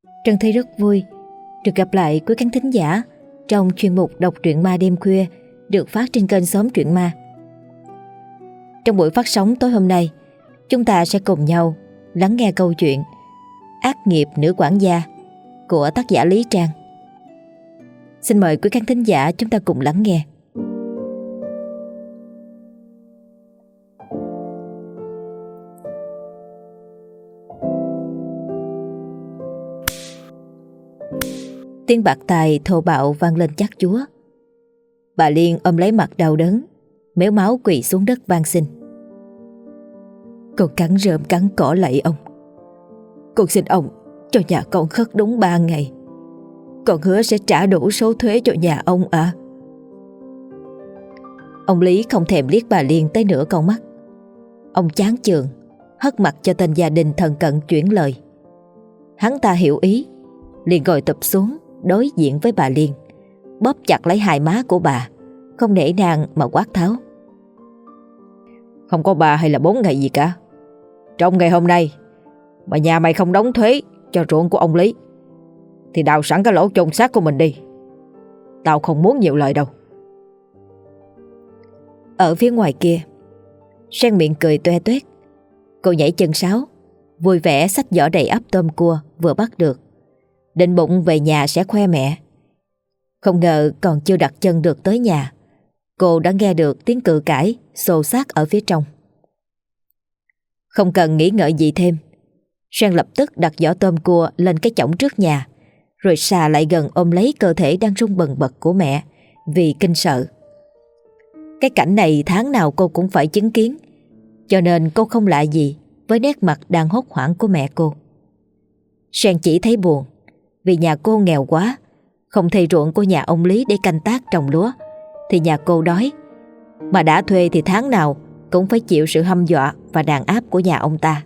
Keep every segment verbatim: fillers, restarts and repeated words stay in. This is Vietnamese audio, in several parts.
Trân thấy rất vui được gặp lại quý khán thính giả trong chuyên mục đọc truyện ma đêm khuya được phát trên kênh Xóm Truyện Ma. Trong buổi phát sóng tối hôm nay, chúng ta sẽ cùng nhau lắng nghe câu chuyện Ác nghiệp nữ quản gia của tác giả Lý Trang. Xin mời quý khán thính giả chúng ta cùng lắng nghe. Tiếng bạc tài thô bạo vang lên chát chúa. Bà Liên ôm lấy mặt đau đớn, méo máu quỳ xuống đất van xin. Con cắn rơm cắn cỏ lạy ông. Con xin ông cho nhà con khất đúng ba ngày. Con hứa sẽ trả đủ số thuế cho nhà ông ạ. À. Ông Lý không thèm liếc bà Liên tới nửa con mắt. Ông chán chường, hất mặt cho tên gia đình thần cận chuyển lời. Hắn ta hiểu ý, liền ngồi tập xuống đối diện với bà Liên, bóp chặt lấy hai má của bà, không nể nang mà quát tháo. Không có ba hay là bốn ngày gì cả. Trong ngày hôm nay mà nhà mày không đóng thuế cho ruộng của ông Lý thì đào sẵn cái lỗ chôn xác của mình đi. Tao không muốn nhiều lời đâu. Ở phía ngoài kia, Sen miệng cười toe toét. Cô nhảy chân sáo, vui vẻ xách giỏ đầy ắp tôm cua vừa bắt được, định bụng về nhà sẽ khoe mẹ. Không ngờ còn chưa đặt chân được tới nhà, cô đã nghe được tiếng cự cãi xô xát ở phía trong. Không cần nghĩ ngợi gì thêm, Sen lập tức đặt giỏ tôm cua lên cái chõng trước nhà, rồi xà lại gần ôm lấy cơ thể đang rung bần bật của mẹ vì kinh sợ. Cái cảnh này tháng nào cô cũng phải chứng kiến, cho nên cô không lạ gì với nét mặt đang hốt hoảng của mẹ cô. Sen chỉ thấy buồn vì nhà cô nghèo quá, không thuê ruộng của nhà ông Lý để canh tác trồng lúa thì nhà cô đói, mà đã thuê thì tháng nào cũng phải chịu sự hăm dọa và đàn áp của nhà ông ta.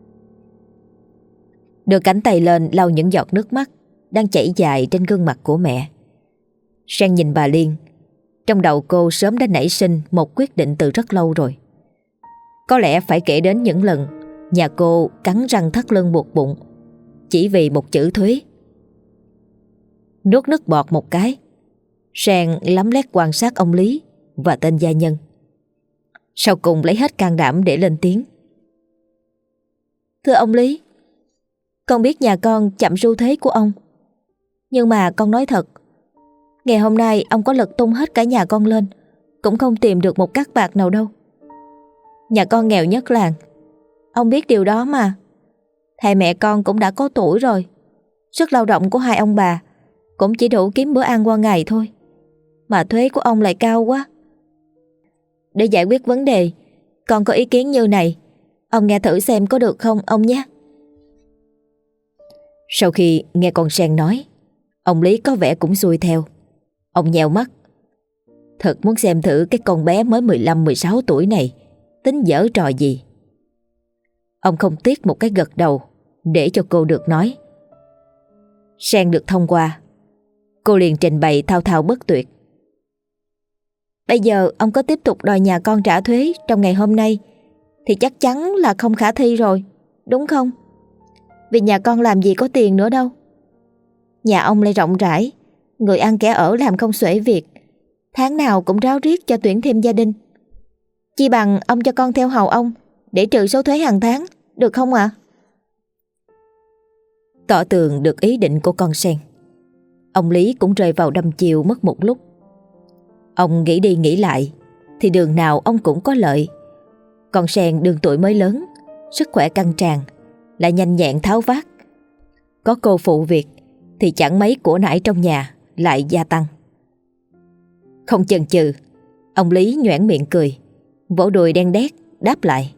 Đưa cánh tay lên lau những giọt nước mắt đang chảy dài trên gương mặt của mẹ, Sen nhìn bà Liên. Trong đầu cô sớm đã nảy sinh một quyết định từ rất lâu rồi. Có lẽ phải kể đến những lần nhà cô cắn răng thắt lưng buộc bụng chỉ vì một chữ thuế. Nuốt nước bọt một cái, Sen lấm lét quan sát ông Lý và tên gia nhân. Sau cùng lấy hết can đảm để lên tiếng. Thưa ông Lý, con biết nhà con chậm thu thuế của ông, nhưng mà con nói thật, ngày hôm nay ông có lật tung hết cả nhà con lên cũng không tìm được một cát bạc nào đâu. Nhà con nghèo nhất làng, ông biết điều đó mà. Thầy mẹ con cũng đã có tuổi rồi, sức lao động của hai ông bà cũng chỉ đủ kiếm bữa ăn qua ngày thôi, mà thuế của ông lại cao quá. Để giải quyết vấn đề, con có ý kiến như này, ông nghe thử xem có được không ông nhé. Sau khi nghe con Sen nói, ông Lý có vẻ cũng xuôi theo. Ông nheo mắt, thật muốn xem thử cái con bé mới mười lăm mười sáu tuổi này tính giở trò gì. Ông không tiếc một cái gật đầu để cho cô được nói. Sen được thông qua, cô liền trình bày thao thao bất tuyệt. Bây giờ ông có tiếp tục đòi nhà con trả thuế trong ngày hôm nay thì chắc chắn là không khả thi rồi, đúng không? Vì nhà con làm gì có tiền nữa đâu. Nhà ông lại rộng rãi, người ăn kẻ ở làm không xuể việc, tháng nào cũng ráo riết cho tuyển thêm gia đình. Chi bằng ông cho con theo hầu ông để trừ số thuế hàng tháng, được không ạ? À? Tỏ tường được ý định của con Sen, ông Lý cũng rơi vào đăm chiêu mất một lúc. Ông nghĩ đi nghĩ lại thì đường nào ông cũng có lợi. Con Sen đường tuổi mới lớn, sức khỏe căng tràn, lại nhanh nhẹn tháo vát. Có cô phụ việc thì chẳng mấy của nải trong nhà lại gia tăng. Không chần chừ, ông Lý nhoẻn miệng cười, vỗ đùi đen đét đáp lại.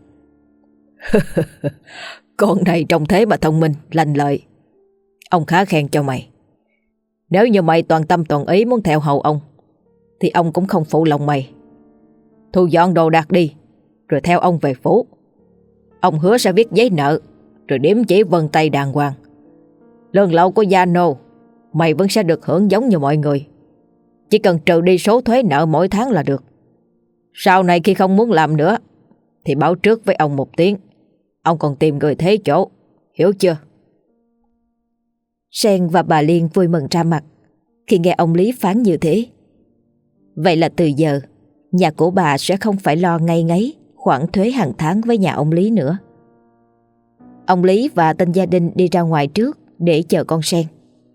Con này trông thế mà thông minh, lanh lợi. Ông khá khen cho mày. Nếu như mày toàn tâm toàn ý muốn theo hầu ông thì ông cũng không phụ lòng mày. Thu dọn đồ đạc đi, rồi theo ông về phố. Ông hứa sẽ viết giấy nợ, rồi đếm chỉ vân tay đàng hoàng. Lương lậu của gia nô mày vẫn sẽ được hưởng giống như mọi người, chỉ cần trừ đi số thuế nợ mỗi tháng là được. Sau này khi không muốn làm nữa thì báo trước với ông một tiếng, ông còn tìm người thế chỗ, hiểu chưa? Sen và bà Liên vui mừng ra mặt khi nghe ông Lý phán như thế. Vậy là từ giờ nhà của bà sẽ không phải lo ngây ngáy khoản thuế hàng tháng với nhà ông Lý nữa. Ông Lý và tên gia đình đi ra ngoài trước để chờ con Sen.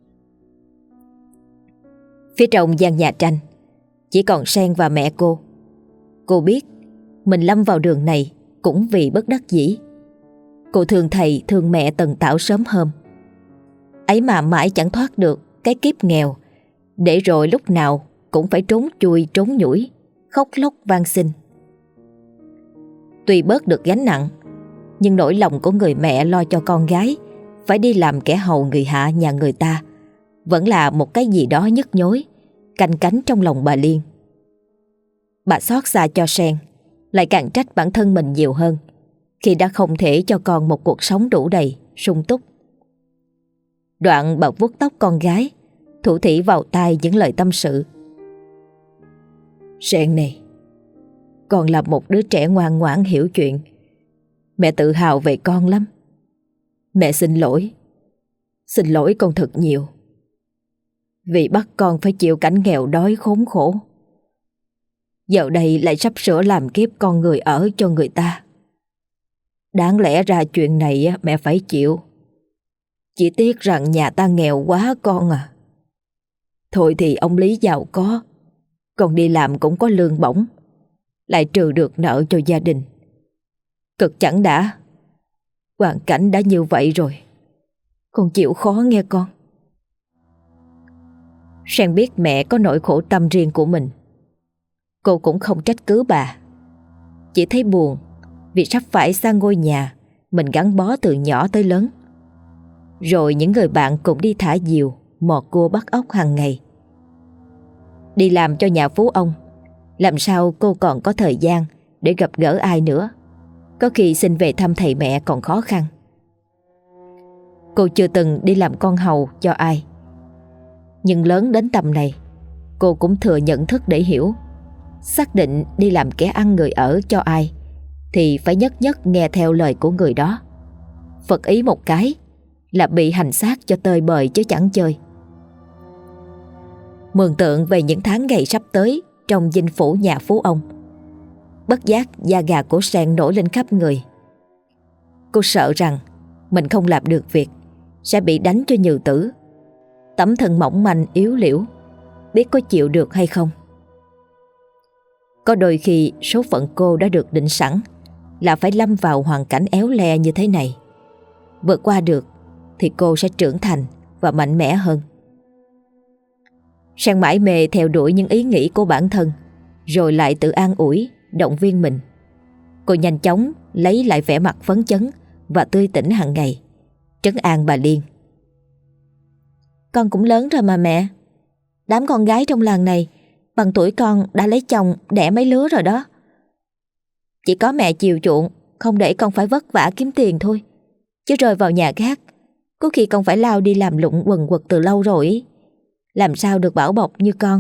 Phía trong gian nhà tranh chỉ còn Sen và mẹ cô. Cô biết mình lâm vào đường này cũng vì bất đắc dĩ. Cô thương thầy thương mẹ Tần Tảo sớm hôm, ấy mà mãi chẳng thoát được cái kiếp nghèo, để rồi lúc nào cũng phải trốn chui trốn nhủi, khóc lóc van xin. Tuy bớt được gánh nặng, nhưng nỗi lòng của người mẹ lo cho con gái phải đi làm kẻ hầu người hạ nhà người ta vẫn là một cái gì đó nhức nhối, canh cánh trong lòng bà Liên. Bà xót xa cho Sen, lại càng trách bản thân mình nhiều hơn khi đã không thể cho con một cuộc sống đủ đầy, sung túc. Đoạn bà vuốt tóc con gái, thủ thỉ vào tai những lời tâm sự. Sen này, con là một đứa trẻ ngoan ngoãn hiểu chuyện. Mẹ tự hào về con lắm. Mẹ xin lỗi. Xin lỗi con thật nhiều. Vì bắt con phải chịu cảnh nghèo đói khốn khổ. Giờ đây lại sắp sửa làm kiếp con người ở cho người ta. Đáng lẽ ra chuyện này mẹ phải chịu. Chỉ tiếc rằng nhà ta nghèo quá con à. Thôi thì ông Lý giàu có, con đi làm cũng có lương bổng, lại trừ được nợ cho gia đình. Cực chẳng đã. Hoàn cảnh đã như vậy rồi, con chịu khó nghe con. Sen biết mẹ có nỗi khổ tâm riêng của mình. Cô cũng không trách cứ bà, chỉ thấy buồn vì sắp phải xa ngôi nhà mình gắn bó từ nhỏ tới lớn. Rồi những người bạn cùng đi thả diều, mò cua bắt ốc hàng ngày. Đi làm cho nhà phú ông, làm sao cô còn có thời gian để gặp gỡ ai nữa. Có khi xin về thăm thầy mẹ còn khó khăn. Cô chưa từng đi làm con hầu cho ai, nhưng lớn đến tầm này, cô cũng thừa nhận thức để hiểu. Xác định đi làm kẻ ăn người ở cho ai thì phải nhất nhất nghe theo lời của người đó. Phật ý một cái là bị hành xác cho tơi bời chứ chẳng chơi. Mường tượng về những tháng ngày sắp tới trong dinh phủ nhà phú ông, bất giác da gà của Sen nổi lên khắp người. Cô sợ rằng mình không làm được việc sẽ bị đánh cho nhừ tử. Tấm thân mỏng manh yếu liễu, biết có chịu được hay không. Có đôi khi số phận cô đã được định sẵn là phải lâm vào hoàn cảnh éo le như thế này. Vượt qua được thì cô sẽ trưởng thành và mạnh mẽ hơn. Sen mãi mê theo đuổi những ý nghĩ của bản thân, rồi lại tự an ủi, động viên mình. Cô nhanh chóng lấy lại vẻ mặt phấn chấn và tươi tỉnh hàng ngày, trấn an bà Liên. Con cũng lớn rồi mà mẹ. Đám con gái trong làng này bằng tuổi con đã lấy chồng đẻ mấy lứa rồi đó. Chỉ có mẹ chiều chuộng, không để con phải vất vả kiếm tiền thôi. Chứ rơi vào nhà khác, có khi con phải lao đi làm lụng quần quật từ lâu rồi ý. Làm sao được bảo bọc như con.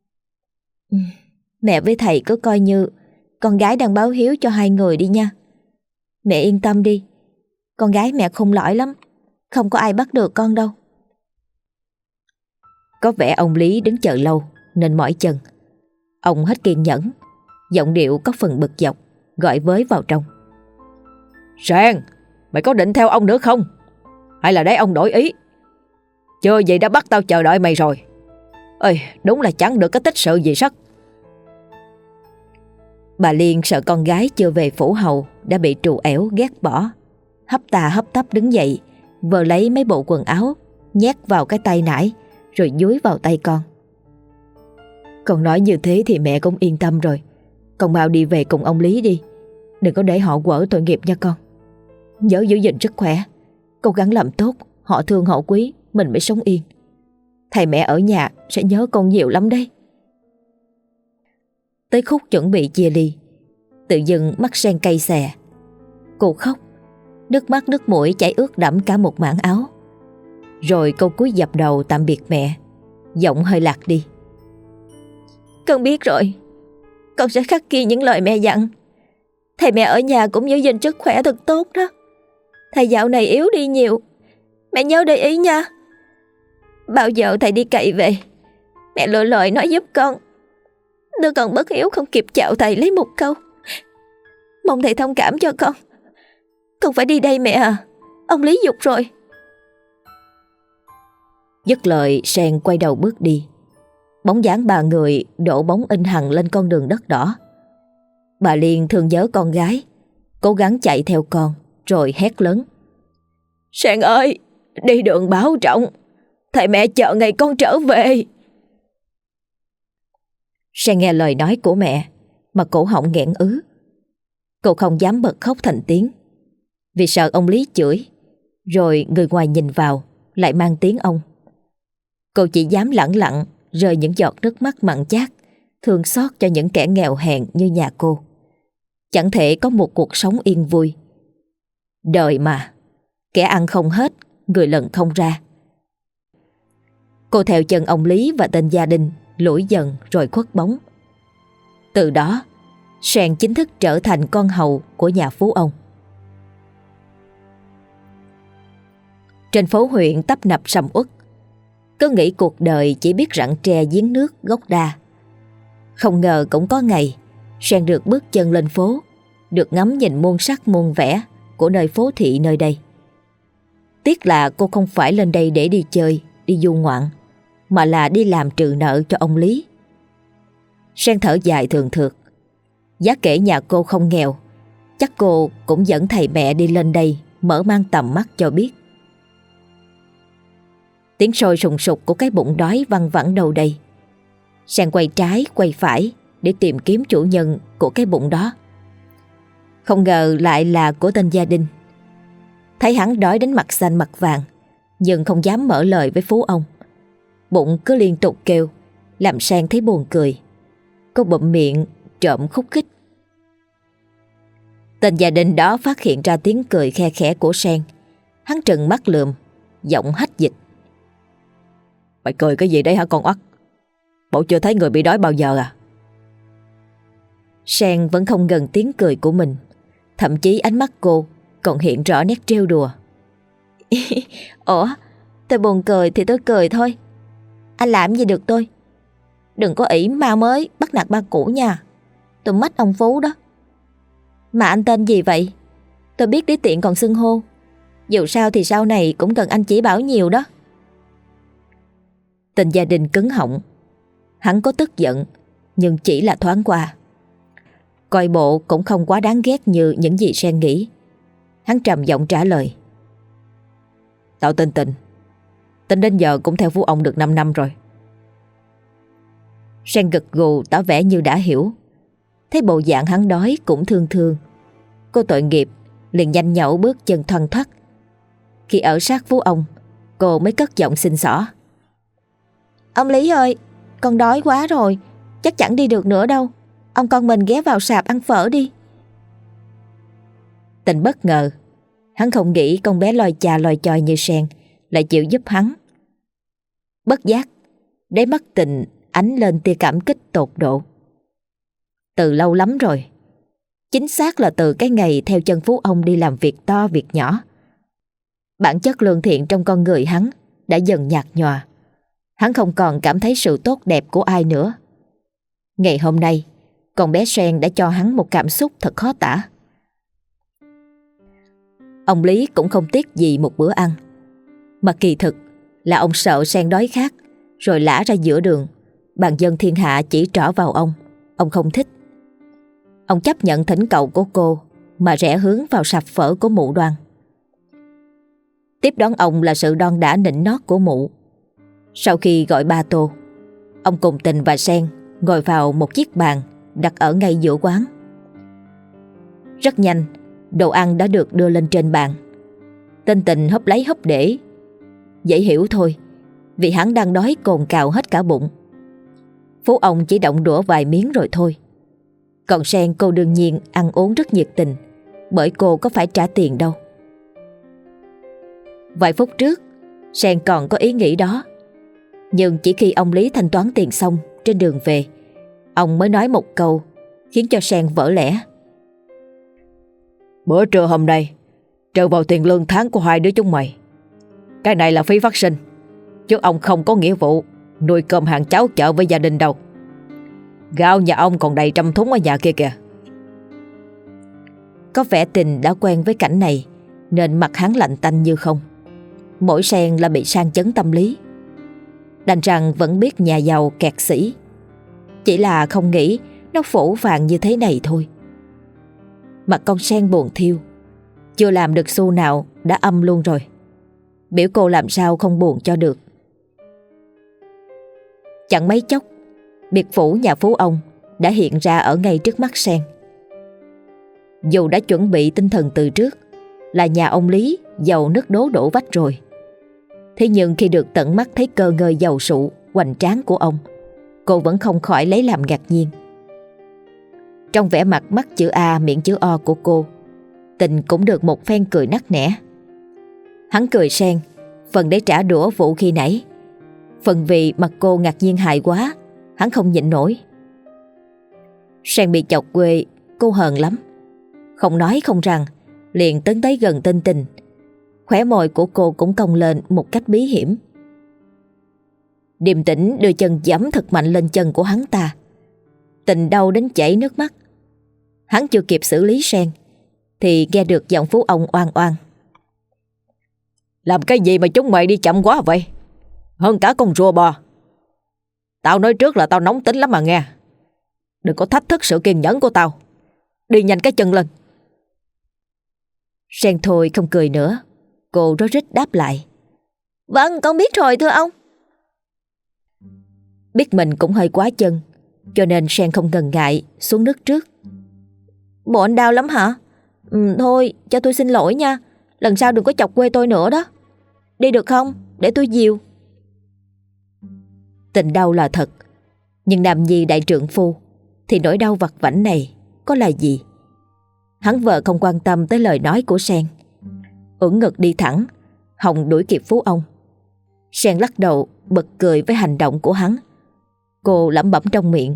Mẹ với thầy cứ coi như con gái đang báo hiếu cho hai người đi nha. Mẹ yên tâm đi, con gái mẹ không lõi lắm, không có ai bắt được con đâu. Có vẻ ông Lý đứng chờ lâu nên mỏi chân. Ông hết kiên nhẫn, giọng điệu có phần bực dọc, gọi với vào trong. Sen, mày có định theo ông nữa không? Hay là để ông đổi ý? Chưa gì đã bắt tao chờ đợi mày rồi. Ơi, đúng là chẳng được cái tích sự gì sắc. Bà Liên sợ con gái chưa về phủ hầu đã bị trù ẻo ghét bỏ, hấp tà hấp tấp đứng dậy, vờ lấy mấy bộ quần áo nhét vào cái tay nải rồi dúi vào tay con. Con nói như thế thì mẹ cũng yên tâm rồi. Con mau đi về cùng ông Lý đi, đừng có để họ quở tội nghiệp nha con. Nhớ giữ gìn sức khỏe, cố gắng làm tốt, họ thương họ quý, mình mới sống yên. Thầy mẹ ở nhà sẽ nhớ con nhiều lắm đấy. Tới khúc chuẩn bị chia ly, tự dưng mắt Sen cay xè. Cô khóc, nước mắt nước mũi chảy ướt đẫm cả một mảng áo. Rồi cô cúi dập đầu tạm biệt mẹ, giọng hơi lạc đi. Con biết rồi, con sẽ khắc ghi những lời mẹ dặn. Thầy mẹ ở nhà cũng giữ gìn sức khỏe thật tốt đó. Thầy dạo này yếu đi nhiều, mẹ nhớ để ý nha. Bao giờ thầy đi cày về, mẹ lội lội nói giúp con. Đứa con bất hiếu không kịp chào thầy lấy một câu. Mong thầy thông cảm cho con. Con phải đi đây mẹ à, ông Lý giục rồi. Dứt lời, Sen quay đầu bước đi. Bóng dáng ba người đổ bóng in hằn lên con đường đất đỏ. Bà Liên thương nhớ con gái, cố gắng chạy theo con rồi hét lớn: Sen ơi, đi đường bảo trọng, thầy mẹ chờ ngày con trở về. Sen nghe lời nói của mẹ mà cổ họng nghẹn ứ. Cô không dám bật khóc thành tiếng, vì sợ ông Lý chửi, rồi người ngoài nhìn vào lại mang tiếng ông. Cô chỉ dám lẳng lặng rơi những giọt nước mắt mặn chát, thương xót cho những kẻ nghèo hèn như nhà cô. Chẳng thể có một cuộc sống yên vui. Đời mà, kẻ ăn không hết, người lần không ra. Cô theo chân ông Lý và tên gia đình lủi dần rồi khuất bóng. Từ đó, Sen chính thức trở thành con hầu của nhà phú ông. Trên phố huyện tấp nập sầm uất, cứ nghĩ cuộc đời chỉ biết rặng tre giếng nước gốc đa. Không ngờ cũng có ngày Sen được bước chân lên phố, được ngắm nhìn muôn sắc muôn vẻ của nơi phố thị nơi đây. Tiếc là cô không phải lên đây để đi chơi, đi du ngoạn, mà là đi làm trừ nợ cho ông Lý. Sen thở dài thường thượt. Giá kể nhà cô không nghèo, chắc cô cũng dẫn thầy mẹ đi lên đây mở mang tầm mắt cho biết. Tiếng sôi sùng sục của cái bụng đói văng vẳng đâu đây. Sen quay trái quay phải để tìm kiếm chủ nhân của cái bụng đó. Không ngờ lại là của tên gia đình. Thấy hắn đói đến mặt xanh mặt vàng, nhưng không dám mở lời với phú ông. Bụng cứ liên tục kêu, làm Sen thấy buồn cười. Cô bụm miệng trộm khúc khích. Tên gia đình đó phát hiện ra tiếng cười khe khẽ của Sen. Hắn trừng mắt lườm, giọng hách dịch: Mày cười cái gì đấy hả con oắt? Bộ chưa thấy người bị đói bao giờ à? Sen vẫn không ngừng tiếng cười của mình. Thậm chí ánh mắt cô còn hiện rõ nét trêu đùa. Ủa, tôi buồn cười thì tôi cười thôi. Anh làm gì được tôi? Đừng có ỷ ma mới bắt nạt ba cũ nha. Tôi mách ông Phú đó. Mà anh tên gì vậy? Tôi biết để tiện còn xưng hô. Dù sao thì sau này cũng cần anh chỉ bảo nhiều đó. Tên gia đình cứng họng. Hắn có tức giận, nhưng chỉ là thoáng qua. Coi bộ cũng không quá đáng ghét như những gì Sen nghĩ. Hắn trầm giọng trả lời: Tao tên Tình. Tình đến giờ cũng theo phú ông được năm năm rồi. Sen gật gù tỏ vẻ như đã hiểu. Thấy bộ dạng hắn đói cũng thương thương. Cô tội nghiệp liền nhanh nhẩu bước chân thoăn thoắt. Khi ở sát phú ông, cô mới cất giọng xin xỏ: Ông Lý ơi, con đói quá rồi, chắc chẳng đi được nữa đâu. Ông con mình ghé vào sạp ăn phở đi. Tình bất ngờ. Hắn không nghĩ con bé loi chà loi choi như Sen lại chịu giúp hắn. Bất giác, đáy mắt Tình ánh lên tia cảm kích tột độ. Từ lâu lắm rồi, chính xác là từ cái ngày theo chân phú ông đi làm việc to việc nhỏ, bản chất lương thiện trong con người hắn đã dần nhạt nhòa. Hắn không còn cảm thấy sự tốt đẹp của ai nữa. Ngày hôm nay, con bé Sen đã cho hắn một cảm xúc thật khó tả. Ông Lý cũng không tiếc gì một bữa ăn, mà kỳ thực là ông sợ Sen đói khát rồi lả ra giữa đường, bàn dân thiên hạ chỉ trỏ vào ông. Ông không thích. Ông chấp nhận thỉnh cầu của cô mà rẽ hướng vào sạp phở của mụ Đoan. Tiếp đón ông là sự đon đả nịnh nót của mụ. Sau khi gọi ba tô, ông cùng Tình và Sen ngồi vào một chiếc bàn đặt ở ngay giữa quán. Rất nhanh, đồ ăn đã được đưa lên trên bàn. Tên Tình húp lấy húp để. Dễ hiểu thôi, vì hắn đang đói cồn cào hết cả bụng. Phú ông chỉ động đũa vài miếng rồi thôi. Còn Sen cô đương nhiên ăn uống rất nhiệt tình, bởi cô có phải trả tiền đâu. Vài phút trước, Sen còn có ý nghĩ đó. Nhưng chỉ khi ông Lý thanh toán tiền xong trên đường về, ông mới nói một câu khiến cho Sen vỡ lẽ: Bữa trưa hôm nay trừ vào tiền lương tháng của hai đứa chúng mày, cái này là phí phát sinh, chứ ông không có nghĩa vụ nuôi cơm hàng cháo chợ với gia đình đâu. Gạo nhà ông còn đầy trăm thúng ở nhà kia kìa. Có vẻ Tình đã quen với cảnh này nên mặt hắn lạnh tanh như không. Mỗi Sen là bị sang chấn tâm lý. Đành rằng vẫn biết nhà giàu kẹt sĩ, chỉ là không nghĩ nó phũ phàng như thế này thôi. Mặt con Sen buồn thiêu, chưa làm được xu nào đã âm luôn rồi. Biểu cô làm sao không buồn cho được. Chẳng mấy chốc, biệt phủ nhà phú ông đã hiện ra ở ngay trước mắt Sen. Dù đã chuẩn bị tinh thần từ trước là nhà ông Lý giàu nứt đố đổ vách rồi, thế nhưng khi được tận mắt thấy cơ ngơi giàu sụ hoành tráng của ông, cô vẫn không khỏi lấy làm ngạc nhiên. Trong vẻ mặt mắt chữ A miệng chữ O của cô, Tình cũng được một phen cười nắc nẻ. Hắn cười Sen, phần để trả đũa vụ khi nãy, phần vì mặt cô ngạc nhiên hại quá, hắn không nhịn nổi. Sen bị chọc quê, cô hờn lắm, không nói không rằng liền tấn tới gần tên Tình. Khóe môi của cô cũng cong lên một cách bí hiểm. Điềm tĩnh đưa chân giẫm thật mạnh lên chân của hắn ta. Tình đau đến chảy nước mắt. Hắn chưa kịp xử lý Sen thì nghe được giọng phú ông oan oan: Làm cái gì mà chúng mày đi chậm quá vậy? Hơn cả con rùa bò. Tao nói trước là tao nóng tính lắm mà nghe. Đừng có thách thức sự kiên nhẫn của tao. Đi nhanh cái chân lên. Sen thôi không cười nữa. Cô rối rít đáp lại: Vâng, con biết rồi thưa ông. Biết mình cũng hơi quá chân, cho nên Sen không ngần ngại xuống nước trước. Bộ anh đau lắm hả? Ừ, thôi cho tôi xin lỗi nha. Lần sau đừng có chọc quê tôi nữa đó. Đi được không? Để tôi dìu. Tình đau là thật, nhưng làm gì đại trượng phu thì nỗi đau vặt vãnh này có là gì. Hắn vợ không quan tâm tới lời nói của Sen, ưỡn ngực đi thẳng, hòng đuổi kịp phú ông. Sen lắc đầu bật cười với hành động của hắn. Cô lẩm bẩm trong miệng: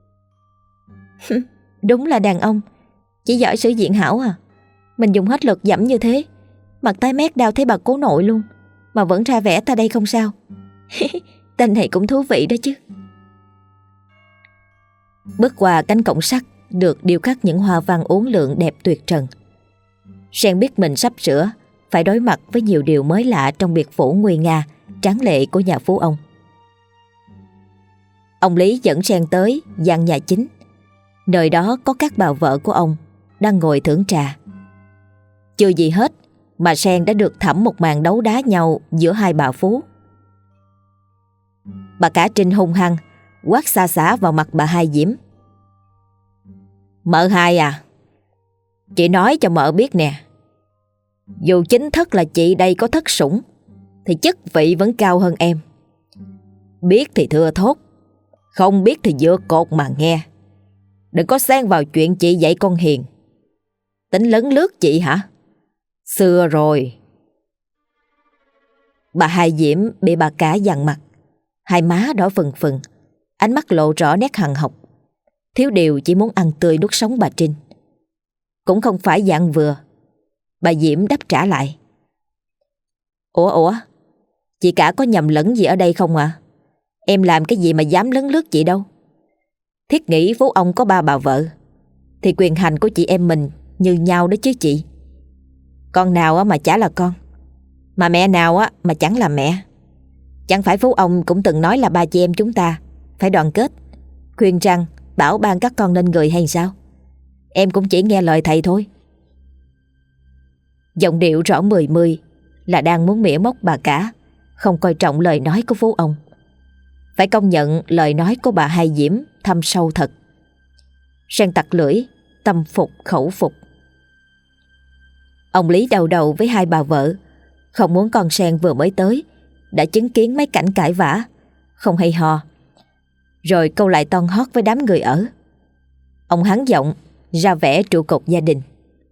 Đúng là đàn ông chỉ giỏi sử diện hảo à. Mình dùng hết lực dẫm như thế, mặt tái mét đau thấy bà cố nội luôn, mà vẫn ra vẻ ta đây không sao. Tên này cũng thú vị đó chứ. Bước qua cánh cổng sắt được điêu khắc những hoa văn uốn lượn đẹp tuyệt trần, Sen biết mình sắp sửa phải đối mặt với nhiều điều mới lạ trong biệt phủ nguy nga tráng lệ của nhà phú ông. Ông Lý dẫn Sen tới gian nhà chính. Nơi đó có các bà vợ của ông đang ngồi thưởng trà. Chưa gì hết mà Sen đã được thẩm một màn đấu đá nhau giữa hai bà phú. Bà cả Trinh hung hăng quát xa xả vào mặt bà Hai Diễm: Mợ Hai à, chị nói cho mợ biết nè, dù chính thất là chị đây có thất sủng thì chức vị vẫn cao hơn em. Biết thì thưa thốt, không biết thì dựa cột mà nghe. Đừng có xen vào chuyện chị dạy con hiền. Tính lấn lướt chị hả? Xưa rồi. Bà Hai Diễm bị bà cả dằn mặt, hai má đỏ phừng phừng, ánh mắt lộ rõ nét hằn học. Thiếu điều chỉ muốn ăn tươi nuốt sống bà Trinh. Cũng không phải dạng vừa. Bà Diễm đáp trả lại: Ủa ủa, chị cả có nhầm lẫn gì ở đây không ạ? À? Em làm cái gì mà dám lấn lướt chị đâu. Thiết nghĩ phú ông có ba bà vợ thì quyền hành của chị em mình như nhau đó chứ chị. Con nào mà chả là con, mà mẹ nào mà chẳng là mẹ. Chẳng phải phú ông cũng từng nói là ba chị em chúng ta phải đoàn kết, khuyên rằng bảo ban các con nên người hay sao? Em cũng chỉ nghe lời thầy thôi. Giọng điệu rõ mười mươi là đang muốn mỉa móc bà cả, không coi trọng lời nói của phú ông. Phải công nhận lời nói của bà Hai Diễm thâm sâu thật. Sen tặc lưỡi, tâm phục khẩu phục. Ông Lý đau đầu với hai bà vợ, không muốn con Sen vừa mới tới đã chứng kiến mấy cảnh cãi vã không hay ho, rồi câu lại toan hót với đám người ở. Ông hắn giọng ra vẻ trụ cột gia đình: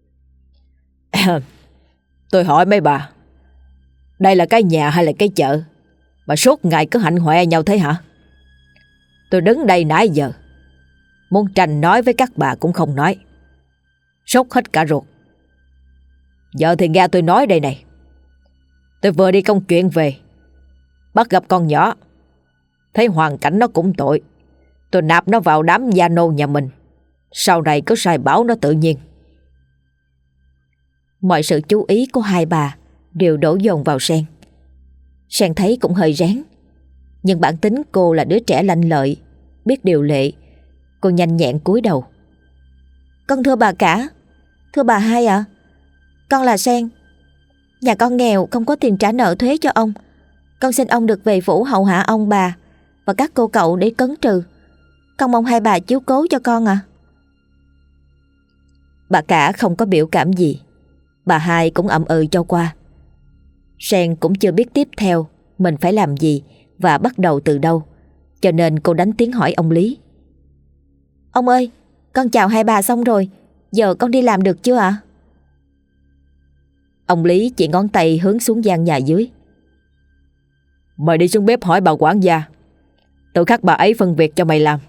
Tôi hỏi mấy bà, đây là cái nhà hay là cái chợ mà suốt ngày cứ hạnh hoẹ nhau thế hả? Tôi đứng đây nãy giờ, muốn tranh nói với các bà cũng không nói, sốt hết cả ruột. Giờ thì nghe tôi nói đây này. Tôi vừa đi công chuyện về, Bắt gặp con nhỏ, thấy hoàn cảnh nó cũng tội, tôi nạp nó vào đám gia nô nhà mình. Sau này cứ sai bảo nó tự nhiên. Mọi sự chú ý của hai bà đều đổ dồn vào Sen. Sen thấy cũng hơi rén, nhưng bản tính cô là đứa trẻ lanh lợi, biết điều lệ. Cô nhanh nhẹn cúi đầu. Con thưa bà cả, thưa bà hai ạ, con là Sen. Nhà con nghèo, không có tiền trả nợ thuế cho ông. Con xin ông được về phủ hầu hạ ông bà và các cô cậu để cấn trừ. Con mong hai bà chiếu cố cho con ạ. Bà cả không có biểu cảm gì, bà hai cũng ậm ừ cho qua. Sen cũng chưa biết tiếp theo mình phải làm gì và bắt đầu từ đâu, cho nên cô đánh tiếng hỏi ông Lý. Ông ơi, con chào hai bà xong rồi, giờ con đi làm được chưa ạ? Ông Lý chỉ ngón tay hướng xuống gian nhà dưới. Mày đi xuống bếp hỏi bà quản gia, tự khắc bà ấy phân việc cho mày làm.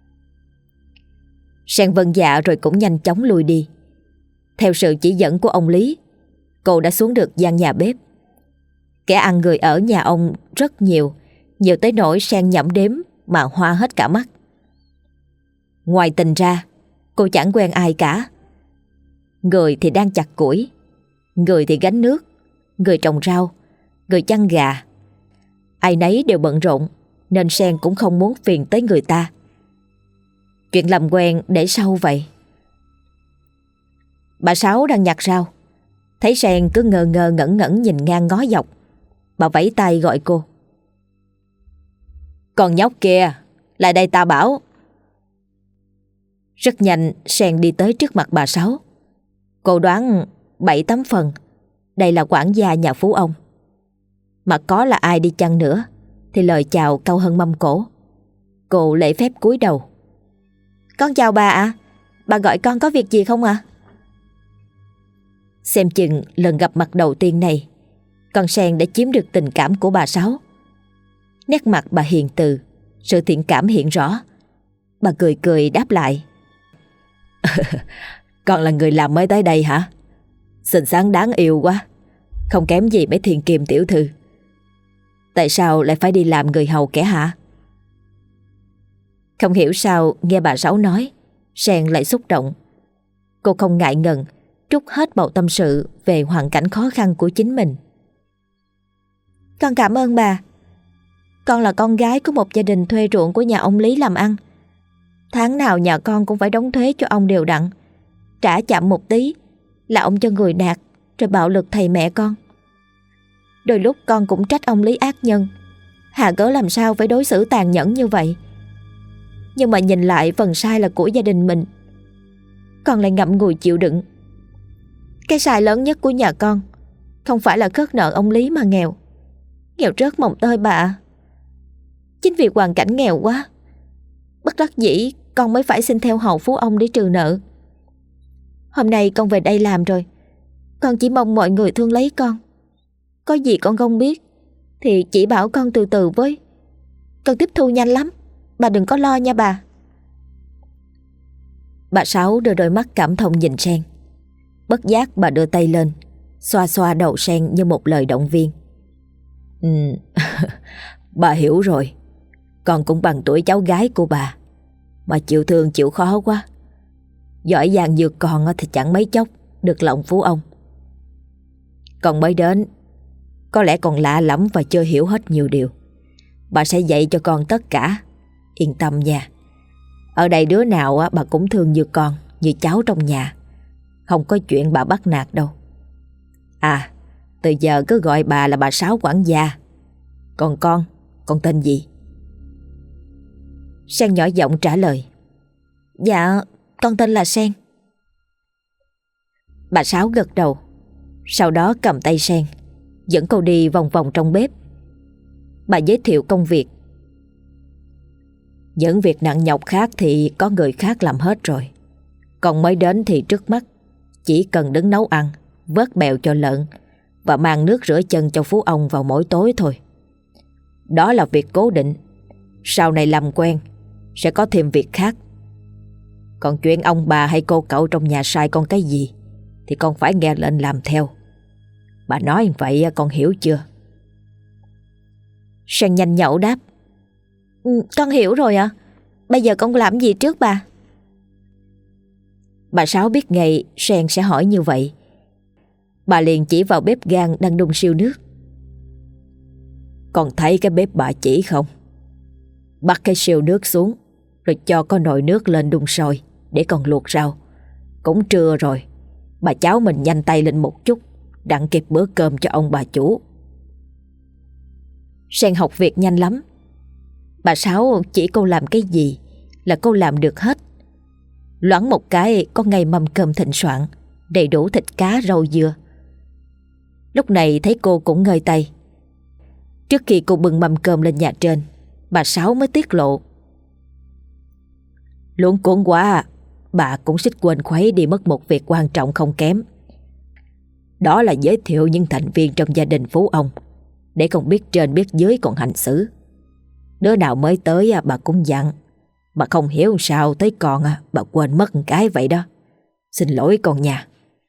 Sen vâng dạ rồi cũng nhanh chóng lui đi. Theo sự chỉ dẫn của ông Lý, cô đã xuống được gian nhà bếp. Kẻ ăn người ở nhà ông rất nhiều, nhiều tới nỗi Sen nhẩm đếm mà hoa hết cả mắt. Ngoài tình ra, cô chẳng quen ai cả. Người thì đang chặt củi, người thì gánh nước, người trồng rau, người chăn gà. Ai nấy đều bận rộn, nên Sen cũng không muốn phiền tới người ta. Chuyện làm quen để sau vậy. Bà Sáu đang nhặt rau, thấy Sen cứ ngơ ngơ ngẩn ngẩn nhìn ngang ngó dọc. Bà vẫy tay gọi cô. Con nhóc kia, lại đây ta bảo. Rất nhanh Sen đi tới trước mặt bà Sáu. Cô đoán bảy tám phần đây là quản gia nhà phú ông. Mà có là ai đi chăng nữa thì lời chào cao hơn mâm cổ. Cô lễ phép cúi đầu. Con chào bà ạ, à. Bà gọi con có việc gì không ạ? À? Xem chừng lần gặp mặt đầu tiên này, con Sen đã chiếm được tình cảm của bà Sáu. Nét mặt bà hiền từ, sự thiện cảm hiện rõ. Bà cười cười đáp lại. Con là người làm mới tới đây hả? Xinh xắn đáng yêu quá, không kém gì mấy thiên kiềm tiểu thư. Tại sao lại phải đi làm người hầu kẻ hạ? Không hiểu sao nghe bà Sáu nói, Sen lại xúc động. Cô không ngại ngần trút hết bầu tâm sự về hoàn cảnh khó khăn của chính mình. Con cảm ơn bà. Con là con gái của một gia đình thuê ruộng của nhà ông Lý làm ăn. Tháng nào nhà con cũng phải đóng thuế cho ông đều đặn. Trả chậm một tí là ông cho người nạt, rồi bạo lực thầy mẹ con. Đôi lúc con cũng trách ông Lý ác nhân, hà cớ làm sao phải đối xử tàn nhẫn như vậy. Nhưng mà nhìn lại phần sai là của gia đình mình, con lại ngậm ngùi chịu đựng. Cái sai lớn nhất của nhà con không phải là khất nợ ông Lý mà nghèo. Nghèo rớt mồng tơi bà. Chính vì hoàn cảnh nghèo quá, bất đắc dĩ con mới phải xin theo hầu phú ông để trừ nợ. Hôm nay con về đây làm rồi, con chỉ mong mọi người thương lấy con. Có gì con không biết thì chỉ bảo con từ từ với. Con tiếp thu nhanh lắm, bà đừng có lo nha bà. Bà Sáu đưa đôi mắt cảm thông nhìn Sen. Bất giác bà đưa tay lên, xoa xoa đầu Sen như một lời động viên. Ừ, bà hiểu rồi. Con cũng bằng tuổi cháu gái của bà, mà chịu thương chịu khó quá. Giỏi giang như con thì chẳng mấy chốc được lòng phú ông. Con mới đến, có lẽ còn lạ lắm và chưa hiểu hết nhiều điều. Bà sẽ dạy cho con tất cả, yên tâm nha. Ở đây đứa nào bà cũng thương như con, như cháu trong nhà. Không có chuyện bà bắt nạt đâu. À, từ giờ cứ gọi bà là bà Sáu quản gia. Còn con, con tên gì? Sen nhỏ giọng trả lời. Dạ, con tên là Sen. Bà Sáu gật đầu, sau đó cầm tay Sen, dẫn cô đi vòng vòng trong bếp. Bà giới thiệu công việc. Những việc nặng nhọc khác thì có người khác làm hết rồi. Còn mới đến thì trước mắt chỉ cần đứng nấu ăn, vớt bèo cho lợn và mang nước rửa chân cho phú ông vào mỗi tối thôi. Đó là việc cố định. Sau này làm quen sẽ có thêm việc khác. Còn chuyện ông bà hay cô cậu trong nhà sai con cái gì thì con phải nghe lệnh làm theo. Bà nói vậy con hiểu chưa? Sen nhanh nhẩu đáp. Ừ, con hiểu rồi ạ. À? Bây giờ con làm gì trước bà? Bà Sáu biết ngay Sen sẽ hỏi như vậy. Bà liền chỉ vào bếp gang đang đun siêu nước. Con thấy cái bếp bà chỉ không? Bắt cái siêu nước xuống, rồi cho có nồi nước lên đun sôi để con luộc rau. Cũng trưa rồi, bà cháu mình nhanh tay lên một chút, đặng kịp bữa cơm cho ông bà chủ. Sen học việc nhanh lắm. Bà Sáu chỉ cô làm cái gì là cô làm được hết. Loáng một cái có ngay mâm cơm thịnh soạn, đầy đủ thịt cá rau dưa. Lúc này thấy cô cũng ngơi tay. Trước khi cô bưng mâm cơm lên nhà trên, bà Sáu mới tiết lộ. Luống cuốn quá, bà cũng xích quên khuấy đi mất một việc quan trọng không kém. Đó là giới thiệu những thành viên trong gia đình Phú ông, để con biết trên biết dưới còn hành xử. Đứa nào mới tới bà cũng dặn. Bà không hiểu sao tới con bà quên mất một cái vậy đó. Xin lỗi con nha.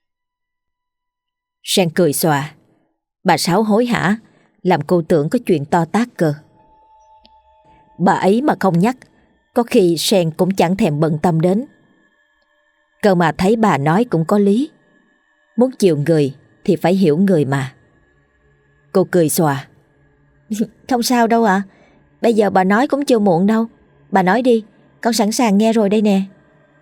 Sen cười xòa. Bà Sáu hối hả, làm cô tưởng có chuyện to tát cơ. Bà ấy mà không nhắc, có khi Sen cũng chẳng thèm bận tâm đến. Cơ mà thấy bà nói cũng có lý. Muốn chiều người thì phải hiểu người mà. Cô cười xòa. Không sao đâu ạ. À. Bây giờ bà nói cũng chưa muộn đâu. Bà nói đi, con sẵn sàng nghe rồi đây nè.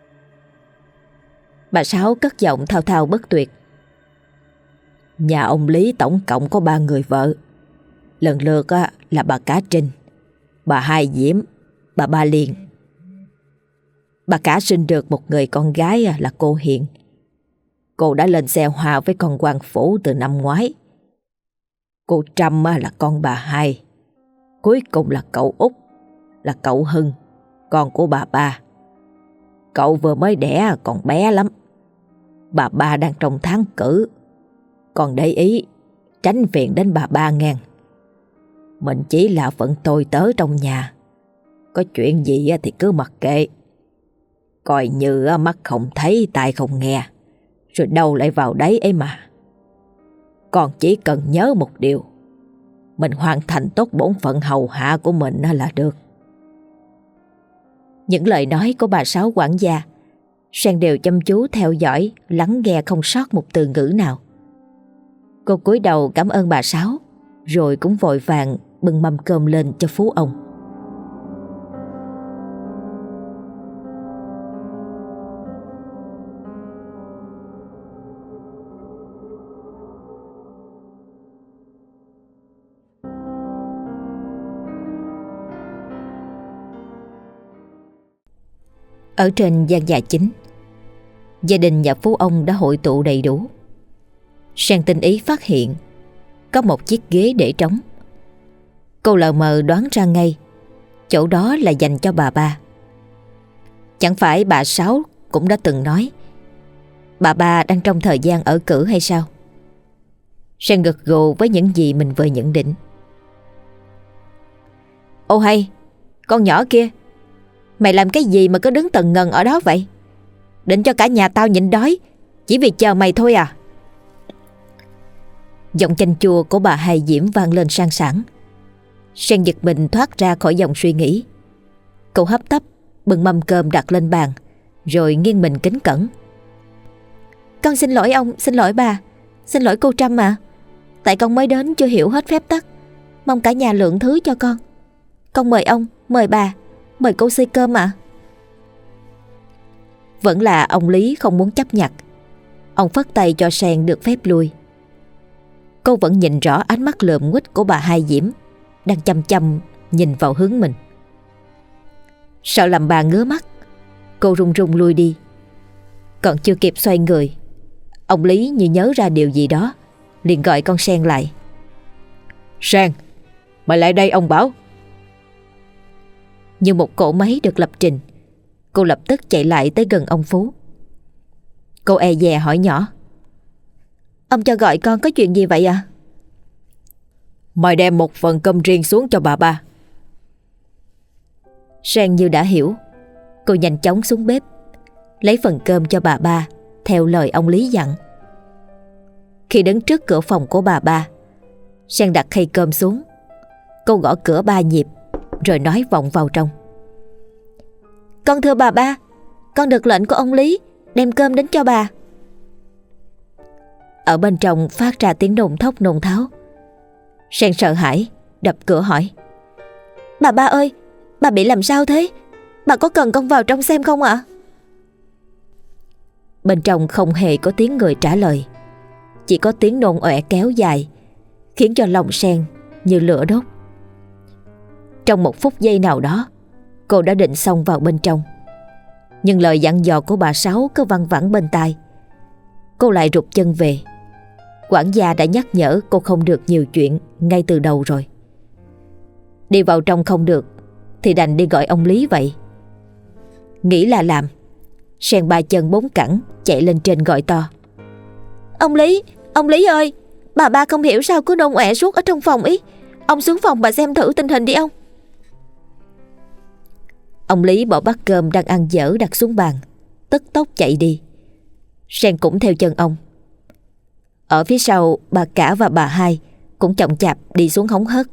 Bà Sáu cất giọng thao thao bất tuyệt. Nhà ông Lý tổng cộng có ba người vợ. Lần lượt là bà Cá Trinh, bà Hai Diễm, bà Ba Liên. Bà Cả sinh được một người con gái là cô Hiền. Cô đã lên xe hoa với con quan phủ từ năm ngoái. Cô Trâm là con bà Hai. Cuối cùng là cậu Út, là cậu Hưng, con của bà Ba. Cậu vừa mới đẻ còn bé lắm. Bà Ba đang trong tháng cử. Còn để ý tránh phiền đến bà Ba ngàn. Mình chỉ là phận tôi tớ trong nhà. Có chuyện gì thì cứ mặc kệ. Coi như mắt không thấy tai không nghe, rồi đâu lại vào đấy ấy mà. Còn chỉ cần nhớ một điều, mình hoàn thành tốt bổn phận hầu hạ của mình là được. Những lời nói của bà Sáu quản gia, Sen đều chăm chú theo dõi, lắng nghe không sót một từ ngữ nào. Cô cúi đầu cảm ơn bà Sáu, rồi cũng vội vàng bưng mâm cơm lên cho Phú ông. Ở trên gian nhà chính, gia đình nhà Phú ông đã hội tụ đầy đủ. Sen tinh ý phát hiện có một chiếc ghế để trống. Cô lờ mờ đoán ra ngay chỗ đó là dành cho bà Ba. Chẳng phải bà Sáu cũng đã từng nói bà Ba đang trong thời gian ở cữ hay sao? Sen gật gù với những gì mình vừa nhận định. Ô hay, con nhỏ kia, mày làm cái gì mà cứ đứng tần ngần ở đó vậy? Định cho cả nhà tao nhịn đói chỉ vì chờ mày thôi à? Giọng chanh chua của bà Hai Diễm vang lên sang sảng. Sen giật mình thoát ra khỏi dòng suy nghĩ. Cậu hấp tấp bưng mâm cơm đặt lên bàn, rồi nghiêng mình kính cẩn. Con xin lỗi ông, xin lỗi bà, xin lỗi cô Trâm ạ. Tại con mới đến chưa hiểu hết phép tắc, mong cả nhà lượng thứ cho con. Con mời ông, mời bà, mời cô xơi cơm ạ. Vẫn là ông Lý không muốn chấp nhặt. Ông phất tay cho Sen được phép lui. Cô vẫn nhìn rõ ánh mắt lườm nguýt của bà Hai Diễm đang chăm chăm nhìn vào hướng mình. Sợ làm bà ngứa mắt, cô run run lui đi. Còn chưa kịp xoay người, ông Lý như nhớ ra điều gì đó, liền gọi con Sen lại. Sen, mày lại đây ông bảo. Như một cỗ máy được lập trình, cô lập tức chạy lại tới gần ông Phú. Cô e dè hỏi nhỏ. Ông cho gọi con có chuyện gì vậy à? Mày đem một phần cơm riêng xuống cho bà Ba. Sen như đã hiểu. Cô nhanh chóng xuống bếp lấy phần cơm cho bà Ba theo lời ông Lý dặn. Khi đứng trước cửa phòng của bà Ba, Sen đặt khay cơm xuống. Cô gõ cửa ba nhịp rồi nói vọng vào trong: Con thưa bà ba, con được lệnh của ông Lý đem cơm đến cho bà. Ở bên trong phát ra tiếng nôn thốc nôn tháo. Sen sợ hãi đập cửa hỏi: Bà ba ơi, bà bị làm sao thế? Bà có cần con vào trong xem không ạ? Bên trong không hề có tiếng người trả lời, chỉ có tiếng nôn ọe kéo dài, khiến cho lòng Sen như lửa đốt. Trong một phút giây nào đó, cô đã định xông vào bên trong, nhưng lời dặn dò của bà Sáu cứ văng vẳng bên tai. Cô lại rụt chân về. Quản gia đã nhắc nhở cô không được nhiều chuyện ngay từ đầu rồi. Đi vào trong không được thì đành đi gọi ông Lý vậy. Nghĩ là làm, Sen ba chân bốn cẳng chạy lên trên gọi to: Ông Lý, ông Lý ơi, bà ba không hiểu sao cứ nôn ọe suốt ở trong phòng ý. Ông xuống phòng bà xem thử tình hình đi ông. Ông Lý bỏ bát cơm đang ăn dở đặt xuống bàn, tức tốc chạy đi. Sen cũng theo chân ông. Ở phía sau, bà cả và bà hai cũng chậm chạp đi xuống hóng hớt.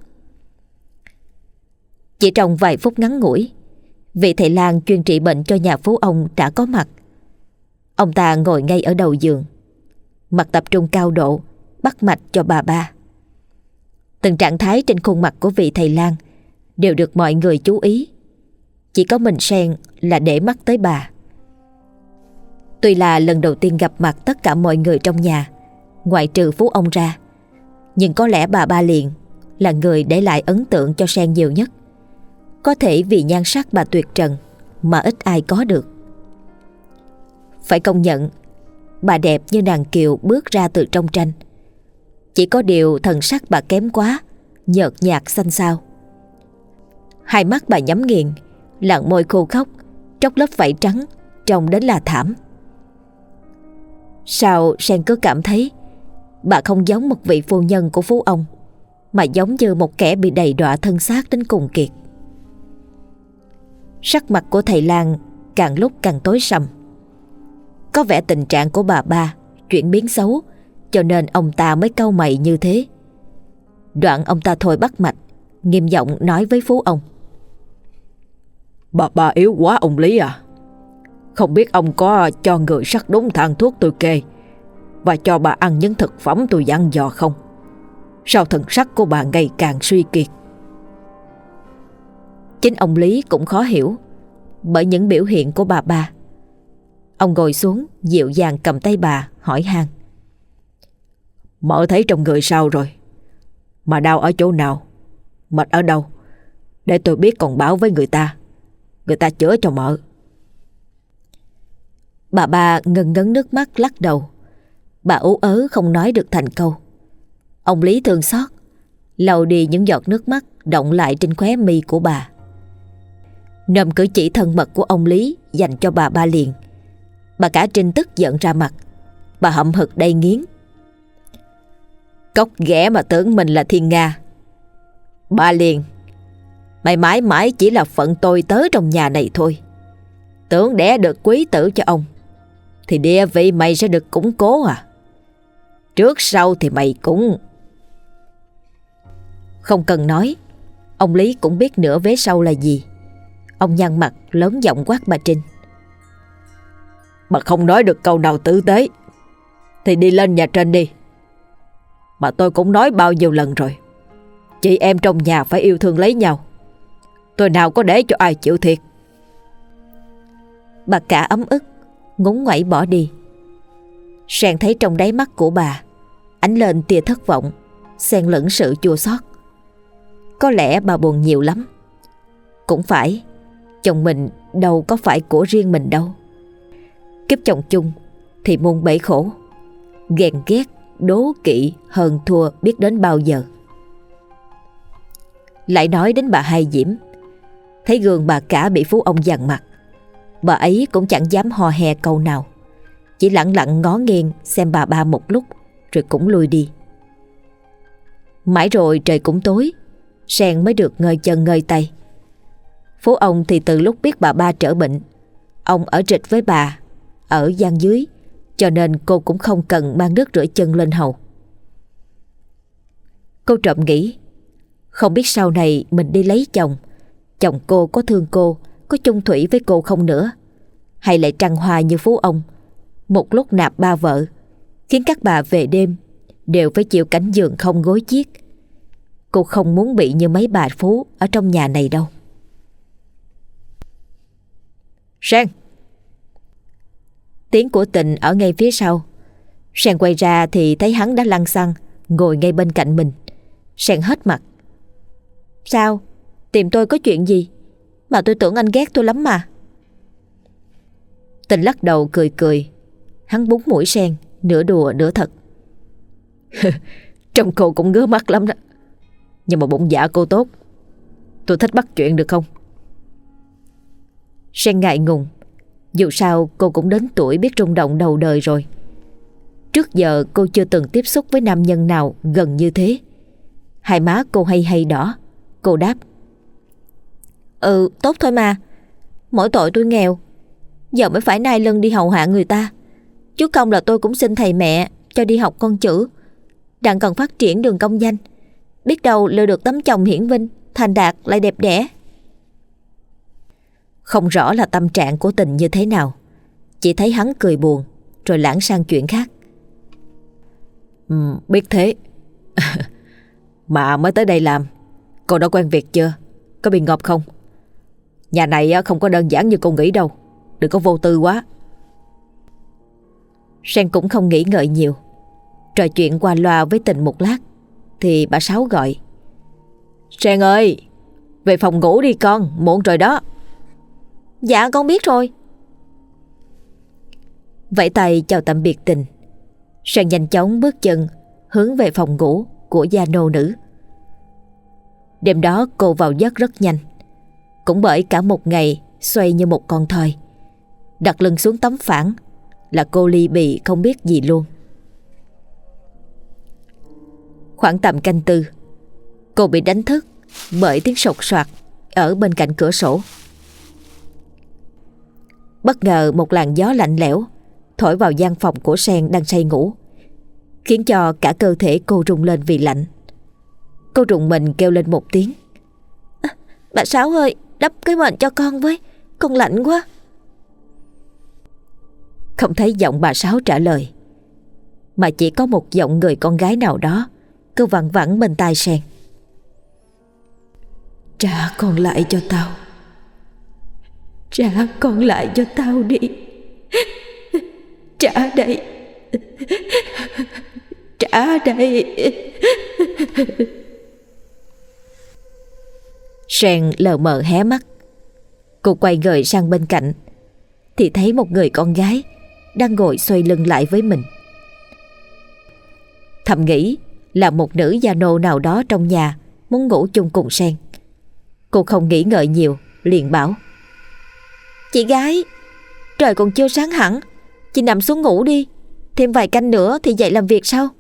Chỉ trong vài phút ngắn ngủi, vị thầy lang chuyên trị bệnh cho nhà phú ông đã có mặt. Ông ta ngồi ngay ở đầu giường, mặt tập trung cao độ, bắt mạch cho bà ba. Từng trạng thái trên khuôn mặt của vị thầy lang đều được mọi người chú ý. Chỉ có mình Sen là để mắt tới bà. Tuy là lần đầu tiên gặp mặt tất cả mọi người trong nhà, ngoại trừ phú ông ra, nhưng có lẽ bà Ba Liền là người để lại ấn tượng cho Sen nhiều nhất. Có thể vì nhan sắc bà tuyệt trần mà ít ai có được. Phải công nhận, bà đẹp như nàng kiều bước ra từ trong tranh. Chỉ có điều thần sắc bà kém quá, nhợt nhạt xanh xao. Hai mắt bà nhắm nghiền, làn môi khô khốc, tróc lớp vảy trắng, trông đến là thảm. Sao Sen cứ cảm thấy bà không giống một vị phu nhân của phú ông, mà giống như một kẻ bị đầy đọa thân xác đến cùng kiệt. Sắc mặt của thầy lang càng lúc càng tối sầm. Có vẻ tình trạng của bà ba chuyển biến xấu, cho nên ông ta mới cau mày như thế. Đoạn ông ta thôi bắt mạch, nghiêm giọng nói với phú ông: Bà ba yếu quá ông Lý à. Không biết ông có cho người sắc đúng thang thuốc tôi kê và cho bà ăn những thực phẩm tôi dặn dò không? Sao thần sắc của bà ngày càng suy kiệt? Chính ông Lý cũng khó hiểu bởi những biểu hiện của bà ba. Ông ngồi xuống dịu dàng cầm tay bà hỏi han: Mợ thấy trong người sao rồi? Mà đau ở chỗ nào? Mệt ở đâu? Để tôi biết còn báo với người ta, người ta chữa cho mợ. Bà ba ngần ngấn nước mắt lắc đầu. Bà ú ớ không nói được thành câu. Ông Lý thương xót, lau đi những giọt nước mắt đọng lại trên khóe mi của bà. Nôm cử chỉ thân mật của ông Lý dành cho bà Ba Liền, bà cả Trinh tức giận ra mặt. Bà hậm hực đầy nghiến: Cóc ghẻ mà tưởng mình là thiên nga. Ba Liền, mày mãi mãi chỉ là phận tôi tớ trong nhà này thôi. Tưởng đẻ được quý tử cho ông thì địa vị mày sẽ được củng cố à? Trước sau thì mày cũng... Không cần nói, ông Lý cũng biết nửa vế sau là gì. Ông nhăn mặt lớn giọng quát bà Trinh: Bà không nói được câu nào tử tế thì đi lên nhà trên đi. Mà tôi cũng nói bao nhiêu lần rồi, chị em trong nhà phải yêu thương lấy nhau. Tôi nào có để cho ai chịu thiệt. Bà cả ấm ức ngúng ngoẩy bỏ đi. Sen thấy trong đáy mắt của bà ánh lên tia thất vọng xen lẫn sự chua xót. Có lẽ bà buồn nhiều lắm. Cũng phải, chồng mình đâu có phải của riêng mình đâu. Kiếp chồng chung thì muôn bể khổ, ghen ghét, đố kỵ, hờn thua biết đến bao giờ. Lại nói đến bà Hai Diễm, thấy gương bà cả bị phú ông dằn mặt, bà ấy cũng chẳng dám hò hè câu nào, chỉ lặng lặng ngó nghiêng xem bà ba một lúc rồi cũng lui đi. Mãi rồi trời cũng tối, Sen mới được ngơi chân ngơi tay. Phú ông thì từ lúc biết bà ba trở bệnh, ông ở trịch với bà ở gian dưới, cho nên cô cũng không cần mang nước rửa chân lên hầu. Cô trộm nghĩ, Không biết sau này mình đi lấy chồng, chồng cô có thương cô, có chung thủy với cô không nữa, hay lại trăng hoa như phú ông, một lúc nạp ba vợ, khiến các bà về đêm đều phải chịu cảnh giường không gối chiếc. Cô không muốn bị như mấy bà phú ở trong nhà này đâu. Sen! Tiếng của Tình ở ngay phía sau. Sen quay ra thì thấy hắn đã lăn xăng ngồi ngay bên cạnh mình. Sen hết mặt. Sao? Tìm tôi có chuyện gì? Mà tôi tưởng anh ghét tôi lắm mà. Tình lắc đầu cười cười. Hắn búng mũi Sen, nửa đùa nửa thật. Trông cô cũng ngứa mắt lắm đó, nhưng mà bụng dạ cô tốt. Tôi thích bắt chuyện được không? Sen ngại ngùng. Dù sao cô cũng đến tuổi biết rung động đầu đời rồi. Trước giờ cô chưa từng tiếp xúc với nam nhân nào gần như thế. Hai má cô hay hay đỏ. Cô đáp: Ừ, tốt thôi mà. Mỗi tội tôi nghèo, giờ mới phải nai lưng đi hầu hạ người ta. Chú Công là tôi cũng xin thầy mẹ cho đi học con chữ, đang cần phát triển đường công danh. Biết đâu lừa được tấm chồng hiển vinh, thành đạt lại đẹp đẽ. Không rõ là tâm trạng của Tình như thế nào, chỉ thấy hắn cười buồn rồi lãng sang chuyện khác. Ừ, biết thế. Mà mới tới đây làm, cô đã quen việc chưa? Có bị ngợp không? Nhà này không có đơn giản như cô nghĩ đâu. Đừng có vô tư quá. Sen cũng không nghĩ ngợi nhiều, trò chuyện qua loa với Tình một lát thì bà Sáu gọi: Sen ơi, về phòng ngủ đi con, muộn rồi đó. Dạ con biết rồi. Vẫy tay chào tạm biệt Tình, Sen nhanh chóng bước chân hướng về phòng ngủ của gia nô nữ. Đêm đó cô vào giấc rất nhanh, cũng bởi cả một ngày xoay như một con thoi. Đặt lưng xuống tấm phản là cô ly bì không biết gì luôn. Khoảng tầm canh tư, cô bị đánh thức bởi tiếng sột soạt ở bên cạnh cửa sổ. Bất ngờ một làn gió lạnh lẽo thổi vào gian phòng của Sen đang say ngủ, khiến cho cả cơ thể cô rung lên vì lạnh. Cô rùng mình kêu lên một tiếng: à, Bà Sáu ơi, đắp cái mền cho con với, con lạnh quá. Không thấy giọng bà Sáu trả lời, mà chỉ có một giọng người con gái nào đó cứ vẳng vẳng bên tai Sen: Trả con lại cho tao, trả con lại cho tao đi, trả đây, trả đây. Sen lờ mờ hé mắt. Cô quay người sang bên cạnh thì thấy một người con gái đang ngồi xoay lưng lại với mình. Thầm nghĩ là một nữ gia nô nào đó trong nhà muốn ngủ chung cùng Sen. Cô không nghĩ ngợi nhiều, liền bảo: Chị gái, trời còn chưa sáng hẳn, chị nằm xuống ngủ đi, thêm vài canh nữa thì dậy làm việc sau.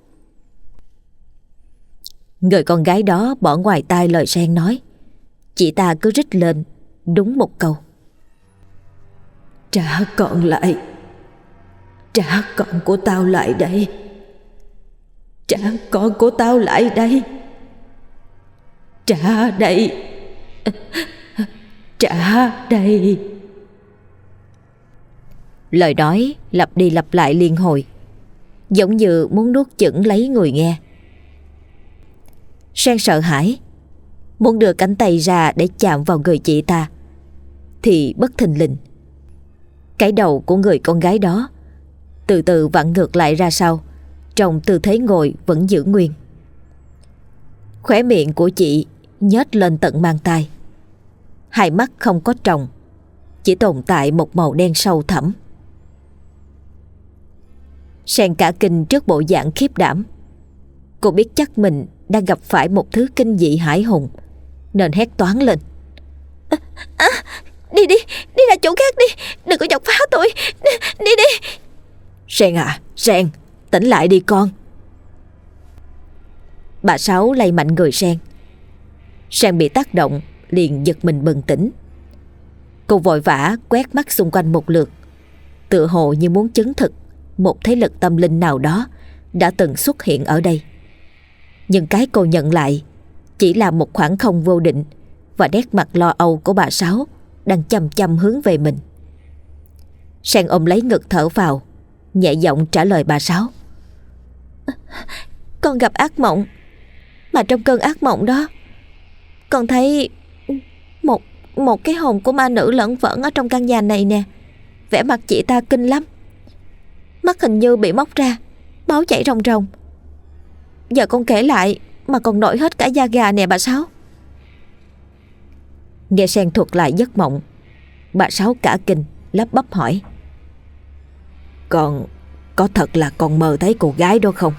Người con gái đó bỏ ngoài tai lời Sen nói. Chị ta cứ rít lên đúng một câu: Trả con lại, trả con của tao lại đây, trả con của tao lại đây, trả đây, trả đây. Lời nói lặp đi lặp lại liên hồi, giống như muốn nuốt chửng lấy người nghe. Sen sợ hãi, muốn đưa cánh tay ra để chạm vào người chị ta, thì bất thình lình cái đầu của người con gái đó từ từ vặn ngược lại ra sau, trong tư thế ngồi vẫn giữ nguyên. Khóe miệng của chị nhếch lên tận mang tai, hai mắt không có tròng, chỉ tồn tại một màu đen sâu thẳm. Sen cả kinh trước bộ dạng khiếp đảm. Cô biết chắc mình đang gặp phải một thứ kinh dị hãi hùng, nên hét toáng lên: à, à, Đi đi, đi ra chỗ khác đi, đừng có chọc phá tôi, đi, đi đi. Sen à, Sen, tỉnh lại đi con. Bà Sáu lay mạnh người Sen. Sen bị tác động liền giật mình bừng tỉnh. Cô vội vã quét mắt xung quanh một lượt, tựa hồ như muốn chứng thực một thế lực tâm linh nào đó đã từng xuất hiện ở đây. Nhưng cái cô nhận lại chỉ là một khoảng không vô định và nét mặt lo âu của bà Sáu đang chăm chăm hướng về mình. Sen ôm lấy ngực thở vào, nhẹ giọng trả lời bà Sáu. Con gặp ác mộng. Mà trong cơn ác mộng đó, con thấy Một Một cái hồn của ma nữ lởn vởn ở trong căn nhà này nè. Vẻ mặt chị ta kinh lắm. Mắt hình như bị móc ra, máu chảy ròng ròng. Giờ con kể lại mà còn nổi hết cả da gà nè bà Sáu. Nghe Sen thuật lại giấc mộng, bà Sáu cả kinh lắp bắp hỏi: Con có thật là con mơ thấy cô gái đó không?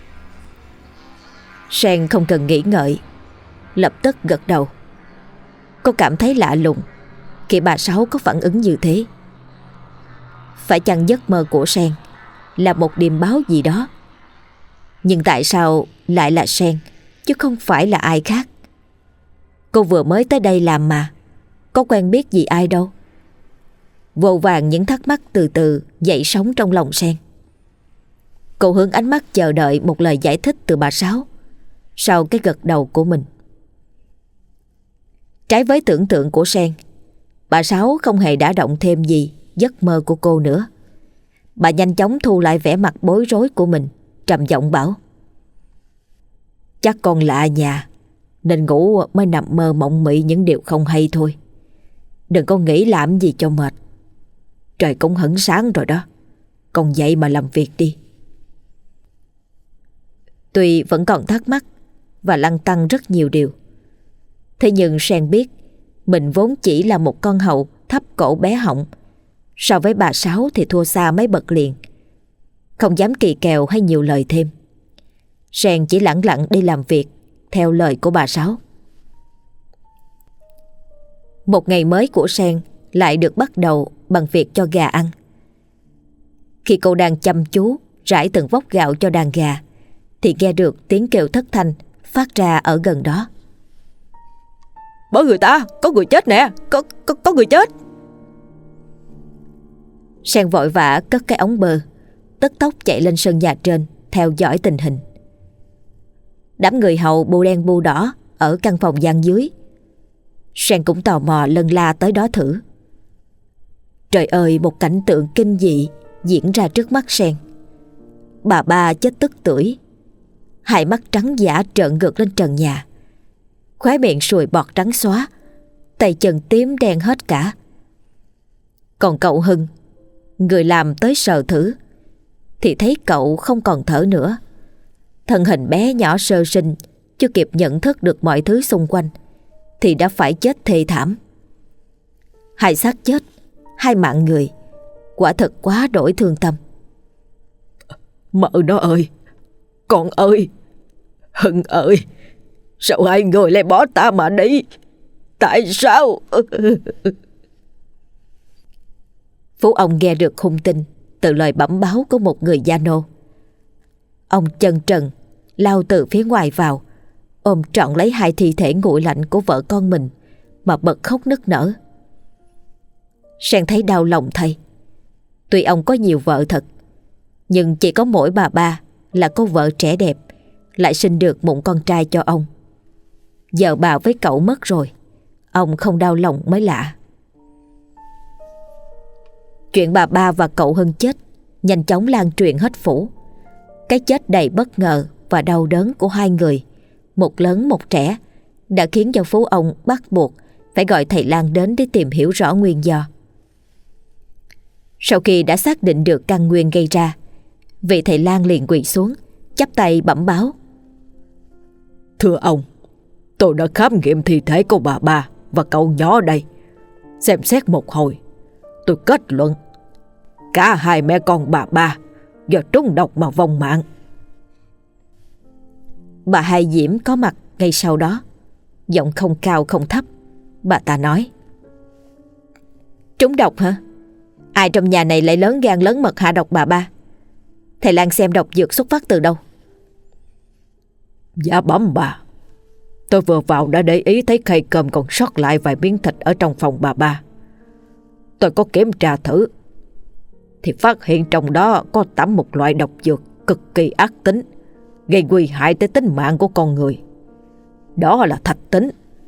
Sen không cần nghĩ ngợi, lập tức gật đầu. Cô cảm thấy lạ lùng khi bà Sáu có phản ứng như thế. Phải chăng giấc mơ của Sen là một điềm báo gì đó? Nhưng tại sao lại là Sen chứ không phải là ai khác? Cô vừa mới tới đây làm mà, có quen biết gì ai đâu. Vô vàn những thắc mắc từ từ dậy sóng trong lòng Sen. Cô hướng ánh mắt chờ đợi một lời giải thích từ bà Sáu sau cái gật đầu của mình. Trái với tưởng tượng của Sen, bà Sáu không hề đả động thêm gì giấc mơ của cô nữa. Bà nhanh chóng thu lại vẻ mặt bối rối của mình, trầm giọng bảo: Chắc con lạ nhà nên ngủ mới nằm mơ mộng mị những điều không hay thôi. Đừng có nghĩ làm gì cho mệt. Trời cũng hửng sáng rồi đó, con dậy mà làm việc đi. Tuy vẫn còn thắc mắc và lăn tăn rất nhiều điều, thế nhưng Sen biết mình vốn chỉ là một con hậu thấp cổ bé họng, so với bà Sáu thì thua xa mấy bậc liền. Không dám kỳ kèo hay nhiều lời thêm, Sen chỉ lẳng lặng đi làm việc theo lời của bà Sáu. Một ngày mới của Sen lại được bắt đầu bằng việc cho gà ăn. Khi cô đang chăm chú rải từng vốc gạo cho đàn gà thì nghe được tiếng kêu thất thanh phát ra ở gần đó. Bởi người ta, có người chết nè, có, có, có người chết. Sen vội vã cất cái ống bơ, tức tốc chạy lên sân nhà trên theo dõi tình hình. Đám người hầu bu đen bu đỏ ở căn phòng gian dưới. Sen cũng tò mò lân la tới đó thử. Trời ơi, một cảnh tượng kinh dị diễn ra trước mắt Sen. Bà ba chết tức tưởi, hai mắt trắng dã trợn ngược lên trần nhà, khóe miệng sùi bọt trắng xóa, tay chân tím đen hết cả. Còn cậu Hưng, người làm tới sờ thử thì thấy cậu không còn thở nữa. Thân hình bé nhỏ sơ sinh, chưa kịp nhận thức được mọi thứ xung quanh thì đã phải chết thê thảm. Hai xác chết, hai mạng người, quả thật quá đổi thương tâm. Mợ nó ơi, con ơi, Hưng ơi, sao hai người lại bỏ ta mà đi? Tại sao? Phú ông nghe được hung tin từ lời bẩm báo của một người gia nô. Ông chân trần lao từ phía ngoài vào, ôm trọn lấy hai thi thể nguội lạnh của vợ con mình mà bật khóc nức nở. Sen thấy đau lòng thay. Tuy ông có nhiều vợ thật, nhưng chỉ có mỗi bà ba là có vợ trẻ đẹp, lại sinh được một con trai cho ông. Giờ bà với cậu mất rồi, ông không đau lòng mới lạ. Chuyện bà ba và cậu Hưng chết nhanh chóng lan truyền hết phủ. Cái chết đầy bất ngờ và đau đớn của hai người, một lớn một trẻ, đã khiến cho Phú ông bắt buộc phải gọi thầy lang đến để tìm hiểu rõ nguyên do. Sau khi đã xác định được căn nguyên gây ra, vị thầy lang liền quỳ xuống, chắp tay bẩm báo: Thưa ông, tôi đã khám nghiệm thi thể của bà ba và cậu nhỏ đây. Xem xét một hồi, tôi kết luận cả hai mẹ con bà ba do trúng độc mà vong mạng. Bà Hai Diễm có mặt ngay sau đó, giọng không cao không thấp. Bà ta nói: Trúng độc hả? Ai trong nhà này lại lớn gan lớn mật hạ độc bà ba? Thầy lang xem độc dược xuất phát từ đâu? Dạ bẩm bà, tôi vừa vào đã để ý thấy khay cơm còn sót lại vài miếng thịt ở trong phòng bà ba. Tôi có kiểm tra thử thì phát hiện trong đó có tẩm một loại độc dược cực kỳ ác tính, gây nguy hại tới tính mạng của con người. Đó là thạch tính.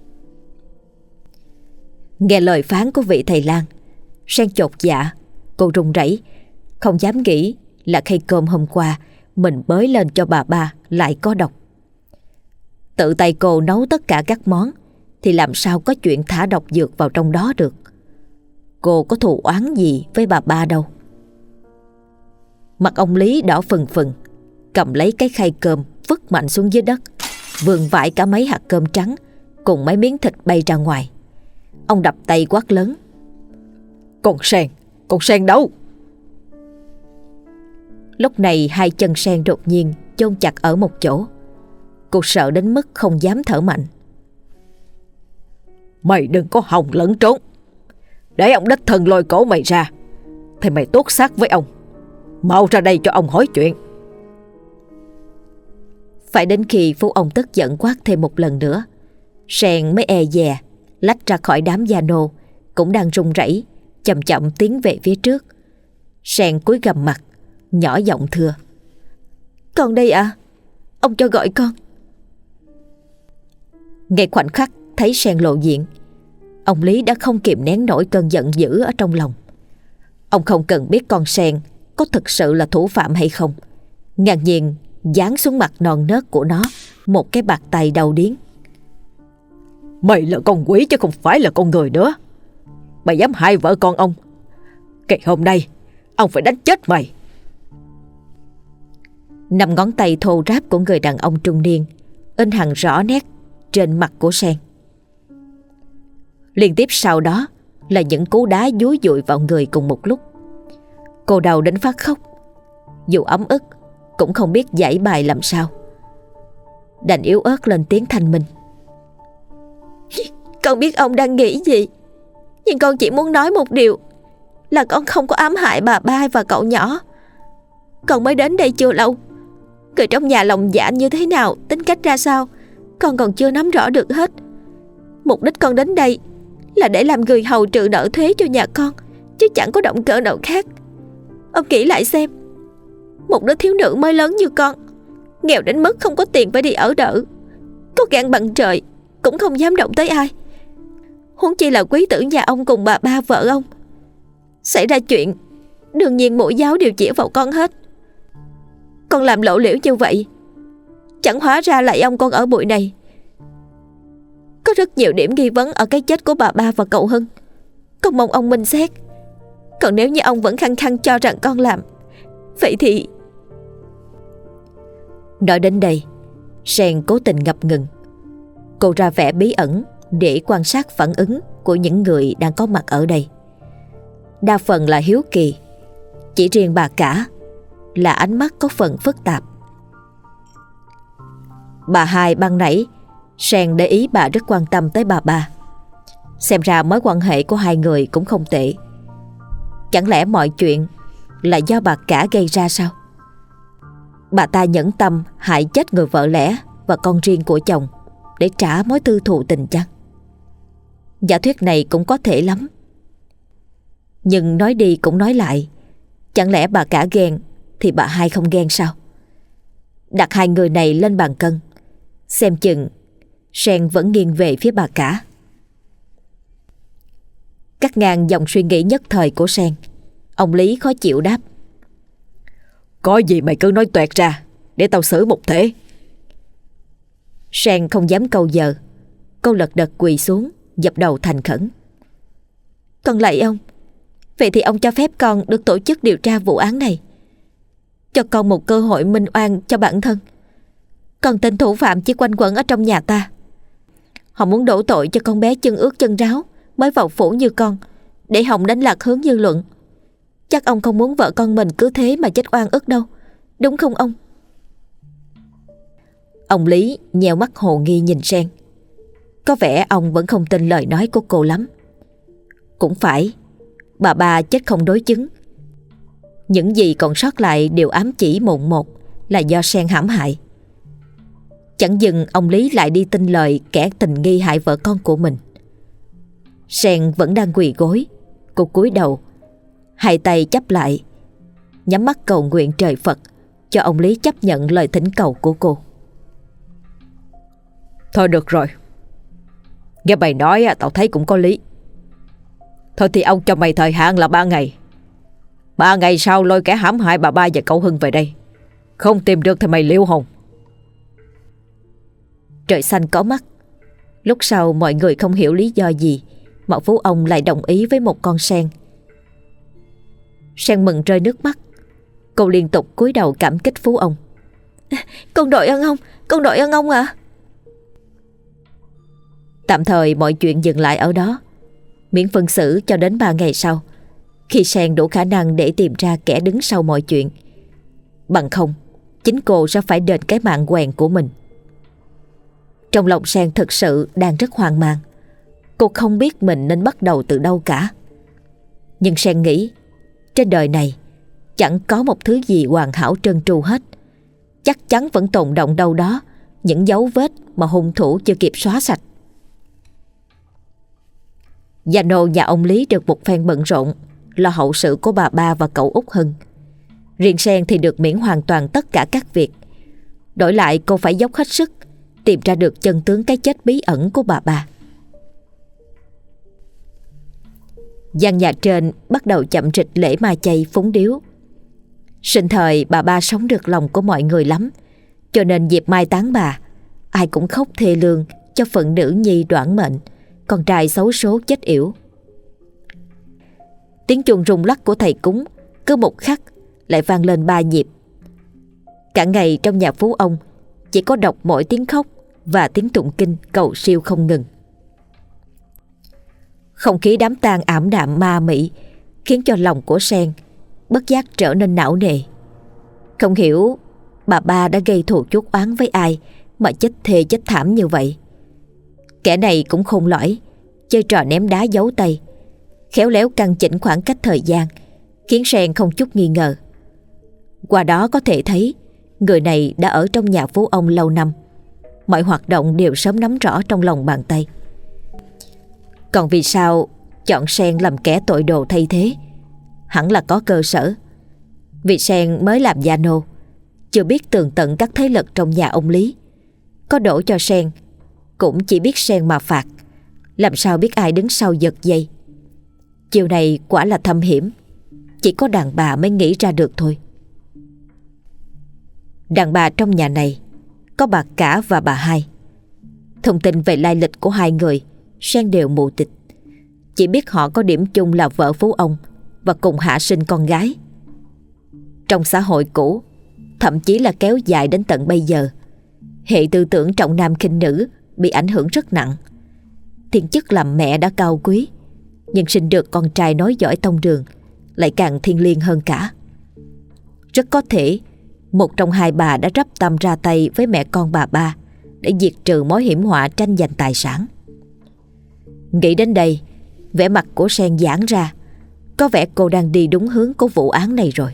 Nghe lời phán của vị thầy lang, Sen chột dạ. Cô run rẩy, không dám nghĩ là khay cơm hôm qua mình bới lên cho bà ba lại có độc. Tự tay cô nấu tất cả các món thì làm sao có chuyện thả độc dược vào trong đó được. Cô có thù oán gì với bà ba đâu. Mặt ông Lý đỏ phừng phừng, cầm lấy cái khay cơm vứt mạnh xuống dưới đất, vườn vãi cả mấy hạt cơm trắng cùng mấy miếng thịt bay ra ngoài. Ông đập tay quát lớn: Con Sen, con Sen đâu? Lúc này hai chân Sen đột nhiên chôn chặt ở một chỗ. Cô sợ đến mức không dám thở mạnh. Mày đừng có hòng lẫn trốn. Để ông đích thân lôi cổ mày ra thì mày tốt xác với ông. Mau ra đây cho ông hỏi chuyện. Phải đến khi Phú ông tức giận quát thêm một lần nữa, Sen mới e dè lách ra khỏi đám gia nô cũng đang run rẩy, chậm chậm tiến về phía trước. Sen cúi gằm mặt, nhỏ giọng thưa: Con đây à, ông cho gọi con. Ngay khoảnh khắc thấy Sen lộ diện, ông Lý đã không kìm nén nổi cơn giận dữ ở trong lòng. Ông không cần biết con Sen có thực sự là thủ phạm hay không, ngang nhiên giáng xuống mặt non nớt của nó một cái bạt tay đau điếng. Mày là con quỷ chứ không phải là con người nữa. Mày dám hại vợ con ông, ngày hôm nay ông phải đánh chết mày. Năm ngón tay thô ráp của người đàn ông trung niên in hằn rõ nét trên mặt của Sen. Liên tiếp sau đó là những cú đá dúi dụi vào người cùng một lúc. Cô đau đến phát khóc, dù ấm ức cũng không biết giải bài làm sao, đành yếu ớt lên tiếng thanh minh: Con biết ông đang nghĩ gì, nhưng con chỉ muốn nói một điều là con không có ám hại bà ba và cậu nhỏ. Con mới đến đây chưa lâu, người trong nhà lòng dạ như thế nào, tính cách ra sao, con còn chưa nắm rõ được hết. Mục đích con đến đây là để làm người hầu trừ nợ thuế cho nhà con, chứ chẳng có động cơ nào khác. Ông nghĩ lại xem, một đứa thiếu nữ mới lớn như con, nghèo đến mức không có tiền phải đi ở đợ, có gan bằng trời cũng không dám động tới ai, huống chi là quý tử nhà ông cùng bà ba vợ ông. Xảy ra chuyện, đương nhiên mũi giáo đều chỉ vào con hết. Con làm lộ liễu như vậy, chẳng hóa ra lại ông con ở bụi này. Có rất nhiều điểm nghi vấn ở cái chết của bà ba và cậu Hưng, con mong ông minh xét. Còn nếu như ông vẫn khăng khăng cho rằng con làm, vậy thì... Nói đến đây, Sen cố tình ngập ngừng. Cô ra vẻ bí ẩn để quan sát phản ứng của những người đang có mặt ở đây. Đa phần là hiếu kỳ, chỉ riêng bà cả là ánh mắt có phần phức tạp. Bà hai ban nãy, Sen để ý bà rất quan tâm tới bà ba. Xem ra mối quan hệ của hai người cũng không tệ. Chẳng lẽ mọi chuyện là do bà cả gây ra sao? Bà ta nhẫn tâm hại chết người vợ lẽ và con riêng của chồng để trả mối tư thù tình chăng? Giả thuyết này cũng có thể lắm. Nhưng nói đi cũng nói lại, chẳng lẽ bà cả ghen thì bà hai không ghen sao? Đặt hai người này lên bàn cân, xem chừng Sen vẫn nghiêng về phía bà cả. Cắt ngang dòng suy nghĩ nhất thời của Sen, ông Lý khó chịu đáp: Có gì mày cứ nói toẹt ra để tao xử một thể. Sen không dám câu giờ. Cô lật đật quỳ xuống, dập đầu thành khẩn: Con lạy ông, vậy thì ông cho phép con được tổ chức điều tra vụ án này, cho con một cơ hội minh oan cho bản thân. Còn tên thủ phạm chỉ quanh quẩn ở trong nhà ta. Họ muốn đổ tội cho con bé chân ướt chân ráo mới vào phủ như con, để hòng đánh lạc hướng dư luận. Chắc ông không muốn vợ con mình cứ thế mà chết oan ức đâu, đúng không ông? Ông Lý nheo mắt hồ nghi nhìn Sen. Có vẻ ông vẫn không tin lời nói của cô lắm. Cũng phải, bà ba chết không đối chứng. Những gì còn sót lại đều ám chỉ mồn một là do Sen hãm hại. Chẳng dừng ông Lý lại đi tin lời kẻ tình nghi hại vợ con của mình. Sen vẫn đang quỳ gối. Cô cúi đầu, hai tay chắp lại, nhắm mắt cầu nguyện trời Phật cho ông Lý chấp nhận lời thỉnh cầu của cô. Thôi được rồi. Nghe mày nói tao thấy cũng có lý. Thôi thì ông cho mày thời hạn là ba ngày. Ba ngày sau lôi kẻ hãm hại bà ba và cậu Hưng về đây. Không tìm được thì mày liêu hồn. Trời xanh có mắt. Lúc sau mọi người không hiểu lý do gì mà Phú ông lại đồng ý với một con sen. Sen mừng rơi nước mắt. Cô liên tục cúi đầu cảm kích Phú ông. Con đội ơn ông, con đội ơn ông à. Tạm thời mọi chuyện dừng lại ở đó, miễn phân xử cho đến ba ngày sau, khi Sen đủ khả năng để tìm ra kẻ đứng sau mọi chuyện. Bằng không, chính cô sẽ phải đền cái mạng quèn của mình. Trong lòng Sen thực sự đang rất hoang mang. Cô không biết mình nên bắt đầu từ đâu cả. Nhưng Sen nghĩ, trên đời này chẳng có một thứ gì hoàn hảo trơn tru hết. Chắc chắn vẫn tồn động đâu đó những dấu vết mà hung thủ chưa kịp xóa sạch. Gia nô nhà ông Lý được một phen bận rộn lo hậu sự của bà ba và cậu Út Hưng. Riêng Sen thì được miễn hoàn toàn tất cả các việc. Đổi lại cô phải dốc hết sức tìm ra được chân tướng cái chết bí ẩn của bà ba. Gian nhà trên bắt đầu chậm trịch lễ ma chay phúng điếu. Sinh thời bà ba sống được lòng của mọi người lắm, cho nên dịp mai táng bà, ai cũng khóc thê lương cho phận nữ nhi đoản mệnh, con trai xấu số chết yểu. Tiếng chuông rung lắc của thầy cúng cứ một khắc lại vang lên ba nhịp. Cả ngày trong nhà Phú ông chỉ có đọc mỗi tiếng khóc và tiếng tụng kinh cầu siêu không ngừng. Không khí đám tang ảm đạm ma mị khiến cho lòng của Sen bất giác trở nên não nề. Không hiểu bà ba đã gây thù chuốc oán với ai mà chết thê chết thảm như vậy. Kẻ này cũng khôn lỏi, chơi trò ném đá giấu tay, khéo léo căn chỉnh khoảng cách thời gian, khiến Sen không chút nghi ngờ. Qua đó có thể thấy người này đã ở trong nhà Phú ông lâu năm, mọi hoạt động đều sớm nắm rõ trong lòng bàn tay. Còn vì sao chọn Sen làm kẻ tội đồ thay thế, hẳn là có cơ sở. Vì Sen mới làm gia nô, chưa biết tường tận các thế lực trong nhà ông Lý. Có đổ cho Sen cũng chỉ biết Sen mà phạt, làm sao biết ai đứng sau giật dây. Chiều này quả là thâm hiểm, chỉ có đàn bà mới nghĩ ra được thôi. Đàn bà trong nhà này có bà cả và bà hai. Thông tin về lai lịch của hai người Sen đều mù tịt, chỉ biết họ có điểm chung là vợ Phú ông và cùng hạ sinh con gái. Trong xã hội cũ, thậm chí là kéo dài đến tận bây giờ, hệ tư tưởng trọng nam khinh nữ bị ảnh hưởng rất nặng. Thiên chức làm mẹ đã cao quý, nhưng sinh được con trai nói giỏi tông đường lại càng thiêng liêng hơn cả. Rất có thể một trong hai bà đã rắp tâm ra tay với mẹ con bà ba để diệt trừ mối hiểm họa tranh giành tài sản. Nghĩ đến đây, vẻ mặt của Sen giãn ra, có vẻ cô đang đi đúng hướng của vụ án này rồi.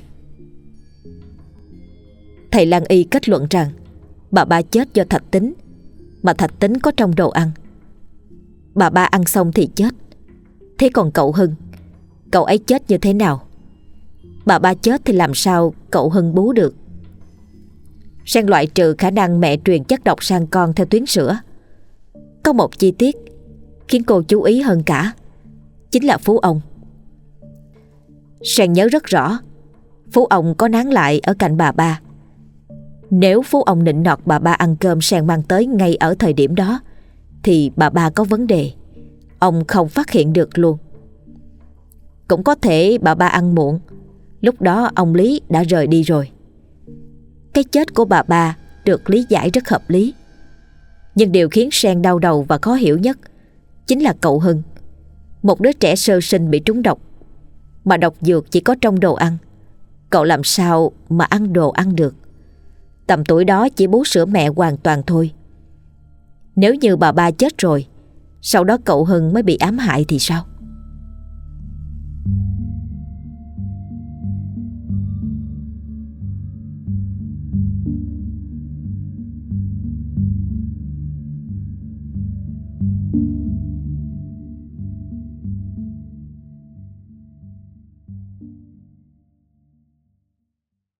Thầy Lan Y kết luận rằng bà ba chết do thạch tín, mà thạch tín có trong đồ ăn. Bà ba ăn xong thì chết. Thế còn cậu Hưng, cậu ấy chết như thế nào? Bà ba chết thì làm sao cậu Hưng bú được? Sen loại trừ khả năng mẹ truyền chất độc sang con theo tuyến sữa. Có một chi tiết khiến cô chú ý hơn cả, chính là Phú ông. Sen nhớ rất rõ, Phú ông có nán lại ở cạnh bà ba. Nếu Phú ông nịnh nọt bà ba ăn cơm Sen mang tới ngay ở thời điểm đó, thì bà ba có vấn đề, ông không phát hiện được luôn. Cũng có thể bà ba ăn muộn, lúc đó ông Lý đã rời đi rồi. Cái chết của bà ba được lý giải rất hợp lý. Nhưng điều khiến Sen đau đầu và khó hiểu nhất chính là cậu Hưng, một đứa trẻ sơ sinh bị trúng độc, mà độc dược chỉ có trong đồ ăn. Cậu làm sao mà ăn đồ ăn được? Tầm tuổi đó chỉ bú sữa mẹ hoàn toàn thôi. Nếu như bà ba chết rồi, sau đó cậu Hưng mới bị ám hại thì sao?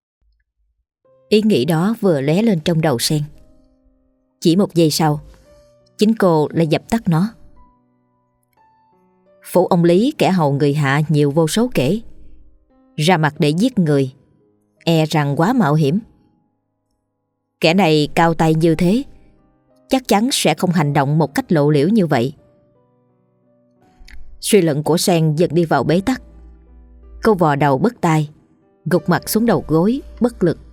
Ý nghĩ đó vừa lóe lên trong đầu Sen. Chỉ một giây sau, chính cô lại dập tắt nó. Phủ ông Lý kẻ hầu người hạ nhiều vô số kể, ra mặt để giết người, e rằng quá mạo hiểm. Kẻ này cao tay như thế, chắc chắn sẽ không hành động một cách lộ liễu như vậy. Suy luận của Sen dần đi vào bế tắc. Cô vò đầu bứt tai, gục mặt xuống đầu gối, bất lực.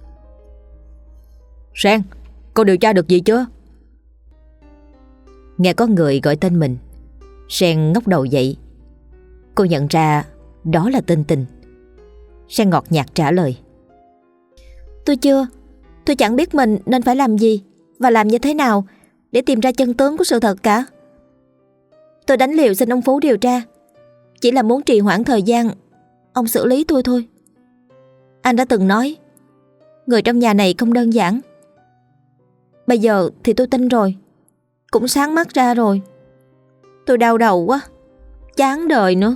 Sen, cô điều tra được gì chưa? Nghe có người gọi tên mình, Sen ngóc đầu dậy. Cô nhận ra đó là tên Tình. Sen ngọt nhạt trả lời. Tôi chưa. Tôi chẳng biết mình nên phải làm gì và làm như thế nào để tìm ra chân tướng của sự thật cả. Tôi đánh liều xin ông Phú điều tra, chỉ là muốn trì hoãn thời gian ông xử lý tôi thôi. Anh đã từng nói người trong nhà này không đơn giản. Bây giờ thì tôi tin rồi, cũng sáng mắt ra rồi. Tôi đau đầu quá, chán đời nữa.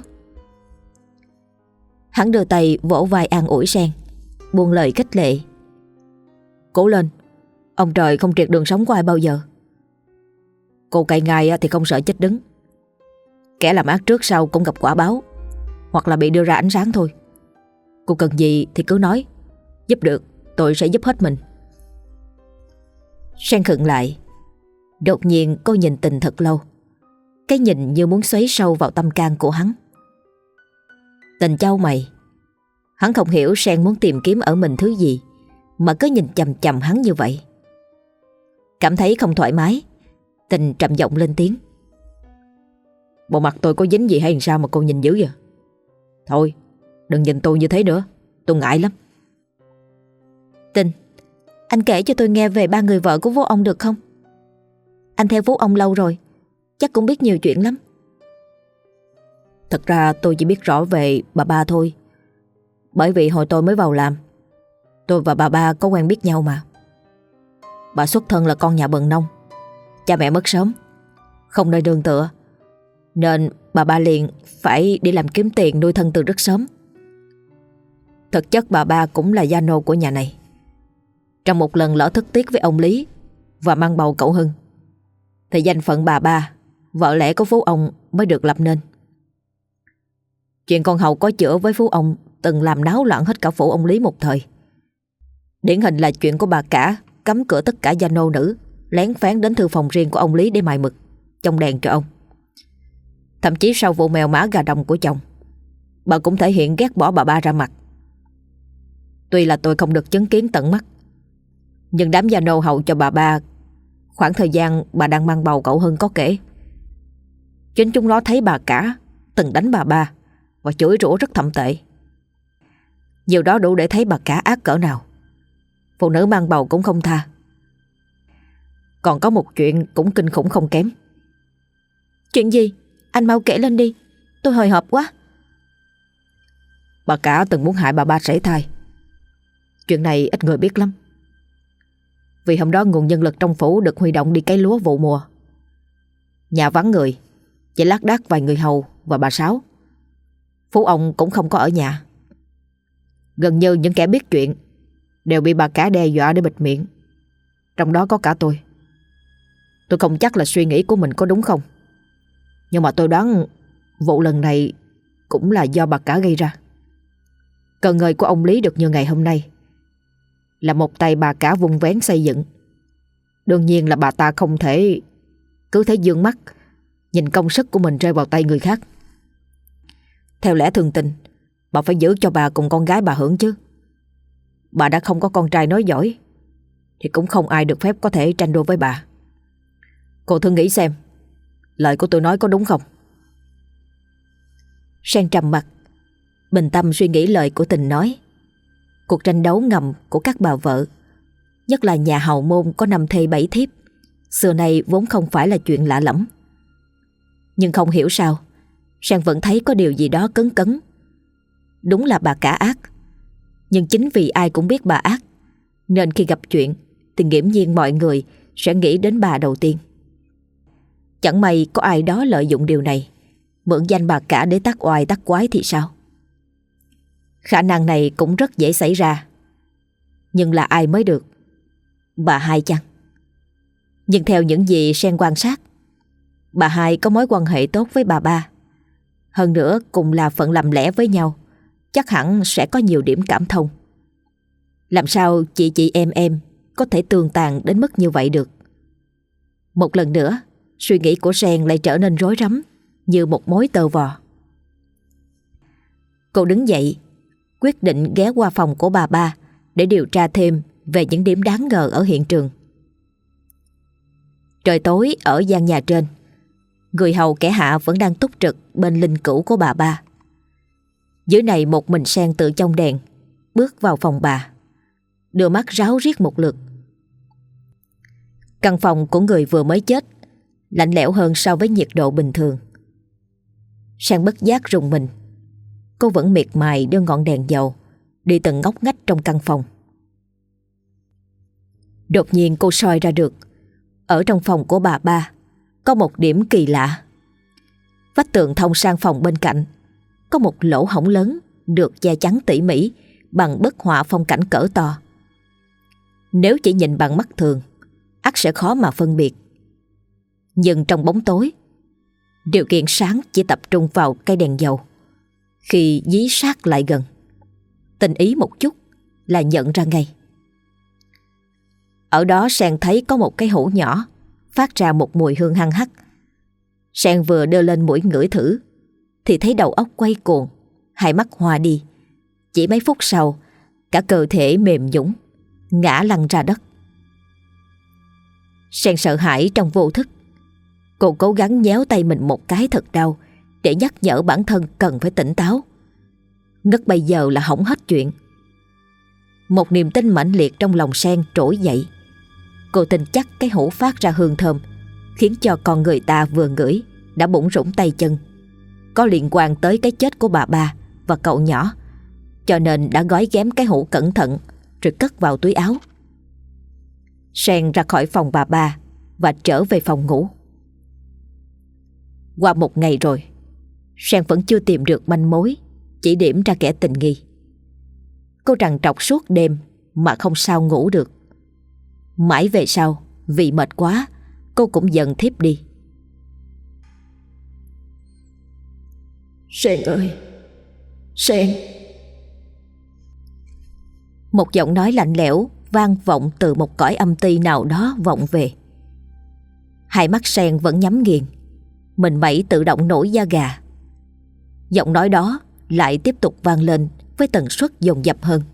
Hắn đưa tay vỗ vai an ủi Sen, buông lời khích lệ. Cố lên, ông trời không triệt đường sống của ai bao giờ. Cô cày ngai thì không sợ chết đứng. Kẻ làm ác trước sau cũng gặp quả báo, hoặc là bị đưa ra ánh sáng thôi. Cô cần gì thì cứ nói, giúp được tôi sẽ giúp hết mình. Sen khựng lại. Đột nhiên cô nhìn Tình thật lâu. Cái nhìn như muốn xoáy sâu vào tâm can của hắn. Tình chau mày. Hắn không hiểu Sen muốn tìm kiếm ở mình thứ gì mà cứ nhìn chằm chằm hắn như vậy. Cảm thấy không thoải mái, Tình trầm giọng lên tiếng. Bộ mặt tôi có dính gì hay sao mà cô nhìn dữ vậy? Thôi, đừng nhìn tôi như thế nữa, tôi ngại lắm. Tình, anh kể cho tôi nghe về ba người vợ của Phú ông được không? Anh theo Phú ông lâu rồi, chắc cũng biết nhiều chuyện lắm. Thật ra tôi chỉ biết rõ về bà ba thôi. Bởi vì hồi tôi mới vào làm, tôi và bà ba có quen biết nhau mà. Bà xuất thân là con nhà bần nông, cha mẹ mất sớm, không nơi nương tựa, nên bà ba liền phải đi làm kiếm tiền nuôi thân từ rất sớm. Thực chất bà ba cũng là gia nô của nhà này. Trong một lần lỡ thất tiếc với ông Lý và mang bầu cậu Hưng, thì danh phận bà ba, vợ lẽ của Phú ông mới được lập nên. Chuyện con hầu có chữa với Phú ông từng làm náo loạn hết cả phủ ông Lý một thời. Điển hình là chuyện của bà cả cấm cửa tất cả gia nô nữ lén phén đến thư phòng riêng của ông Lý để mài mực, trông đèn cho ông. Thậm chí sau vụ mèo mã gà đồng của chồng, bà cũng thể hiện ghét bỏ bà ba ra mặt. Tuy là tôi không được chứng kiến tận mắt, nhưng đám gia nô hầu cho bà ba khoảng thời gian bà đang mang bầu cậu Hưng có kể. Chính chúng nó thấy bà cả từng đánh bà ba và chửi rủa rất thậm tệ. Điều đó đủ để thấy bà cả ác cỡ nào. Phụ nữ mang bầu cũng không tha. Còn có một chuyện cũng kinh khủng không kém. Chuyện gì? Anh mau kể lên đi, tôi hồi hộp quá. Bà cả từng muốn hại bà ba sảy thai. Chuyện này ít người biết lắm. Vì hôm đó nguồn nhân lực trong phủ được huy động đi cấy lúa vụ mùa. Nhà vắng người, chỉ lác đác vài người hầu và bà Sáu. Phú ông cũng không có ở nhà. Gần như những kẻ biết chuyện đều bị bà cả đe dọa để bịt miệng. Trong đó có cả tôi. Tôi không chắc là suy nghĩ của mình có đúng không, nhưng mà tôi đoán vụ lần này cũng là do bà cả gây ra. Cơn ngơi của ông Lý được như ngày hôm nay là một tay bà cả vun vén xây dựng. Đương nhiên là bà ta không thể cứ thế dương mắt nhìn công sức của mình rơi vào tay người khác. Theo lẽ thường tình, bà phải giữ cho bà cùng con gái bà hưởng chứ. Bà đã không có con trai nói giỏi thì cũng không ai được phép có thể tranh đua với bà. Cô thử nghĩ xem, lời của tôi nói có đúng không? Sen trầm mặt, bình tâm suy nghĩ lời của Tình nói. Cuộc tranh đấu ngầm của các bà vợ, nhất là nhà hầu môn có năm thê bảy thiếp, xưa nay vốn không phải là chuyện lạ lẫm. Nhưng không hiểu sao Sen vẫn thấy có điều gì đó cấn cấn. Đúng là bà cả ác, nhưng chính vì ai cũng biết bà ác, nên khi gặp chuyện thì nghiễm nhiên mọi người sẽ nghĩ đến bà đầu tiên. Chẳng may có ai đó lợi dụng điều này, mượn danh bà cả để tác oai tác quái thì sao? Khả năng này cũng rất dễ xảy ra. Nhưng là ai mới được? Bà hai chăng? Nhưng theo những gì Sen quan sát bà hai có mối quan hệ tốt với bà ba. Hơn nữa cùng là phận làm lẽ với nhau, chắc hẳn sẽ có nhiều điểm cảm thông. Làm sao chị chị em em có thể tương tàn đến mức như vậy được? Một lần nữa, suy nghĩ của Sen lại trở nên rối rắm như một mối tơ vò. Cô đứng dậy, quyết định ghé qua phòng của bà ba để điều tra thêm về những điểm đáng ngờ ở hiện trường. Trời tối ở gian nhà trên, người hầu kẻ hạ vẫn đang túc trực bên linh cữu của bà ba. Dưới này một mình Sen tự trong đèn bước vào phòng bà, đưa mắt ráo riết một lượt. Căn phòng của người vừa mới chết lạnh lẽo hơn so với nhiệt độ bình thường. Sen bất giác rùng mình. Cô vẫn miệt mài đưa ngọn đèn dầu đi từng ngóc ngách trong căn phòng. Đột nhiên cô soi ra được, ở trong phòng của bà ba có một điểm kỳ lạ. Vách tường thông sang phòng bên cạnh có một lỗ hổng lớn được che chắn tỉ mỉ bằng bức họa phong cảnh cỡ to. Nếu chỉ nhìn bằng mắt thường, ắt sẽ khó mà phân biệt. Nhưng trong bóng tối, điều kiện sáng chỉ tập trung vào cây đèn dầu. Khi dí sát lại gần, tinh ý một chút là nhận ra ngay. Ở đó Sen thấy có một cái hũ nhỏ phát ra một mùi hương hăng hắc. Sen vừa đưa lên mũi ngửi thử thì thấy đầu óc quay cuồng, hai mắt hoa đi. Chỉ mấy phút sau, cả cơ thể mềm nhũn, ngã lăn ra đất. Sen sợ hãi trong vô thức. Cô cố gắng nhéo tay mình một cái thật đau để nhắc nhở bản thân cần phải tỉnh táo. Ngất bây giờ là hỏng hết chuyện. Một niềm tin mãnh liệt trong lòng Sen trỗi dậy. Cô tin chắc cái hũ phát ra hương thơm khiến cho con người ta vừa ngửi đã bủn rủn tay chân, có liên quan tới cái chết của bà ba và cậu nhỏ, cho nên đã gói ghém cái hũ cẩn thận rồi cất vào túi áo. Sen ra khỏi phòng bà ba và trở về phòng ngủ. Qua một ngày rồi, Sen vẫn chưa tìm được manh mối chỉ điểm ra kẻ tình nghi. Cô trằn trọc suốt đêm mà không sao ngủ được. Mãi về sau, vì mệt quá, cô cũng dần thiếp đi. Sen ơi, Sen. Một giọng nói lạnh lẽo vang vọng từ một cõi âm ti nào đó vọng về. Hai mắt Sen vẫn nhắm nghiền, mình mẩy tự động nổi da gà. Giọng nói đó lại tiếp tục vang lên với tần suất dồn dập hơn.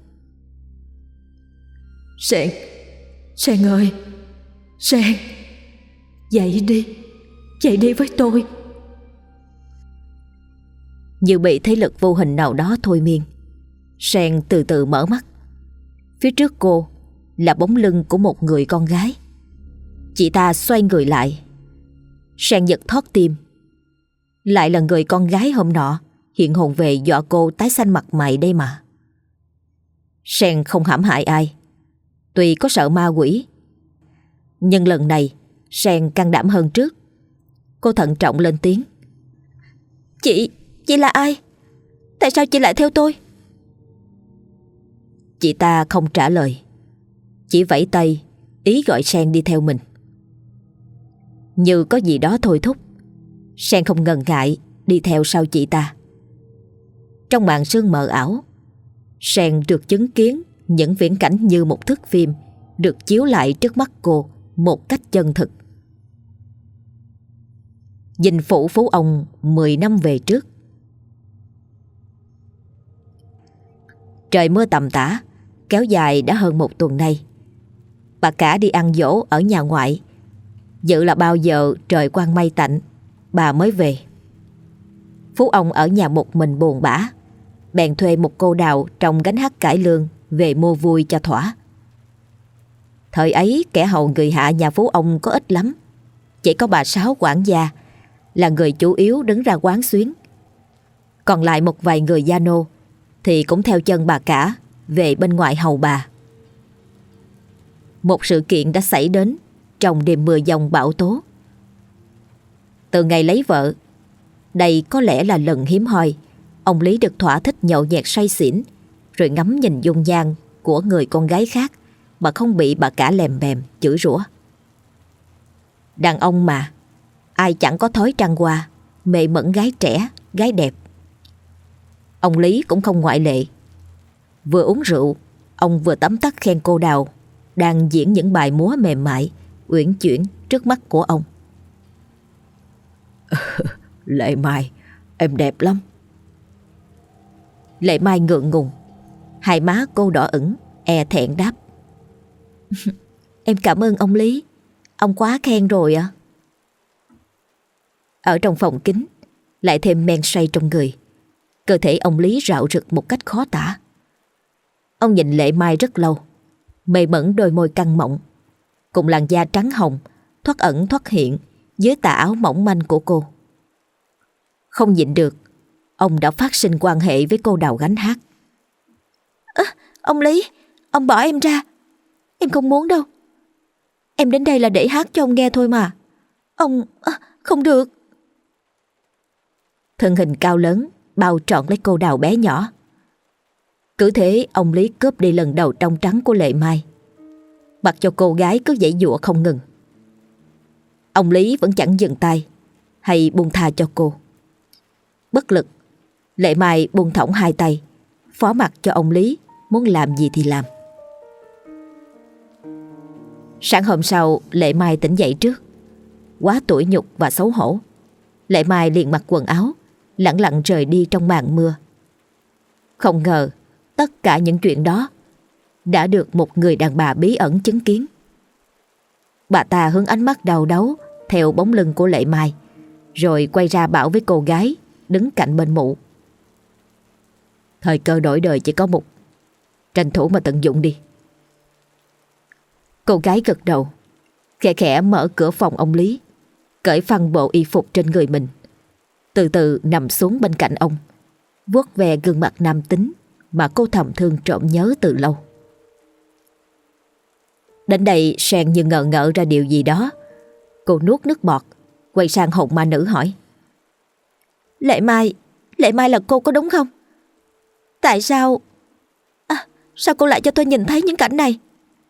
Sen, Sen ơi, Sen, dậy đi, dậy đi với tôi. Như bị thế lực vô hình nào đó thôi miên, Sen từ từ mở mắt. Phía trước cô là bóng lưng của một người con gái. Chị ta xoay người lại. Sen giật thót tim. Lại là người con gái hôm nọ hiện hồn về dọa cô tái xanh mặt mày đây mà. Sen không hãm hại ai, tuy có sợ ma quỷ, nhưng lần này Sen can đảm hơn trước. Cô thận trọng lên tiếng. Chị, chị là ai? Tại sao chị lại theo tôi? Chị ta không trả lời, chỉ vẫy tay ý gọi Sen đi theo mình. Như có gì đó thôi thúc, Sen không ngần ngại đi theo sau chị ta. Trong màn sương mờ ảo, Sen được chứng kiến những viễn cảnh như một thước phim được chiếu lại trước mắt cô một cách chân thực. Dinh phủ Phú Ông mười năm về trước. Trời mưa tầm tã, kéo dài đã hơn một tuần nay. Bà cả đi ăn giỗ ở nhà ngoại, dự là bao giờ trời quang mây tạnh bà mới về. Phú Ông ở nhà một mình buồn bã, bèn thuê một cô đào trồng gánh hát cải lương về mua vui cho thỏa. Thời ấy kẻ hầu người hạ nhà Phú Ông có ít lắm, chỉ có bà Sáu quản gia là người chủ yếu đứng ra quán xuyến. Còn lại một vài người gia nô thì cũng theo chân bà cả về bên ngoài hầu bà. Một sự kiện đã xảy đến trong đêm mưa giông bão tố. Từ ngày lấy vợ, đây có lẽ là lần hiếm hoi ông Lý được thỏa thích nhậu nhẹt say xỉn rồi ngắm nhìn dung nhan của người con gái khác mà không bị bà cả lèm bèm chửi rủa. Đàn ông mà, ai chẳng có thói trăng hoa, mê mẩn gái trẻ, gái đẹp. Ông Lý cũng không ngoại lệ. Vừa uống rượu, ông vừa tấm tắc khen cô Đào đang diễn những bài múa mềm mại, uyển chuyển trước mắt của ông. Lệ Mai, em đẹp lắm. Lệ Mai ngượng ngùng, hai má cô đỏ ửng, e thẹn đáp. Em cảm ơn ông Lý, ông quá khen rồi ạ. Ở trong phòng kín, lại thêm men say trong người, cơ thể ông Lý rạo rực một cách khó tả. Ông nhìn Lệ Mai rất lâu, mê mẩn đôi môi căng mọng, cùng làn da trắng hồng thoát ẩn thoát hiện dưới tà áo mỏng manh của cô. Không nhịn được, ông đã phát sinh quan hệ với cô Đào gánh hát. À, ông Lý, ông bỏ em ra. Em không muốn đâu. Em đến đây là để hát cho ông nghe thôi mà. Ông... À, không được. Thân hình cao lớn bao trọn lấy cô Đào bé nhỏ. Cứ thế ông Lý cướp đi lần đầu trong trắng của Lệ Mai, mặc cho cô gái cứ giãy giụa không ngừng. Ông Lý vẫn chẳng dừng tay hay buông tha cho cô. Bất lực, Lệ Mai buông thõng hai tay, phó mặc cho ông Lý muốn làm gì thì làm. Sáng hôm sau, Lệ Mai tỉnh dậy trước. Quá tủi nhục và xấu hổ, Lệ Mai liền mặc quần áo, lẳng lặng rời đi trong màn mưa. Không ngờ tất cả những chuyện đó đã được một người đàn bà bí ẩn chứng kiến. Bà ta hướng ánh mắt đau đáu theo bóng lưng của Lệ Mai, rồi quay ra bảo với cô gái đứng cạnh bên mụ. Thời cơ đổi đời chỉ có một, tranh thủ mà tận dụng đi. Cô gái gật đầu, khẽ khẽ mở cửa phòng ông Lý, cởi phăng bộ y phục trên người mình, từ từ nằm xuống bên cạnh ông, vuốt ve gương mặt nam tính mà cô thầm thương trộm nhớ từ lâu. Đến đây Sen như ngờ ngợ ra điều gì đó. Cô nuốt nước bọt, quay sang hồn ma nữ hỏi. Lệ Mai, Lệ Mai là cô có đúng không? Tại sao... À, sao cô lại cho tôi nhìn thấy những cảnh này?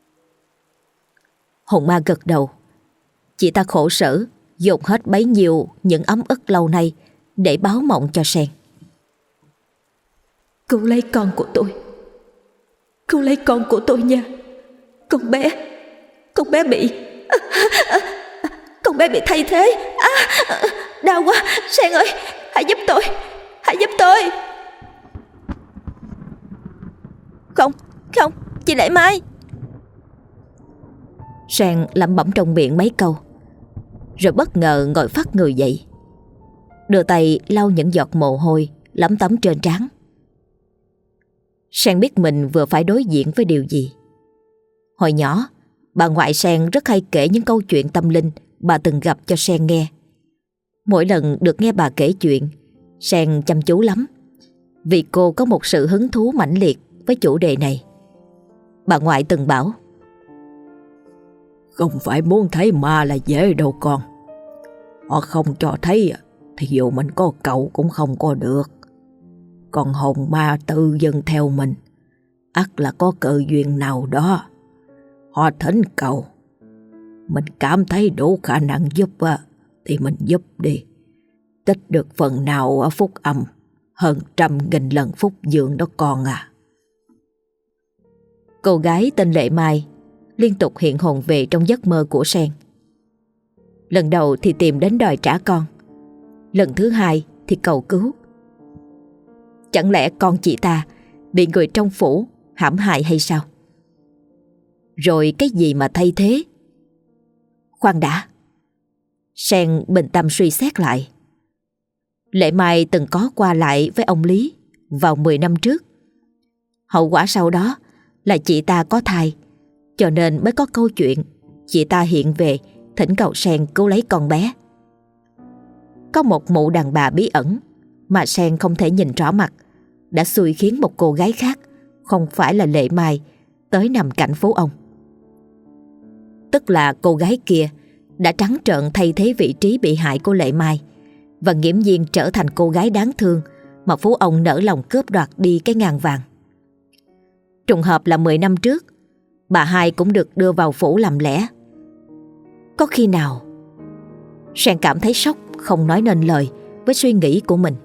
Hồn ma gật đầu. Chị ta khổ sở dồn hết bấy nhiêu những ấm ức lâu nay để báo mộng cho Sen. Cứu lấy con của tôi. Cứu lấy con của tôi nha. Con bé Con bé bị à, à, Con bé bị thay thế. à, à, Đau quá. Sen ơi, hãy giúp tôi. Hãy giúp tôi. Không, không, chị Lệ Mai. Sen lẩm bẩm trong miệng mấy câu, rồi bất ngờ ngồi phắt người dậy, đưa tay lau những giọt mồ hôi lấm tấm trên trán. Sen biết mình vừa phải đối diện với điều gì. Hồi nhỏ, bà ngoại Sen rất hay kể những câu chuyện tâm linh bà từng gặp cho Sen nghe. Mỗi lần được nghe bà kể chuyện, Sen chăm chú lắm, vì cô có một sự hứng thú mãnh liệt với chủ đề này. Bà ngoại từng bảo: Không phải muốn thấy ma là dễ đâu con. Họ không cho thấy thì dù mình có cầu cũng không có được. Còn hồn ma tự dưng theo mình, ắt là có cơ duyên nào đó. Họ thỉnh cầu, mình cảm thấy đủ khả năng giúp thì mình giúp đi. Tích được phần nào ở phúc âm hơn trăm nghìn lần phúc dương đó con à. Cô gái tên Lệ Mai liên tục hiện hồn về trong giấc mơ của Sen. Lần đầu thì tìm đến đòi trả con, lần thứ hai thì cầu cứu. Chẳng lẽ con chị ta bị người trong phủ hãm hại hay sao? Rồi cái gì mà thay thế? Khoan đã. Sen bình tâm suy xét lại. Lệ Mai từng có qua lại với ông Lý vào mười năm trước. Hậu quả sau đó là chị ta có thai, cho nên mới có câu chuyện chị ta hiện về thỉnh cầu Sen cứu lấy con bé. Có một mụ đàn bà bí ẩn mà Sen không thể nhìn rõ mặt đã xui khiến một cô gái khác, không phải là Lệ Mai, tới nằm cạnh phố ông. Tức là cô gái kia đã trắng trợn thay thế vị trí bị hại của Lệ Mai và nghiễm nhiên trở thành cô gái đáng thương mà phú ông nỡ lòng cướp đoạt đi cái ngàn vàng. Trùng hợp là mười năm trước, bà hai cũng được đưa vào phủ làm lẽ. Có khi nào Sen cảm thấy sốc không nói nên lời với suy nghĩ của mình.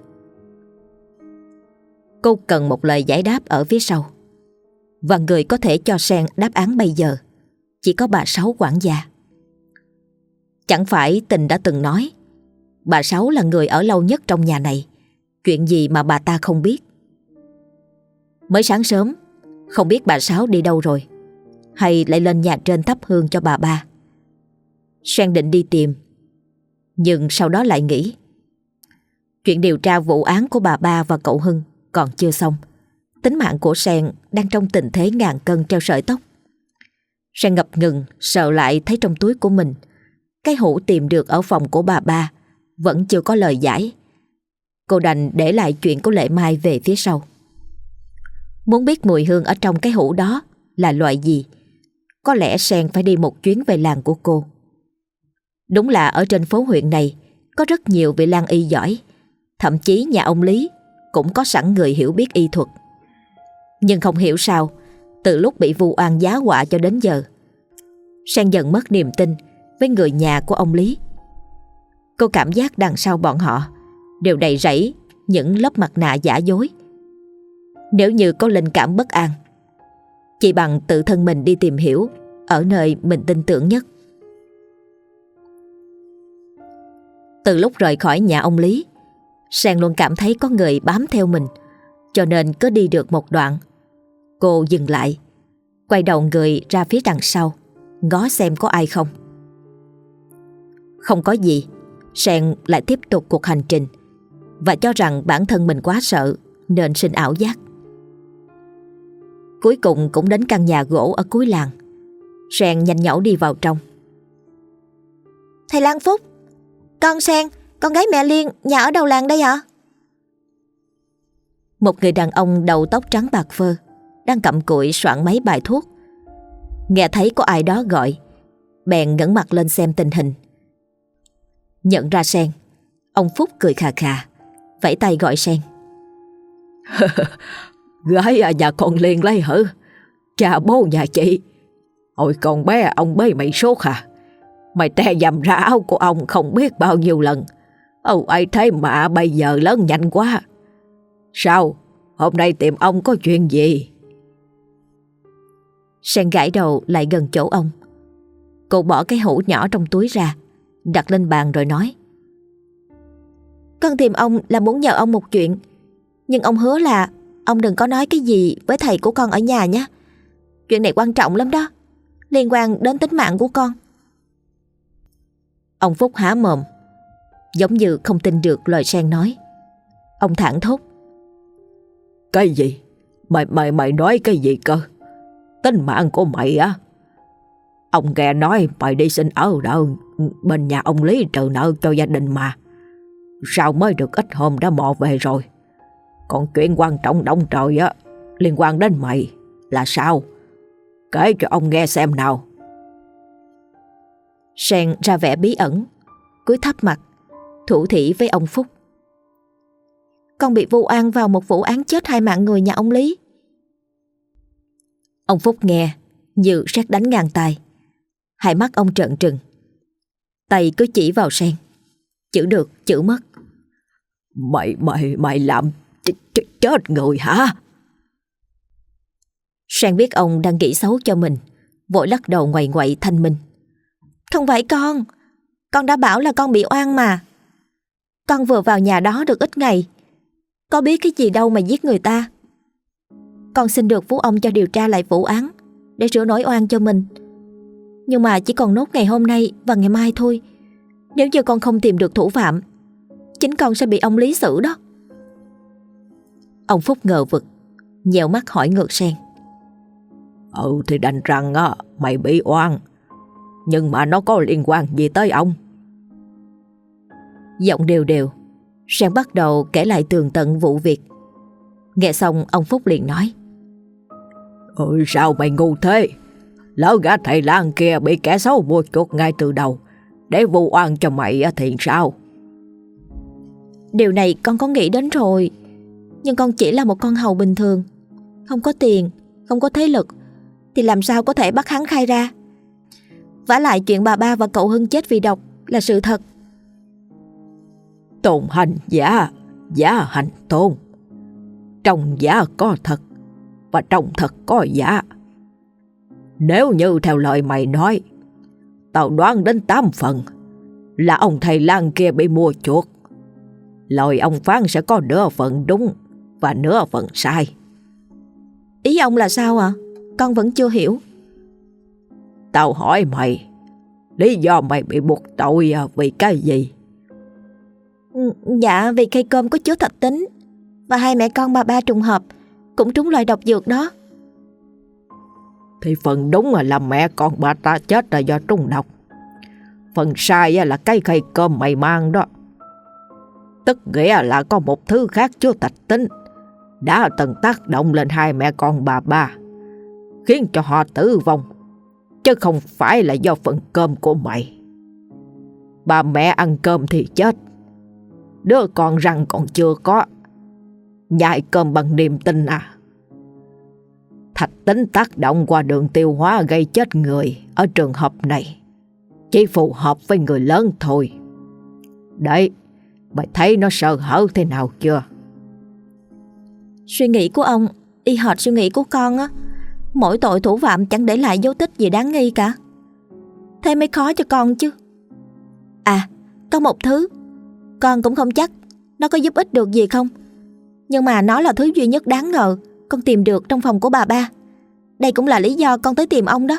Cô cần một lời giải đáp ở phía sau, và người có thể cho Sen đáp án bây giờ chỉ có bà Sáu quản gia. Chẳng phải Tình đã từng nói bà Sáu là người ở lâu nhất trong nhà này, chuyện gì mà bà ta không biết. Mới sáng sớm, không biết bà Sáu đi đâu rồi, hay lại lên nhà trên thắp hương cho bà ba. Sen định đi tìm, nhưng sau đó lại nghĩ chuyện điều tra vụ án của bà ba và cậu Hưng còn chưa xong. Tính mạng của Sen đang trong tình thế ngàn cân treo sợi tóc. Sen ngập ngừng sợ lại thấy trong túi của mình cái hũ tìm được ở phòng của bà ba vẫn chưa có lời giải. Cô đành để lại chuyện của Lệ Mai về phía sau. Muốn biết mùi hương ở trong cái hũ đó là loại gì, có lẽ Sen phải đi một chuyến về làng của cô. Đúng là ở trên phố huyện này có rất nhiều vị lang y giỏi, thậm chí nhà ông Lý cũng có sẵn người hiểu biết y thuật. Nhưng không hiểu sao, từ lúc bị vu oan giá họa cho đến giờ, Sen dần mất niềm tin với người nhà của ông Lý. Cô cảm giác đằng sau bọn họ đều đầy rẫy những lớp mặt nạ giả dối. Nếu như có linh cảm bất an, chỉ bằng tự thân mình đi tìm hiểu ở nơi mình tin tưởng nhất. Từ lúc rời khỏi nhà ông Lý, Sen luôn cảm thấy có người bám theo mình, cho nên cứ đi được một đoạn, cô dừng lại, quay đầu người ra phía đằng sau, ngó xem có ai không. Không có gì, Sen lại tiếp tục cuộc hành trình và cho rằng bản thân mình quá sợ nên sinh ảo giác. Cuối cùng cũng đến căn nhà gỗ ở cuối làng. Sen nhanh nhảu đi vào trong. Thầy Lan Phúc, con Sen, con gái mẹ Liên, nhà ở đầu làng đây ạ? Một người đàn ông đầu tóc trắng bạc phơ đang cặm cụi soạn mấy bài thuốc. Nghe thấy có ai đó gọi, bèn ngẩng mặt lên xem tình hình. Nhận ra Sen, ông Phúc cười khà khà, vẫy tay gọi Sen. Gái à, nhà con Liên lấy hử? Cha bố nhà chị. Hồi còn bé ông bế mày sốt hả? Mày te dầm ra áo của ông không biết bao nhiêu lần. Âu ai thấy mà bây giờ lớn nhanh quá. Sao? Hôm nay tìm ông có chuyện gì? Sen gãi đầu lại gần chỗ ông. Cô bỏ cái hũ nhỏ trong túi ra, đặt lên bàn rồi nói. Con tìm ông là muốn nhờ ông một chuyện, nhưng ông hứa là ông đừng có nói cái gì với thầy của con ở nhà nhé. Chuyện này quan trọng lắm đó, liên quan đến tính mạng của con. Ông Phúc há mồm, giống như không tin được lời Sen nói. Ông thẳng thốt. Cái gì? Mày mày mày nói cái gì cơ? Tính mạng của mày á? Ông nghe nói mày đi xin ở đâu bên nhà ông Lý trừ nợ cho gia đình mà. Sao mới được ít hôm đã mò về rồi? Còn chuyện quan trọng động trời á, liên quan đến mày là sao? Kể cho ông nghe xem nào. Sen ra vẻ bí ẩn, cúi thấp mặt, thủ thỉ với ông Phúc. Con bị vu oan vào một vụ án chết hai mạng người nhà ông Lý. Ông Phúc nghe như sét đánh ngang tai, hai mắt ông trợn trừng, tay cứ chỉ vào Sen, chữ được chữ mất. Mày mày mày làm ch ch chết người hả? Sen biết ông đang nghĩ xấu cho mình, vội lắc đầu ngoại ngoại thanh minh. Không phải con, con đã bảo là con bị oan mà. Con vừa vào nhà đó được ít ngày, có biết cái gì đâu mà giết người ta. Con xin được phú ông cho điều tra lại vụ án để rửa nỗi oan cho mình. Nhưng mà chỉ còn nốt ngày hôm nay và ngày mai thôi. Nếu như con không tìm được thủ phạm, chính con sẽ bị ông Lý xử đó. Ông Phúc ngờ vực, nhèo mắt hỏi ngược Sen. Ừ thì đành rằng á, mày bị oan, nhưng mà nó có liên quan gì tới ông? Giọng đều đều, Sen bắt đầu kể lại tường tận vụ việc. Nghe xong ông Phúc liền nói. Ừ sao mày ngu thế? Lỡ gã thầy Lan kia bị kẻ xấu mua chuộc ngay từ đầu để vu oan cho mày thì sao? Điều này con có nghĩ đến rồi, nhưng con chỉ là một con hầu bình thường, không có tiền, không có thế lực, thì làm sao có thể bắt hắn khai ra. Vả lại chuyện bà ba và cậu Hưng chết vì độc là sự thật, Tôn hành giả, giả hành tôn. Trong giả có thật, và trong thật có giả. Nếu như theo lời mày nói, tao đoán đến tám phần là ông thầy lang kia bị mua chuộc. Lời ông phán sẽ có nửa phần đúng và nửa phần sai. Ý ông là sao ạ? À? Con vẫn chưa hiểu. Tao hỏi mày, lý do mày bị buộc tội vì cái gì? Dạ vì cây cơm có chứa thạch tín, và hai mẹ con bà ba trùng hợp cũng trúng loại độc dược đó. Thì phần đúng là mẹ con bà ta chết là do trúng độc. Phần sai là cái cây cơm mày mang đó. Tức nghĩa là có một thứ khác chứa thạch tín đã từng tác động lên hai mẹ con bà ba, khiến cho họ tử vong, chứ không phải là do phần cơm của mày. Bà mẹ ăn cơm thì chết, đứa con răng còn chưa có, nhai cơm bằng niềm tin à? Thạch tín tác động qua đường tiêu hóa gây chết người ở trường hợp này chỉ phù hợp với người lớn thôi. Đấy, mày thấy nó sơ hở thế nào chưa? Suy nghĩ của ông y hệt suy nghĩ của con á. Mỗi tội thủ phạm chẳng để lại dấu tích gì đáng nghi cả. Thế mới khó cho con chứ. À, có một thứ con cũng không chắc nó có giúp ích được gì không, nhưng mà nó là thứ duy nhất đáng ngờ con tìm được trong phòng của bà ba. Đây cũng là lý do con tới tìm ông đó.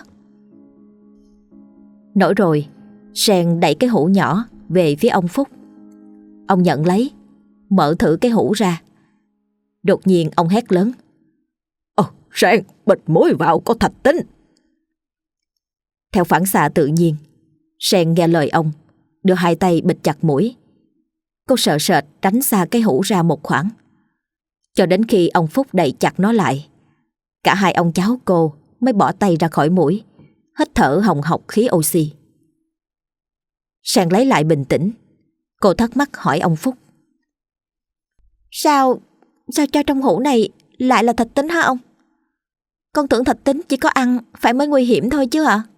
Nói rồi, Sen đẩy cái hũ nhỏ về phía ông Phúc. Ông nhận lấy, mở thử cái hũ ra. Đột nhiên ông hét lớn: Ồ, Sen, bịt muối vào có thạch tín. Theo phản xạ tự nhiên, Sen nghe lời ông, đưa hai tay bịt chặt mũi. Cô sợ sệt tránh xa cái hũ ra một khoảng, cho đến khi ông Phúc đẩy chặt nó lại. Cả hai ông cháu cô mới bỏ tay ra khỏi mũi, hít thở hồng hộc khí oxy. Sen lấy lại bình tĩnh. Cô thắc mắc hỏi ông Phúc: Sao, sao cho trong hũ này lại là thạch tín hả ông? Con tưởng thạch tín chỉ có ăn phải mới nguy hiểm thôi chứ ạ?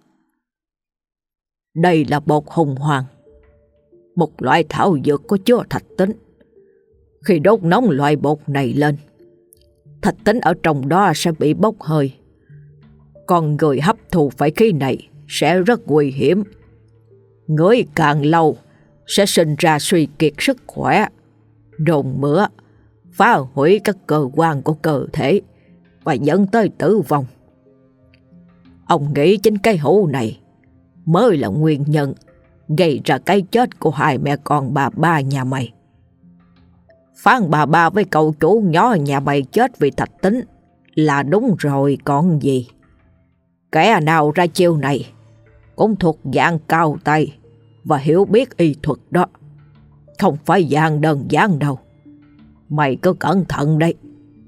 Đây là bột hùng hoàng, một loại thảo dược có chứa thạch tín. Khi đốt nóng loại bột này lên, thạch tín ở trong đó sẽ bị bốc hơi. Còn người hấp thụ phải khí này sẽ rất nguy hiểm. Ngửi càng lâu sẽ sinh ra suy kiệt sức khỏe, nôn mửa, phá hủy các cơ quan của cơ thể và dẫn tới tử vong. Ông nghĩ chính cái hũ này mới là nguyên nhân gây ra cái chết của hai mẹ con bà ba nhà mày. Phán bà ba với cậu chủ nhỏ nhà mày chết vì thạch tín là đúng rồi còn gì. Kẻ nào ra chiêu này cũng thuộc dạng cao tay và hiểu biết y thuật đó, không phải dạng đơn giản đâu. Mày cứ cẩn thận đấy.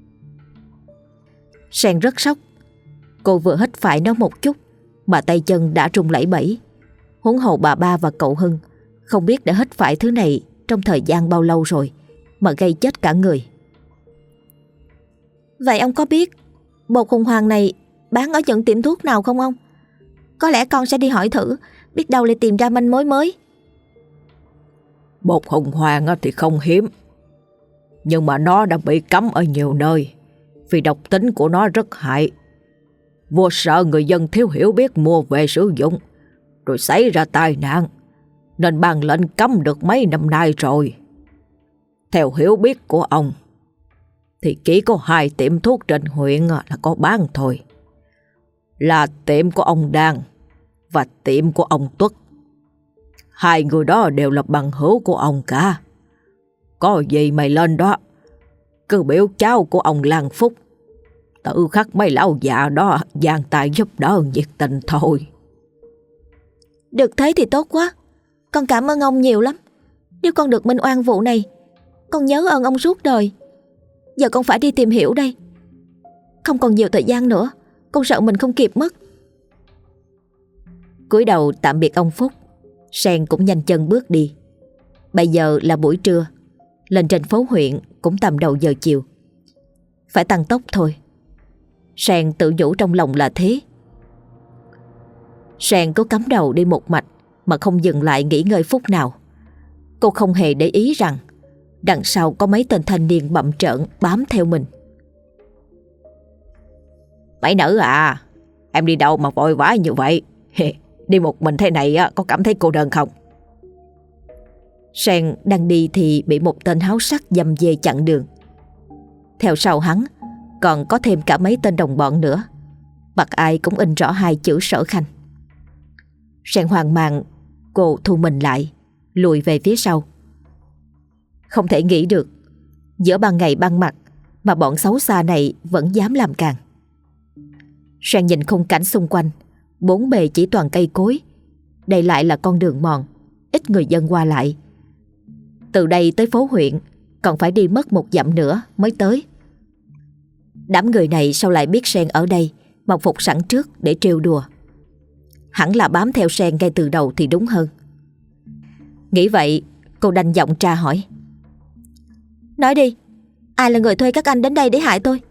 Sen rất sốc. Cô vừa hít phải nó một chút mà tay chân đã run lẩy bẩy. Huống hồ bà ba và cậu Hưng không biết đã hít phải thứ này trong thời gian bao lâu rồi mà gây chết cả người. Vậy ông có biết bột hùng hoàng này bán ở những tiệm thuốc nào không ông? Có lẽ con sẽ đi hỏi thử, biết đâu lại tìm ra manh mối mới. Bột hùng hoàng thì không hiếm, nhưng mà nó đã bị cấm ở nhiều nơi vì độc tính của nó rất hại. Vua sợ người dân thiếu hiểu biết mua về sử dụng rồi xảy ra tai nạn, nên ban lệnh cấm được mấy năm nay rồi. Theo hiểu biết của ông thì chỉ có hai tiệm thuốc trên huyện là có bán thôi, là tiệm của ông Đan và tiệm của ông Tuất. Hai người đó đều là bằng hữu của ông cả. Có gì mày lên đó cứ biểu cháu của ông Lan Phúc tự khắc mấy lão già đó giang tay giúp đỡ nhiệt tình thôi. Được thế thì tốt quá. Con cảm ơn ông nhiều lắm. Nếu con được minh oan vụ này, con nhớ ơn ông suốt đời. Giờ con phải đi tìm hiểu đây. Không còn nhiều thời gian nữa, con sợ mình không kịp mất. Cúi đầu tạm biệt ông Phúc, Sen cũng nhanh chân bước đi. Bây giờ là buổi trưa, lên trên phố huyện cũng tầm đầu giờ chiều. Phải tăng tốc thôi. Sen tự nhủ trong lòng là thế. Sen cố cắm đầu đi một mạch mà không dừng lại nghỉ ngơi phút nào. Cô không hề để ý rằng Đằng sau có mấy tên thanh niên bặm trợn bám theo mình. Mấy nữ à, em đi đâu mà vội vã như vậy? Đi một mình thế này có cảm thấy cô đơn không? Sen đang đi thì bị một tên háo sắc giầm về chặn đường. Theo sau hắn còn có thêm cả mấy tên đồng bọn nữa, mặt ai cũng in rõ hai chữ Sở Khanh. Sen hoang mang, cô thu mình lại, lùi về phía sau. Không thể nghĩ được giữa ban ngày ban mặt mà bọn xấu xa này vẫn dám làm càng. Sen nhìn khung cảnh xung quanh, bốn bề chỉ toàn cây cối. Đây lại là con đường mòn, ít người dân qua lại. Từ đây tới phố huyện còn phải đi mất một dặm nữa mới tới. Đám người này sao lại biết Sen ở đây mà phục sẵn trước để trêu đùa? Hẳn là bám theo Sen ngay từ đầu thì đúng hơn. Nghĩ vậy, cô đanh giọng tra hỏi. Nói đi, ai là người thuê các anh đến đây để hại tôi?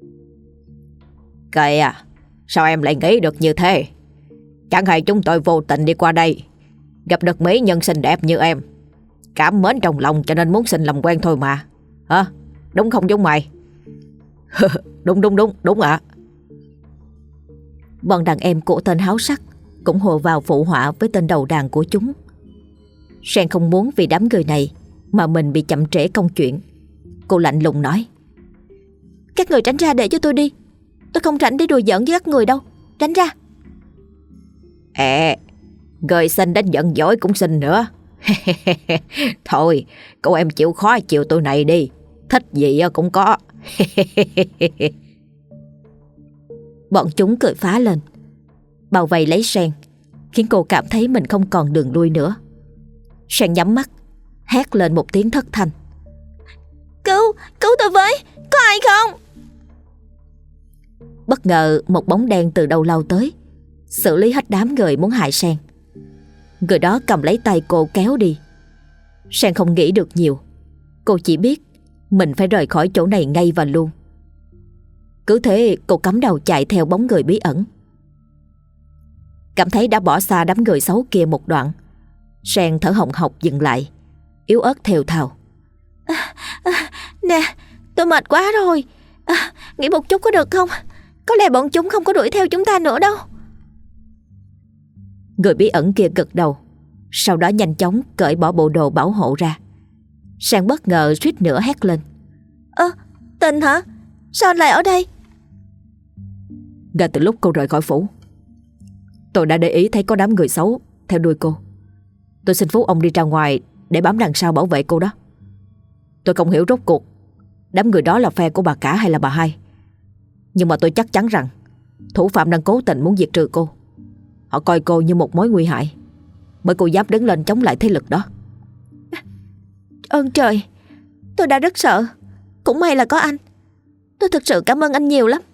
Kìa, sao em lại nghĩ được như thế? Chẳng hay chúng tôi vô tình đi qua đây, gặp được mỹ nhân xinh đẹp như em, cảm mến trong lòng cho nên muốn xin làm quen thôi mà. Hả? Đúng không chúng mày? Đúng đúng đúng, đúng ạ. Bọn đàn em của tên háo sắc cũng hồ vào phụ họa với tên đầu đàn của chúng. Sen không muốn vì đám người này mà mình bị chậm trễ công chuyện. Cô lạnh lùng nói. Các người tránh ra để cho tôi đi. Tôi không rảnh để đùa giỡn với các người đâu. Tránh ra. Ê, người xin đến giận dỗi cũng xin nữa. Thôi, cô em chịu khó chịu tôi này đi, thích gì cũng có. Bọn chúng cười phá lên, bao vây lấy Sen, khiến cô cảm thấy mình không còn đường lui nữa. Sen nhắm mắt, hét lên một tiếng thất thanh. Cứu, cứu tôi với, có ai không? Bất ngờ một bóng đen từ đâu lao tới, xử lý hết đám người muốn hại Sen. Người đó cầm lấy tay cô kéo đi. Sen không nghĩ được nhiều. Cô chỉ biết mình phải rời khỏi chỗ này ngay và luôn. Cứ thế cô cắm đầu chạy theo bóng người bí ẩn. Cảm thấy đã bỏ xa đám người xấu kia một đoạn, Sen thở hồng hộc dừng lại, yếu ớt thều thào. À, à, nè, tôi mệt quá rồi. À, nghỉ một chút có được không? Có lẽ bọn chúng không có đuổi theo chúng ta nữa đâu. Người bí ẩn kia gật đầu, sau đó nhanh chóng cởi bỏ bộ đồ bảo hộ ra. Sen bất ngờ suýt nữa hét lên. Ơ, à, Tình hả? Sao anh lại ở đây? Ngay từ lúc cô rời khỏi phủ, tôi đã để ý thấy có đám người xấu theo đuôi cô. Tôi xin phú ông đi ra ngoài để bám đằng sau bảo vệ cô đó. Tôi không hiểu rốt cuộc đám người đó là phe của bà cả hay là bà hai, nhưng mà tôi chắc chắn rằng thủ phạm đang cố tình muốn diệt trừ cô. Họ coi cô như một mối nguy hại, bởi cô dám đứng lên chống lại thế lực đó. Ơn trời, tôi đã rất sợ. Cũng may là có anh. Tôi thực sự cảm ơn anh nhiều lắm.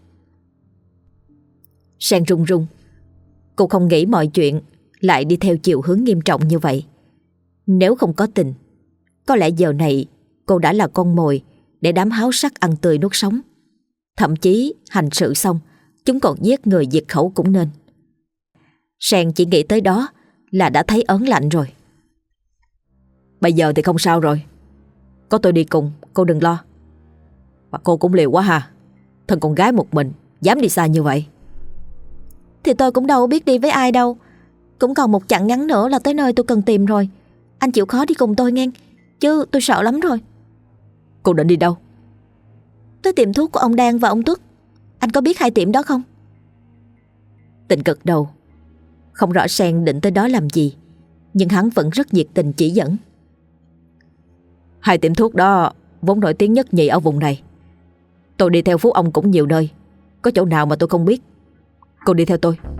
Sen run run. Cô không nghĩ mọi chuyện lại đi theo chiều hướng nghiêm trọng như vậy. Nếu không có Tình, có lẽ giờ này cô đã là con mồi để đám háo sắc ăn tươi nuốt sống. Thậm chí hành sự xong chúng còn giết người diệt khẩu cũng nên. Sen chỉ nghĩ tới đó là đã thấy ớn lạnh rồi. Bây giờ thì không sao rồi, có tôi đi cùng, cô đừng lo. Và cô cũng liều quá ha, thân con gái một mình dám đi xa như vậy. Thì tôi cũng đâu biết đi với ai đâu. Cũng còn một chặng ngắn nữa là tới nơi tôi cần tìm rồi. Anh chịu khó đi cùng tôi nghe, chứ tôi sợ lắm rồi. Cô định đi đâu? Tới tiệm thuốc của ông Đan và ông Tuất. Anh có biết hai tiệm đó không? Tình gật đầu. Không rõ Sen định tới đó làm gì, nhưng hắn vẫn rất nhiệt tình chỉ dẫn. Hai tiệm thuốc đó vốn nổi tiếng nhất nhì ở vùng này. Tôi đi theo phú ông cũng nhiều nơi, có chỗ nào mà tôi không biết. Cô đi theo tôi.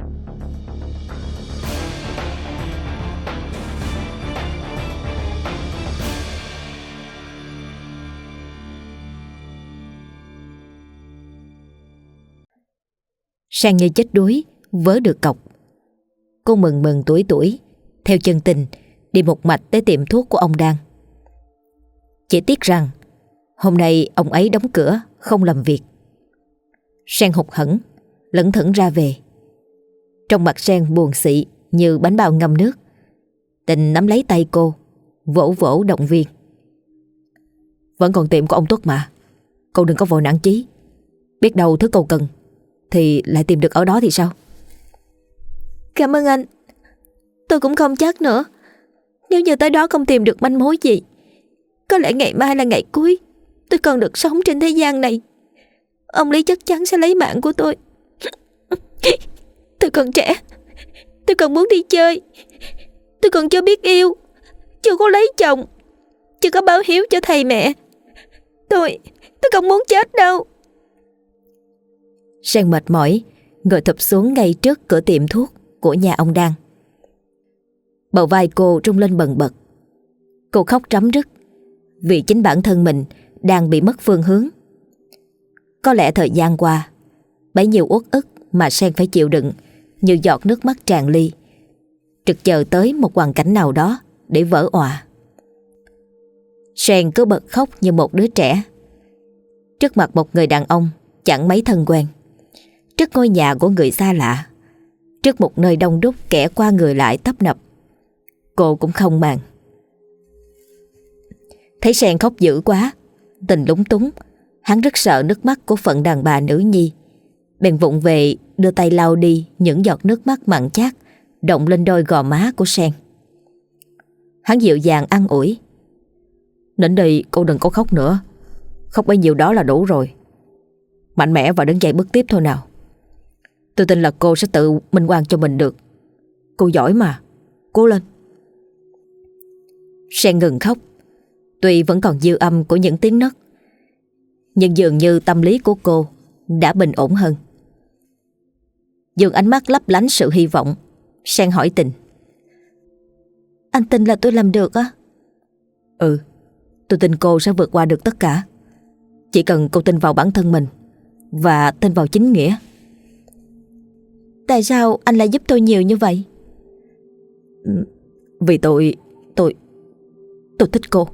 Sen như chết đuối vớ được cọc. Cô mừng mừng tuổi tuổi theo chân Tình đi một mạch tới tiệm thuốc của ông Đan. Chỉ tiếc rằng hôm nay ông ấy đóng cửa không làm việc. Sen hụt hẫng lững thững ra về. Trong mặt Sen buồn xị như bánh bao ngâm nước. Tình nắm lấy tay cô, vỗ vỗ động viên. Vẫn còn tiệm của ông Tuất mà. Cậu đừng có vội nản chí. Biết đâu thứ cậu cần thì lại tìm được ở đó thì sao? Cảm ơn anh. Tôi cũng không chắc nữa. Nếu như tới đó không tìm được manh mối gì, có lẽ ngày mai là ngày cuối tôi còn được sống trên thế gian này. Ông Lý chắc chắn sẽ lấy mạng của tôi. Tôi còn trẻ, tôi còn muốn đi chơi, tôi còn chưa biết yêu, chưa có lấy chồng, chưa có báo hiếu cho thầy mẹ. Tôi, tôi không muốn chết đâu. Sen mệt mỏi ngồi thụp xuống ngay trước cửa tiệm thuốc của nhà ông Đan. Bờ vai cô rung lên bần bật. Cô khóc rắm rứt vì chính bản thân mình đang bị mất phương hướng. Có lẽ thời gian qua, bấy nhiêu uất ức mà Sen phải chịu đựng như giọt nước mắt tràn ly, trực chờ tới một hoàn cảnh nào đó để vỡ òa. Sen cứ bật khóc như một đứa trẻ trước mặt một người đàn ông chẳng mấy thân quen, trước ngôi nhà của người xa lạ, trước một nơi đông đúc kẻ qua người lại tấp nập. Cô cũng không màng. Thấy Sen khóc dữ quá, Tình lúng túng, hắn rất sợ nước mắt của phận đàn bà nữ nhi, bèn vụng về đưa tay lau đi những giọt nước mắt mặn chát đọng lên đôi gò má của Sen. Hắn dịu dàng an ủi: Đến đây cô đừng có khóc nữa. Khóc bấy nhiêu đó là đủ rồi. Mạnh mẽ và đứng dậy bước tiếp thôi nào. Tôi tin là cô sẽ tự minh oan cho mình được. Cô giỏi mà. Cố lên. Sen ngừng khóc. Tuy vẫn còn dư âm của những tiếng nấc, nhưng dường như tâm lý của cô đã bình ổn hơn. Dường ánh mắt lấp lánh sự hy vọng, Sen hỏi Tình: Anh tin là tôi làm được á? Ừ, tôi tin cô sẽ vượt qua được tất cả. Chỉ cần cô tin vào bản thân mình và tin vào chính nghĩa. Tại sao anh lại giúp tôi nhiều như vậy? Vì tôi, tôi, tôi thích cô.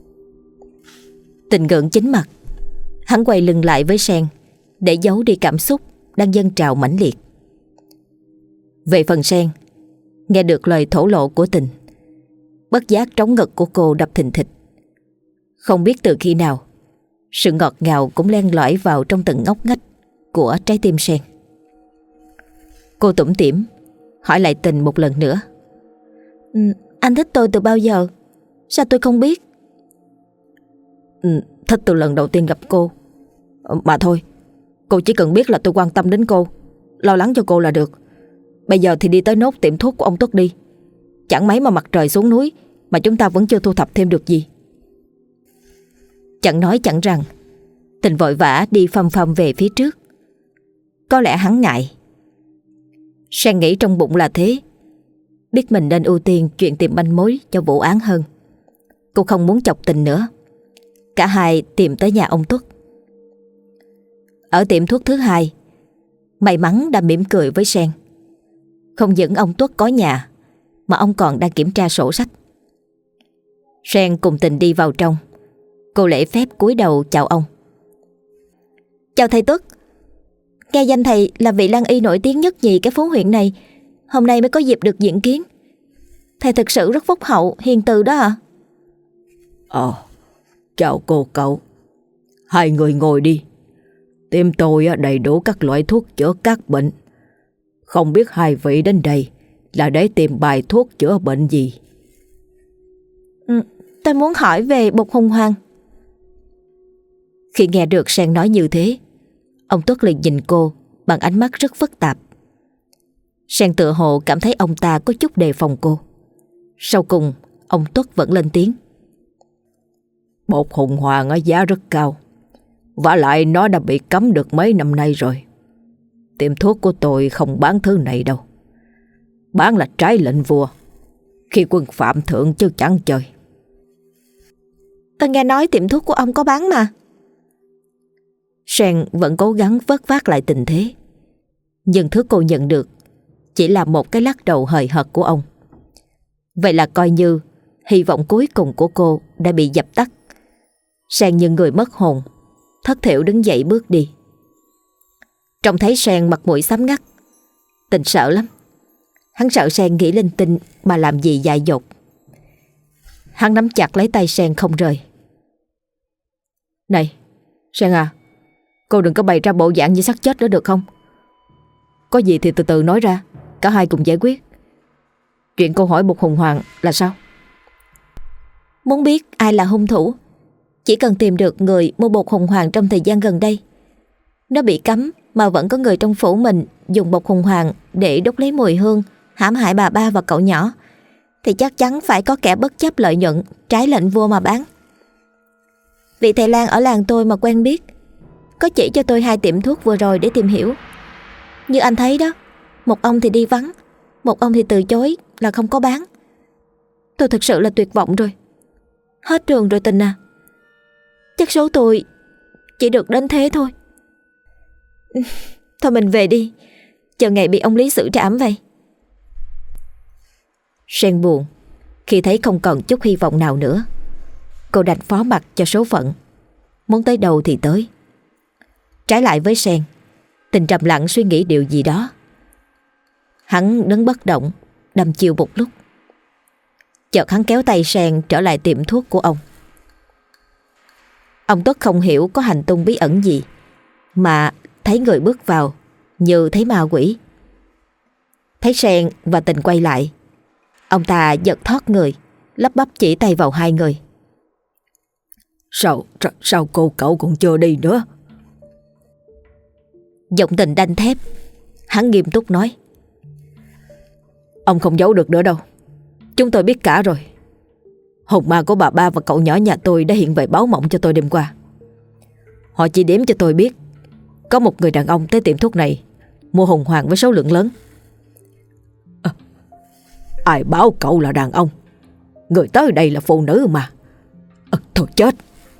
Tình gượng chính mặt. Hắn quay lưng lại với Sen để giấu đi cảm xúc đang dâng trào mãnh liệt. Về phần Sen, nghe được lời thổ lộ của Tình, bất giác trống ngực của cô đập thình thịch. Không biết từ khi nào, sự ngọt ngào cũng len lỏi vào trong từng ngóc ngách của trái tim Sen. Cô tủm tỉm hỏi lại Tình một lần nữa: ừ, Anh thích tôi từ bao giờ? Sao tôi không biết? Ừ, thích từ lần đầu tiên gặp cô. Mà thôi, cô chỉ cần biết là tôi quan tâm đến cô, lo lắng cho cô là được. Bây giờ thì đi tới nốt tiệm thuốc của ông Tuất đi. Chẳng mấy mà mặt trời xuống núi mà chúng ta vẫn chưa thu thập thêm được gì. Chẳng nói chẳng rằng, Tình vội vã đi phăm phăm về phía trước. Có lẽ hắn ngại. Sen nghĩ trong bụng là thế, biết mình nên ưu tiên chuyện tìm manh mối cho vụ án hơn. Cô không muốn chọc Tình nữa. Cả hai tìm tới nhà ông Tuất. Ở tiệm thuốc thứ hai, may mắn đã mỉm cười với Sen. Không những ông Tuất có nhà, mà ông còn đang kiểm tra sổ sách. Sen cùng Tình đi vào trong. Cô lễ phép cúi đầu chào ông. Chào thầy Tuất. Nghe danh thầy là vị lăng y nổi tiếng nhất nhì cái phố huyện này, hôm nay mới có dịp được diện kiến. Thầy thực sự rất phúc hậu, hiền từ đó ạ. Ờ, chào cô cậu. Hai người ngồi đi. Tiệm tôi đầy đủ các loại thuốc chữa các bệnh. Không biết hai vị đến đây là để tìm bài thuốc chữa bệnh gì? Ừ, tôi muốn hỏi về bột hùng hoàng. Khi nghe được Sen nói như thế, ông Tuất liền nhìn cô bằng ánh mắt rất phức tạp. Sen tựa hồ cảm thấy ông ta có chút đề phòng cô. Sau cùng, ông Tuất vẫn lên tiếng: Bột hùng hoàng ở giá rất cao, vả lại nó đã bị cấm được mấy năm nay rồi. Tiệm thuốc của tôi không bán thứ này đâu. Bán là trái lệnh vua, khi quân phạm thượng chứ chẳng chơi. Tôi nghe nói tiệm thuốc của ông có bán mà. Sen vẫn cố gắng vớt vát lại tình thế, nhưng thứ cô nhận được chỉ là một cái lắc đầu hời hợt của ông. Vậy là coi như hy vọng cuối cùng của cô đã bị dập tắt. Sen như người mất hồn, thất thểu đứng dậy bước đi. Trông thấy Sen mặt mũi xám ngắt, Tình sợ lắm. Hắn sợ Sen nghĩ linh tinh mà làm gì dại dột. Hắn nắm chặt lấy tay Sen không rời. Này Sen à, cô đừng có bày ra bộ dạng như xác chết nữa được không? Có gì thì từ từ nói ra, cả hai cùng giải quyết. Chuyện cô hỏi Bột Hùng Hoàng là sao? Muốn biết ai là hung thủ, chỉ cần tìm được người mua bột hùng hoàng trong thời gian gần đây. Nó bị cấm mà vẫn có người trong phủ mình dùng bột hùng hoàng để đốt lấy mùi hương, hãm hại bà ba và cậu nhỏ, thì chắc chắn phải có kẻ bất chấp lợi nhuận, trái lệnh vua mà bán. Vị thầy lang ở làng tôi mà quen biết, có chỉ cho tôi hai tiệm thuốc vừa rồi để tìm hiểu. Như anh thấy đó, một ông thì đi vắng, một ông thì từ chối là không có bán. Tôi thực sự là tuyệt vọng rồi. Hết trường rồi Tình à. Chắc số tôi chỉ được đến thế thôi. Thôi mình về đi, chờ ngày bị ông Lý xử trảm vậy. Sen buồn khi thấy không còn chút hy vọng nào nữa. Cô đành phó mặc cho số phận, muốn tới đâu thì tới. Trái lại với Sen, Tình trầm lặng suy nghĩ điều gì đó. Hắn đứng bất động, đăm chiêu một lúc. Chợt hắn kéo tay Sen trở lại tiệm thuốc của ông. Ông Tuất không hiểu có hành tung bí ẩn gì, mà thấy người bước vào như thấy ma quỷ. Thấy Sen và Tình quay lại, ông ta giật thoát người, lắp bắp chỉ tay vào hai người. Sao, sao, sao cô cậu còn chưa đi nữa? Giọng Tình đanh thép. Hắn nghiêm túc nói: Ông không giấu được nữa đâu, chúng tôi biết cả rồi. Hồn ma của bà ba và cậu nhỏ nhà tôi đã hiện về báo mộng cho tôi đêm qua. Họ chỉ điểm cho tôi biết có một người đàn ông tới tiệm thuốc này mua hùng hoàng với số lượng lớn. À, ai báo cậu là đàn ông? Người tới đây là phụ nữ mà. À, thôi chết.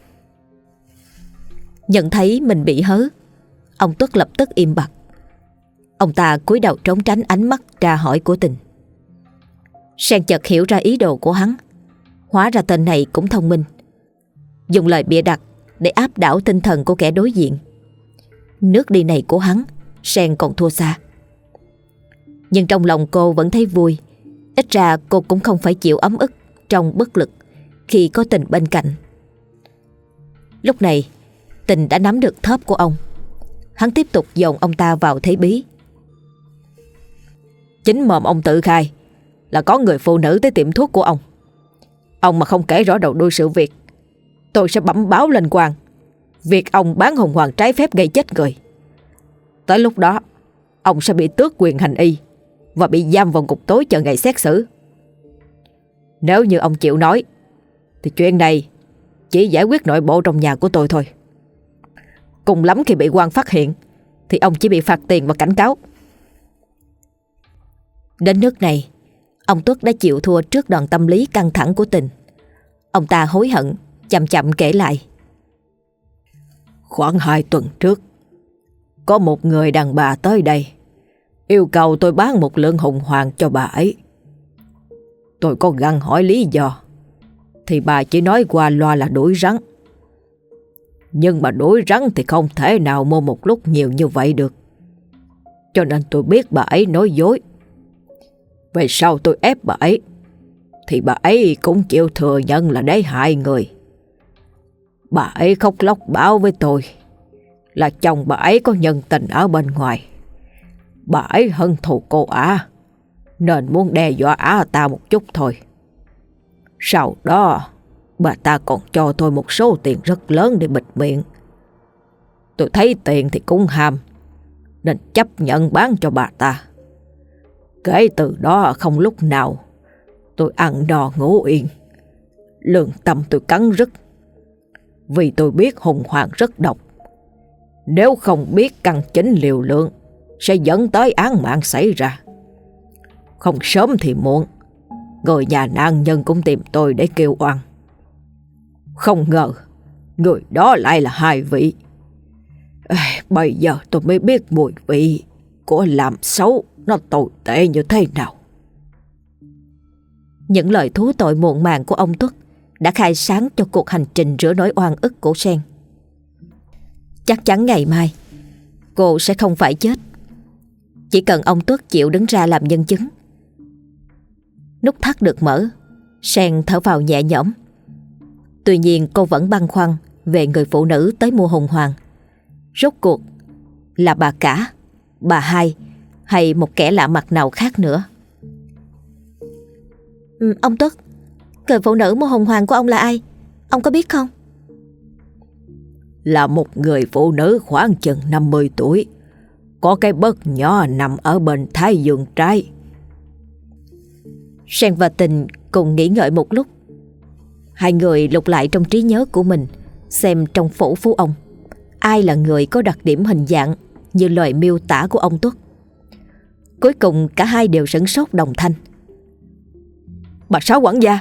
Nhận thấy mình bị hớ, ông Tuất lập tức im bặt. Ông ta cúi đầu trốn tránh ánh mắt tra hỏi của Tình. Sen chợt hiểu ra ý đồ của hắn. Hóa ra tên này cũng thông minh, dùng lời bịa đặt để áp đảo tinh thần của kẻ đối diện. Nước đi này của hắn, Sen còn thua xa. Nhưng trong lòng cô vẫn thấy vui. Ít ra cô cũng không phải chịu ấm ức trong bất lực khi có Tình bên cạnh. Lúc này Tình đã nắm được thóp của ông. Hắn tiếp tục dồn ông ta vào thế bí. Chính mồm ông tự khai là có người phụ nữ tới tiệm thuốc của ông. Ông mà không kể rõ đầu đuôi sự việc, tôi sẽ bẩm báo lên quan việc ông bán hùng hoàng trái phép gây chết người. Tới lúc đó ông sẽ bị tước quyền hành y và bị giam vào ngục tối chờ ngày xét xử. Nếu như ông chịu nói thì chuyện này chỉ giải quyết nội bộ trong nhà của tôi thôi. Cùng lắm khi bị quan phát hiện thì ông chỉ bị phạt tiền và cảnh cáo. Đến nước này, ông Tuất đã chịu thua trước đòn tâm lý căng thẳng của Tình. Ông ta hối hận, chậm chậm kể lại. Khoảng hai tuần trước, có một người đàn bà tới đây, yêu cầu tôi bán một lượng hùng hoàng cho bà ấy. Tôi có gặng hỏi lý do, thì bà chỉ nói qua loa là đuổi rắn. Nhưng mà đuổi rắn thì không thể nào mua một lúc nhiều như vậy được. Cho nên tôi biết bà ấy nói dối. Về sau tôi ép bà ấy, thì bà ấy cũng chịu thừa nhận là để hại người. Bà ấy khóc lóc báo với tôi là chồng bà ấy có nhân tình ở bên ngoài. Bà ấy hận thù cô ả, nên muốn đe dọa ả ta một chút thôi. Sau đó bà ta còn cho tôi một số tiền rất lớn để bịt miệng. Tôi thấy tiền thì cũng ham, nên chấp nhận bán cho bà ta. Kể từ đó không lúc nào tôi ăn no ngủ yên. Lương tâm tôi cắn rứt, vì tôi biết hùng hoàng rất độc. Nếu không biết căn chính liều lượng sẽ dẫn tới án mạng xảy ra. Không sớm thì muộn, người nhà nạn nhân cũng tìm tôi để kêu oan. Không ngờ người đó lại là hai vị. Ê, bây giờ tôi mới biết mùi vị của làm xấu nó tồi tệ như thế nào. Những lời thú tội muộn màng của ông Tuất đã khai sáng cho cuộc hành trình rửa nỗi oan ức của Sen. Chắc chắn ngày mai cô sẽ không phải chết, chỉ cần ông Tuất chịu đứng ra làm nhân chứng. Nút thắt được mở, Sen thở vào nhẹ nhõm. Tuy nhiên cô vẫn băn khoăn về người phụ nữ tới mua hùng hoàng. Rốt cuộc là bà cả, bà hai hay một kẻ lạ mặt nào khác nữa? ừ, Ông Tuất, người phụ nữ mua hùng hoàng của ông là ai? Ông có biết không? Là một người phụ nữ khoảng chừng năm mươi tuổi, có cái bớt nhỏ nằm ở bên thái dương trái. Sen và Tình cùng nghĩ ngợi một lúc. Hai người lục lại trong trí nhớ của mình, xem trong phủ Phú ông ai là người có đặc điểm hình dạng như lời miêu tả của ông Tuất. Cuối cùng cả hai đều sửng sốt đồng thanh: Bà Sáu quản gia.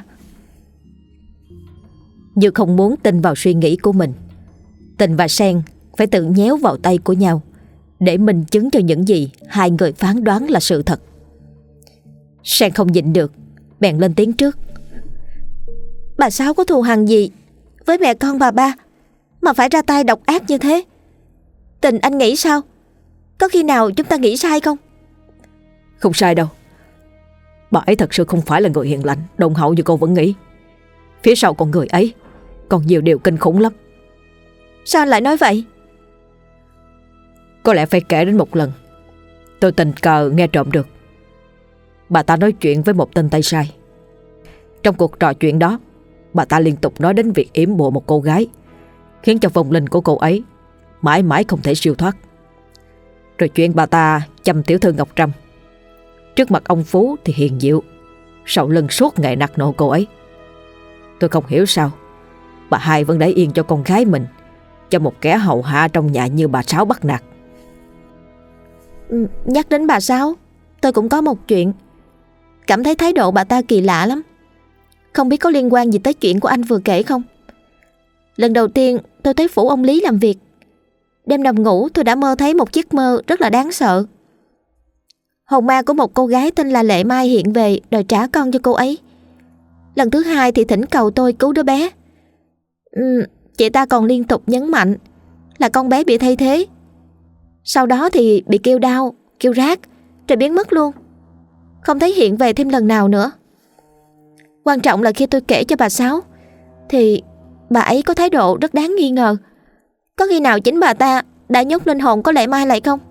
Như không muốn tin vào suy nghĩ của mình, Tình và Sen phải tự nhéo vào tay của nhau để minh chứng cho những gì hai người phán đoán là sự thật. Sen không nhịn được, bèn lên tiếng trước: Bà Sáu có thù hằn gì với mẹ con bà ba mà phải ra tay độc ác như thế? Tình, anh nghĩ sao? Có khi nào chúng ta nghĩ sai không? Không sai đâu. Bà ấy thật sự không phải là người hiền lành, đôn hậu như cô vẫn nghĩ. Phía sau con người ấy còn nhiều điều kinh khủng lắm. Sao anh lại nói vậy? Có lẽ phải kể đến một lần tôi tình cờ nghe trộm được. Bà ta nói chuyện với một tên tay sai. Trong cuộc trò chuyện đó, bà ta liên tục nói đến việc yểm bùa một cô gái, khiến cho vong linh của cô ấy mãi mãi không thể siêu thoát. Rồi chuyện bà ta chăm tiểu thư Ngọc Trâm, trước mặt ông Phú thì hiền diệu, sau lưng suốt ngày nạt nộ cô ấy. Tôi không hiểu sao bà hai vẫn để yên cho con gái mình cho một kẻ hầu hạ trong nhà như bà Sáu bắt nạt. ừ, Nhắc đến bà Sáu, tôi cũng có một chuyện. Cảm thấy thái độ bà ta kỳ lạ lắm. Không biết có liên quan gì tới chuyện của anh vừa kể không? Lần đầu tiên tôi thấy phủ ông Lý làm việc, đêm nằm ngủ tôi đã mơ thấy một giấc mơ rất là đáng sợ. Hồn ma của một cô gái tên là Lệ Mai hiện về đòi trả con cho cô ấy. Lần thứ hai thì thỉnh cầu tôi cứu đứa bé. ừ, Chị ta còn liên tục nhấn mạnh là con bé bị thay thế. Sau đó thì bị kêu đau, kêu rát, rồi biến mất luôn, không thấy hiện về thêm lần nào nữa. Quan trọng là khi tôi kể cho bà Sáu thì bà ấy có thái độ rất đáng nghi ngờ. Có khi nào chính bà ta đã nhốt linh hồn của Lệ Mai lại không?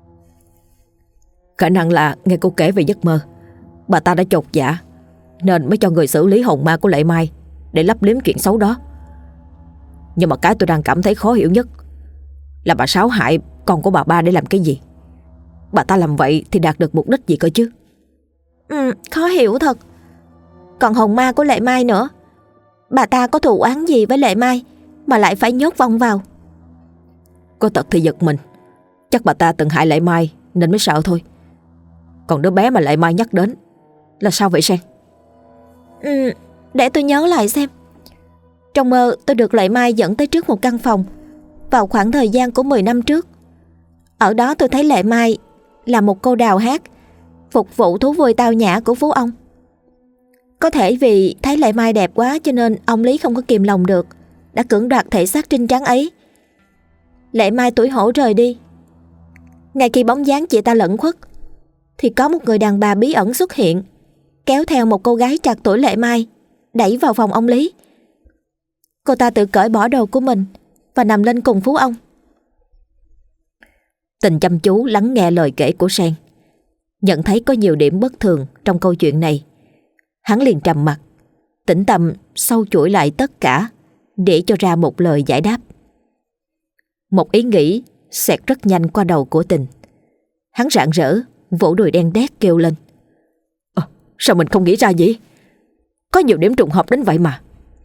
Khả năng là nghe cô kể về giấc mơ, bà ta đã chột dạ nên mới cho người xử lý hồn ma của Lệ Mai để lấp liếm chuyện xấu đó. Nhưng mà cái tôi đang cảm thấy khó hiểu nhất là bà Sáu hại con của bà ba để làm cái gì? Bà ta làm vậy thì đạt được mục đích gì cơ chứ? Ừ, khó hiểu thật. Còn hồn ma của Lệ Mai nữa, bà ta có thù oán gì với Lệ Mai mà lại phải nhốt vong vào? Có tật thì giật mình. Chắc bà ta từng hại Lệ Mai nên mới sợ thôi. Còn đứa bé mà Lệ Mai nhắc đến là sao vậy Sen? Ừ, để tôi nhớ lại xem. Trong mơ tôi được Lệ Mai dẫn tới trước một căn phòng vào khoảng thời gian của mười năm trước. Ở đó tôi thấy Lệ Mai là một cô đào hát, phục vụ thú vui tao nhã của Phú ông. Có thể vì thấy Lệ Mai đẹp quá cho nên ông Lý không có kìm lòng được, đã cưỡng đoạt thể xác trinh trắng ấy. Lệ Mai tuổi hổ rời đi. Ngay khi bóng dáng chị ta lẫn khuất thì có một người đàn bà bí ẩn xuất hiện, kéo theo một cô gái trạc tuổi Lệ Mai, đẩy vào phòng ông Lý. Cô ta tự cởi bỏ đồ của mình và nằm lên cùng Phú ông. Tình chăm chú lắng nghe lời kể của Sen, nhận thấy có nhiều điểm bất thường trong câu chuyện này. Hắn liền trầm mặt, tĩnh tâm sâu chuỗi lại tất cả để cho ra một lời giải đáp. Một ý nghĩ xẹt rất nhanh qua đầu của Tình. Hắn rạng rỡ vỗ đùi đen đét kêu lên: à, sao mình không nghĩ ra gì? Có nhiều điểm trùng hợp đến vậy mà.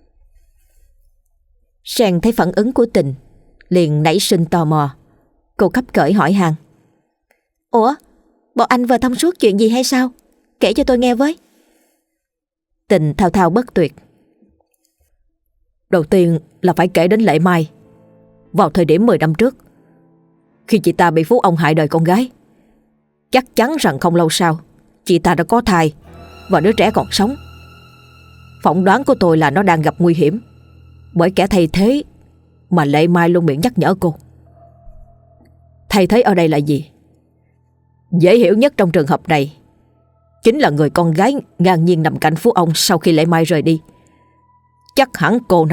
Sen thấy phản ứng của Tình liền nảy sinh tò mò. Cô khấp khởi hỏi han: Ủa, bọn anh vừa thông suốt chuyện gì hay sao? Kể cho tôi nghe với. Tình thao thao bất tuyệt. Đầu tiên là phải kể đến Lệ Mai. Vào thời điểm mười năm trước, khi chị ta bị Phú ông hại đời con gái, chắc chắn rằng không lâu sau chị ta đã có thai và đứa trẻ còn sống. Phỏng đoán của tôi là nó đang gặp nguy hiểm bởi kẻ thay thế mà Lệ Mai luôn miệng nhắc nhở cô. Thay thế ở đây là gì? Dễ hiểu nhất trong trường hợp này chính là người con gái ngang nhiên nằm cạnh Phú ông sau khi Lệ Mai rời đi. Chắc hẳn cô này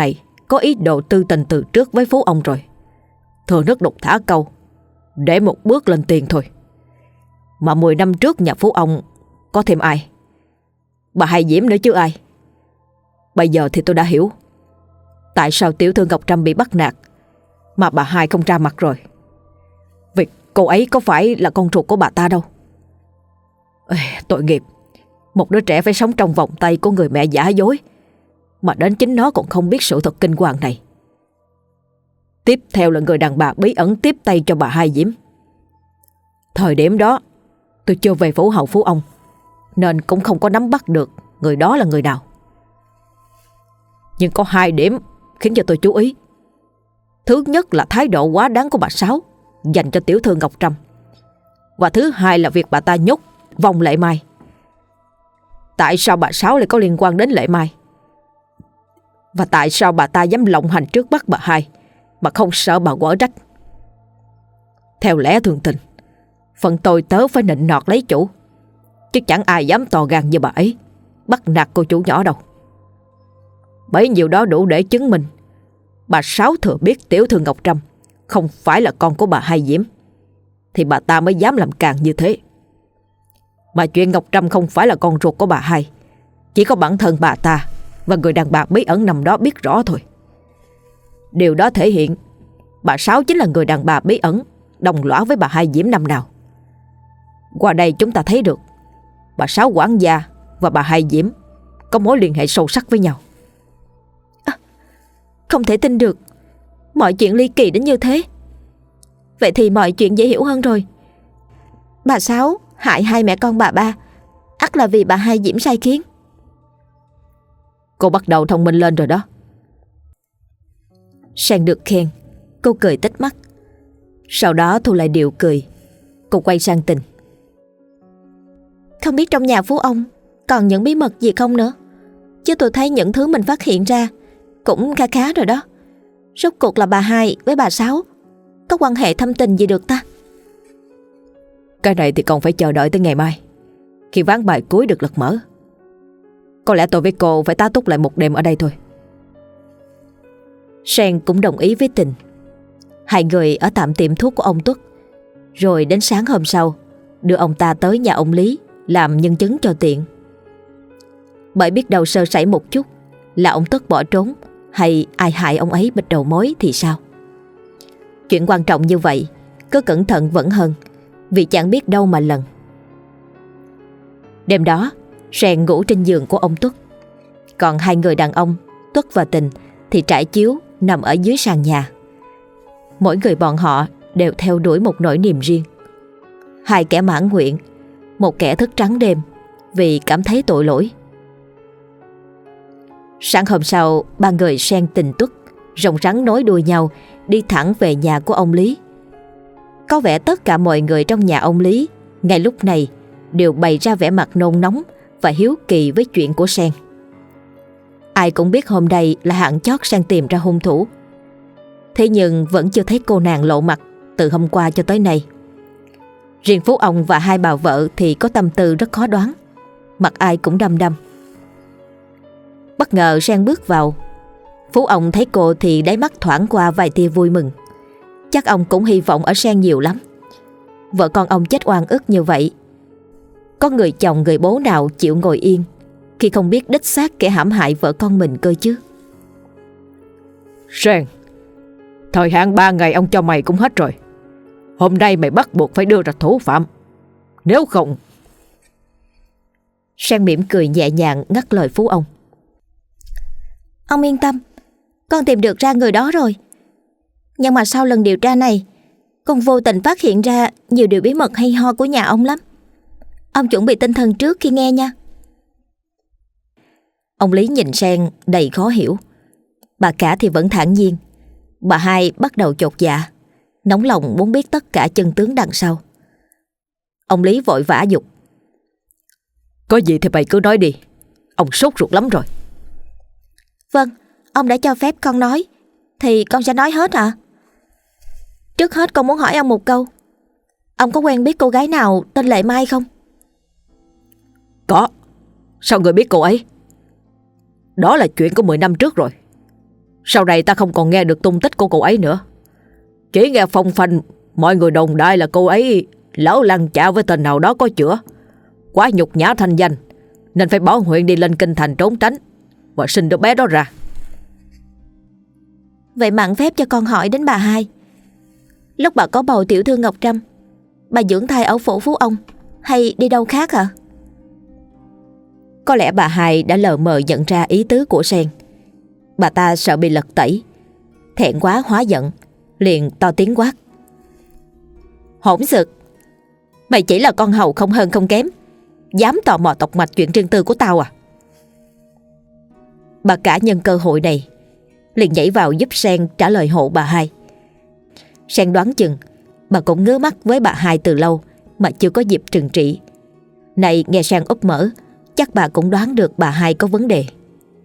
có ý đồ tư tình từ trước với Phú ông rồi. Thừa nước đục thả câu, để một bước lên tiền thôi. Mà mười năm trước nhà Phú ông có thêm ai? Bà Hai Diễm nữa chứ ai. Bây giờ thì tôi đã hiểu tại sao tiểu thư Ngọc Trâm bị bắt nạt mà bà Hai không ra mặt rồi. Việc cô ấy có phải là con ruột của bà ta đâu. Ê, tội nghiệp. Một đứa trẻ phải sống trong vòng tay của người mẹ giả dối, mà đến chính nó còn không biết sự thật kinh hoàng này. Tiếp theo là người đàn bà bí ẩn tiếp tay cho bà Hai Diễm. Thời điểm đó tôi chưa về phủ hầu Phú ông, nên cũng không có nắm bắt được người đó là người nào. Nhưng có hai điểm khiến cho tôi chú ý. Thứ nhất là thái độ quá đáng của bà Sáu dành cho tiểu thư Ngọc Trâm. Và thứ hai là việc bà ta nhốt vòng Lệ Mai. Tại sao bà Sáu lại có liên quan đến Lệ Mai? Và tại sao bà ta dám lộng hành trước mắt bà Hai mà không sợ bà quở trách? Theo lẽ thường tình, phần tôi tớ phải nịnh nọt lấy chủ, chứ chẳng ai dám to gan như bà ấy bắt nạt cô chủ nhỏ đâu. Bấy nhiêu đó đủ để chứng minh bà Sáu thừa biết tiểu thư Ngọc Trâm không phải là con của bà Hai Diễm, thì bà ta mới dám làm càng như thế. Mà chuyện Ngọc Trâm không phải là con ruột của bà Hai, chỉ có bản thân bà ta và người đàn bà bí ẩn nằm đó biết rõ thôi. Điều đó thể hiện bà Sáu chính là người đàn bà bí ẩn đồng lõa với bà Hai Diễm năm nào. Qua đây chúng ta thấy được bà Sáu quản gia và bà Hai Diễm có mối liên hệ sâu sắc với nhau. À, không thể tin được, mọi chuyện ly kỳ đến như thế. Vậy thì mọi chuyện dễ hiểu hơn rồi. Bà Sáu hại hai mẹ con bà ba ắt là vì bà Hai Diễm sai khiến. Cô bắt đầu thông minh lên rồi đó. Sang được khen, cô cười tít mắt. Sau đó thu lại điệu cười. Cô quay sang Tình. Không biết trong nhà Phú ông còn những bí mật gì không nữa, chứ tôi thấy những thứ mình phát hiện ra cũng khá khá rồi đó. Rốt cuộc là bà Hai với bà Sáu có quan hệ thâm tình gì được ta? Cái này thì còn phải chờ đợi tới ngày mai, khi ván bài cuối được lật mở. Có lẽ tôi với cô phải tá túc lại một đêm ở đây thôi. Sen cũng đồng ý với Tình. Hai người ở tạm tiệm thuốc của ông Tuất, rồi đến sáng hôm sau đưa ông ta tới nhà ông Lý làm nhân chứng cho tiện. Bởi biết đâu sơ sẩy một chút là ông Tuất bỏ trốn, hay ai hại ông ấy bịt đầu mối thì sao? Chuyện quan trọng như vậy cứ cẩn thận vẫn hơn, vì chẳng biết đâu mà lần. Đêm đó Sen ngủ trên giường của ông Tuất, còn hai người đàn ông Tuất và Tình thì trải chiếu nằm ở dưới sàn nhà. Mỗi người bọn họ đều theo đuổi một nỗi niềm riêng. Hai kẻ mãn nguyện, một kẻ thức trắng đêm vì cảm thấy tội lỗi. Sáng hôm sau, ba người Sen, Tình, Tuất rồng rắn nối đuôi nhau đi thẳng về nhà của ông Lý. Có vẻ tất cả mọi người trong nhà ông Lý ngay lúc này đều bày ra vẻ mặt nôn nóng và hiếu kỳ với chuyện của Sen. Ai cũng biết hôm nay là hạn chót Sen tìm ra hung thủ. Thế nhưng vẫn chưa thấy cô nàng lộ mặt từ hôm qua cho tới nay. Riêng Phú ông và hai bà vợ thì có tâm tư rất khó đoán, mặt ai cũng đăm đăm. Bất ngờ Sen bước vào. Phú ông thấy cô thì đáy mắt thoảng qua vài tia vui mừng. Chắc ông cũng hy vọng ở Sen nhiều lắm. Vợ con ông chết oan ức như vậy, có người chồng người bố nào chịu ngồi yên khi không biết đích xác kẻ hãm hại vợ con mình cơ chứ. Sen, thời hạn ba ngày ông cho mày cũng hết rồi. Hôm nay mày bắt buộc phải đưa ra thủ phạm, nếu không... Sen mỉm cười nhẹ nhàng ngắt lời Phú ông. Ông yên tâm, con tìm được ra người đó rồi. Nhưng mà sau lần điều tra này, con vô tình phát hiện ra nhiều điều bí mật hay ho của nhà ông lắm. Ông chuẩn bị tinh thần trước khi nghe nha. Ông Lý nhìn Sen đầy khó hiểu. Bà cả thì vẫn thản nhiên. Bà hai bắt đầu chột dạ, nóng lòng muốn biết tất cả chân tướng đằng sau. Ông Lý vội vã giục. Có gì thì mày cứ nói đi, ông sốt ruột lắm rồi. Vâng, ông đã cho phép con nói thì con sẽ nói hết ạ. À? Trước hết con muốn hỏi ông một câu. Ông có quen biết cô gái nào tên Lệ Mai không? Có. Sao người biết cô ấy? Đó là chuyện của mười năm trước rồi. Sau này ta không còn nghe được tung tích của cô ấy nữa. Chỉ nghe phong phanh mọi người đồn đại là cô ấy lỡ lăn chạo với tên nào đó có chữa, quá nhục nhã thanh danh, nên phải bỏ huyện đi lên kinh thành trốn tránh và sinh đứa bé đó ra. Vậy mạn phép cho con hỏi đến bà hai. Lúc bà có bầu tiểu thư Ngọc Trâm, bà dưỡng thai ở phủ Phú Ông hay đi đâu khác hả? Có lẽ bà hai đã lờ mờ nhận ra ý tứ của Sen. Bà ta sợ bị lật tẩy, thẹn quá hóa giận, liền to tiếng quát: Hỗn xược! Mày chỉ là con hầu không hơn không kém, dám tò mò tộc mạch chuyện riêng tư của tao à? Bà cả nhân cơ hội này liền nhảy vào giúp Sen trả lời hộ bà hai. Sen đoán chừng bà cũng ngứa mắt với bà hai từ lâu mà chưa có dịp trừng trị. Này nghe Sen úp mở, chắc bà cũng đoán được bà hai có vấn đề.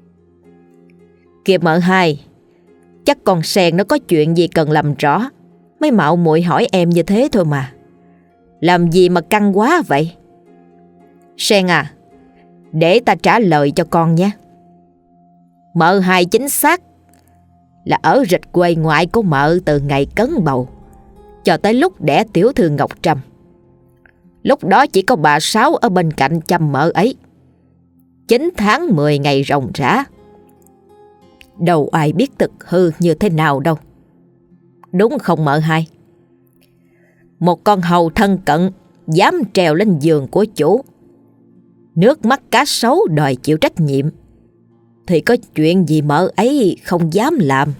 Kìa mợ hai, chắc con Sen nó có chuyện gì cần làm rõ mới mạo muội hỏi em như thế thôi mà. Làm gì mà căng quá vậy? Sen à, để ta trả lời cho con nhé. Mợ hai chính xác là ở rịch quê ngoại của mợ từ ngày cấn bầu cho tới lúc đẻ tiểu thư Ngọc Trâm. Lúc đó chỉ có bà Sáu ở bên cạnh chăm mợ ấy. Chín tháng mười ngày ròng rã, đâu ai biết thực hư như thế nào đâu. Đúng không mợ hai? Một con hầu thân cận dám trèo lên giường của chủ, nước mắt cá sấu đòi chịu trách nhiệm, thì có chuyện gì mợ ấy không dám làm.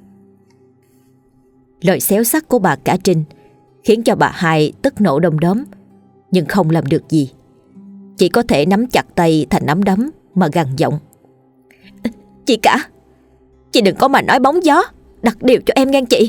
Lời xéo sắc của bà cả Trinh khiến cho bà hai tức nổ đom đóm, nhưng không làm được gì. Chỉ có thể nắm chặt tay thành nắm đấm mà gằn giọng: Chị cả, chị đừng có mà nói bóng gió, đặt điều cho em nghe chị.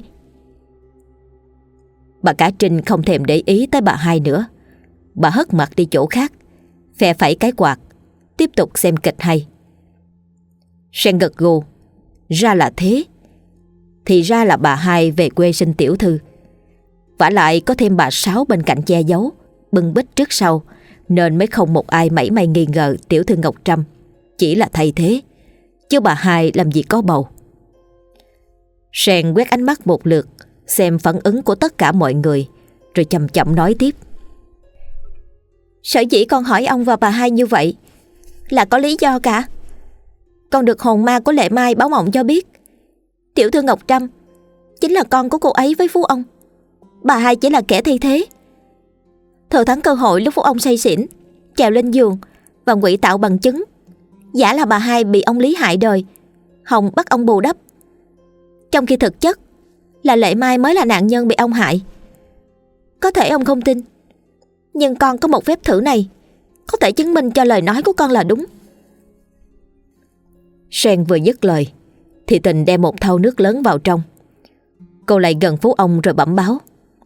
Bà cả Trinh không thèm để ý tới bà hai nữa. Bà hất mặt đi chỗ khác, phe phẩy cái quạt, tiếp tục xem kịch hay. Sen gật gù. Ra là thế. Thì ra là bà hai về quê sinh tiểu thư. Vả lại có thêm bà Sáu bên cạnh che giấu, bưng bít trước sau, nên mới không một ai mảy may nghi ngờ tiểu thư Ngọc Trâm chỉ là thay thế, chứ bà hai làm gì có bầu. Sen quét ánh mắt một lượt, xem phản ứng của tất cả mọi người, rồi chậm chậm nói tiếp: Sở dĩ con hỏi ông và bà hai như vậy là có lý do cả. Con được hồn ma của Lệ Mai báo mộng cho biết tiểu thư Ngọc Trâm chính là con của cô ấy với Phú Ông. Bà hai chỉ là kẻ thay thế, thừa thắng cơ hội lúc Phú Ông say xỉn, trèo lên giường và ngụy tạo bằng chứng giả là bà hai bị ông Lý hại đời, hòng bắt ông bù đắp, trong khi thực chất là Lệ Mai mới là nạn nhân bị ông hại. Có thể ông không tin, nhưng con có một phép thử này có thể chứng minh cho lời nói của con là đúng. Sen vừa dứt lời thì Tình đem một thau nước lớn vào trong. Cô lại gần Phú Ông rồi bẩm báo: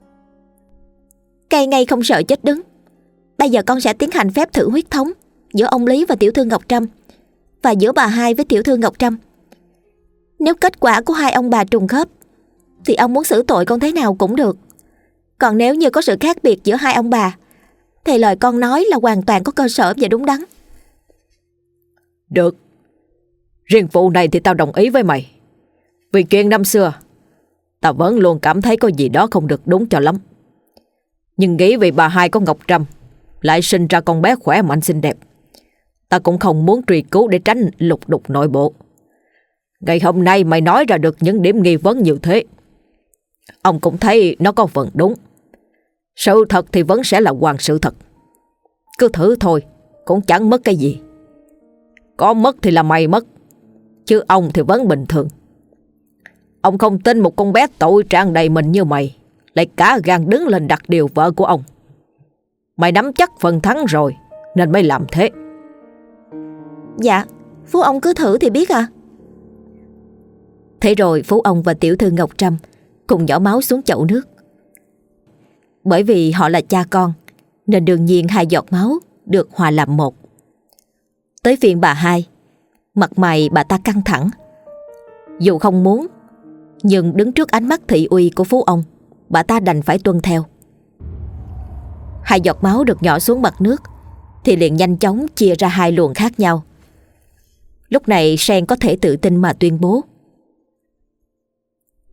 Cây ngay không sợ chết đứng. Bây giờ con sẽ tiến hành phép thử huyết thống giữa ông Lý và tiểu thư Ngọc Trâm, và giữa bà hai với tiểu thư Ngọc Trâm. Nếu kết quả của hai ông bà trùng khớp thì ông muốn xử tội con thế nào cũng được. Còn nếu như có sự khác biệt giữa hai ông bà thì lời con nói là hoàn toàn có cơ sở và đúng đắn. Được. Riêng vụ này thì tao đồng ý với mày. Vì chuyện năm xưa tao vẫn luôn cảm thấy có gì đó không được đúng cho lắm. Nhưng nghĩ vì bà hai có Ngọc Trâm lại sinh ra con bé khỏe mạnh xinh đẹp, ta cũng không muốn truy cứu để tránh lục đục nội bộ. Ngày hôm nay mày nói ra được những điểm nghi vấn như thế, ông cũng thấy nó có phần đúng. Sự thật thì vẫn sẽ là hoàn sự thật. Cứ thử thôi, cũng chẳng mất cái gì. Có mất thì là mày mất, chứ ông thì vẫn bình thường. Ông không tin một con bé tội trạng đầy mình như mày lại cả gan đứng lên đặt điều vợ của ông. Mày nắm chắc phần thắng rồi nên mới làm thế. Dạ, Phú Ông cứ thử thì biết à. Thế rồi Phú Ông và tiểu thư Ngọc Trâm cùng nhỏ máu xuống chậu nước. Bởi vì họ là cha con nên đương nhiên hai giọt máu được hòa làm một. Tới phiên bà hai, mặt mày bà ta căng thẳng. Dù không muốn, nhưng đứng trước ánh mắt thị uy của Phú Ông, bà ta đành phải tuân theo. Hai giọt máu được nhỏ xuống mặt nước thì liền nhanh chóng chia ra hai luồng khác nhau. Lúc này Sen có thể tự tin mà tuyên bố: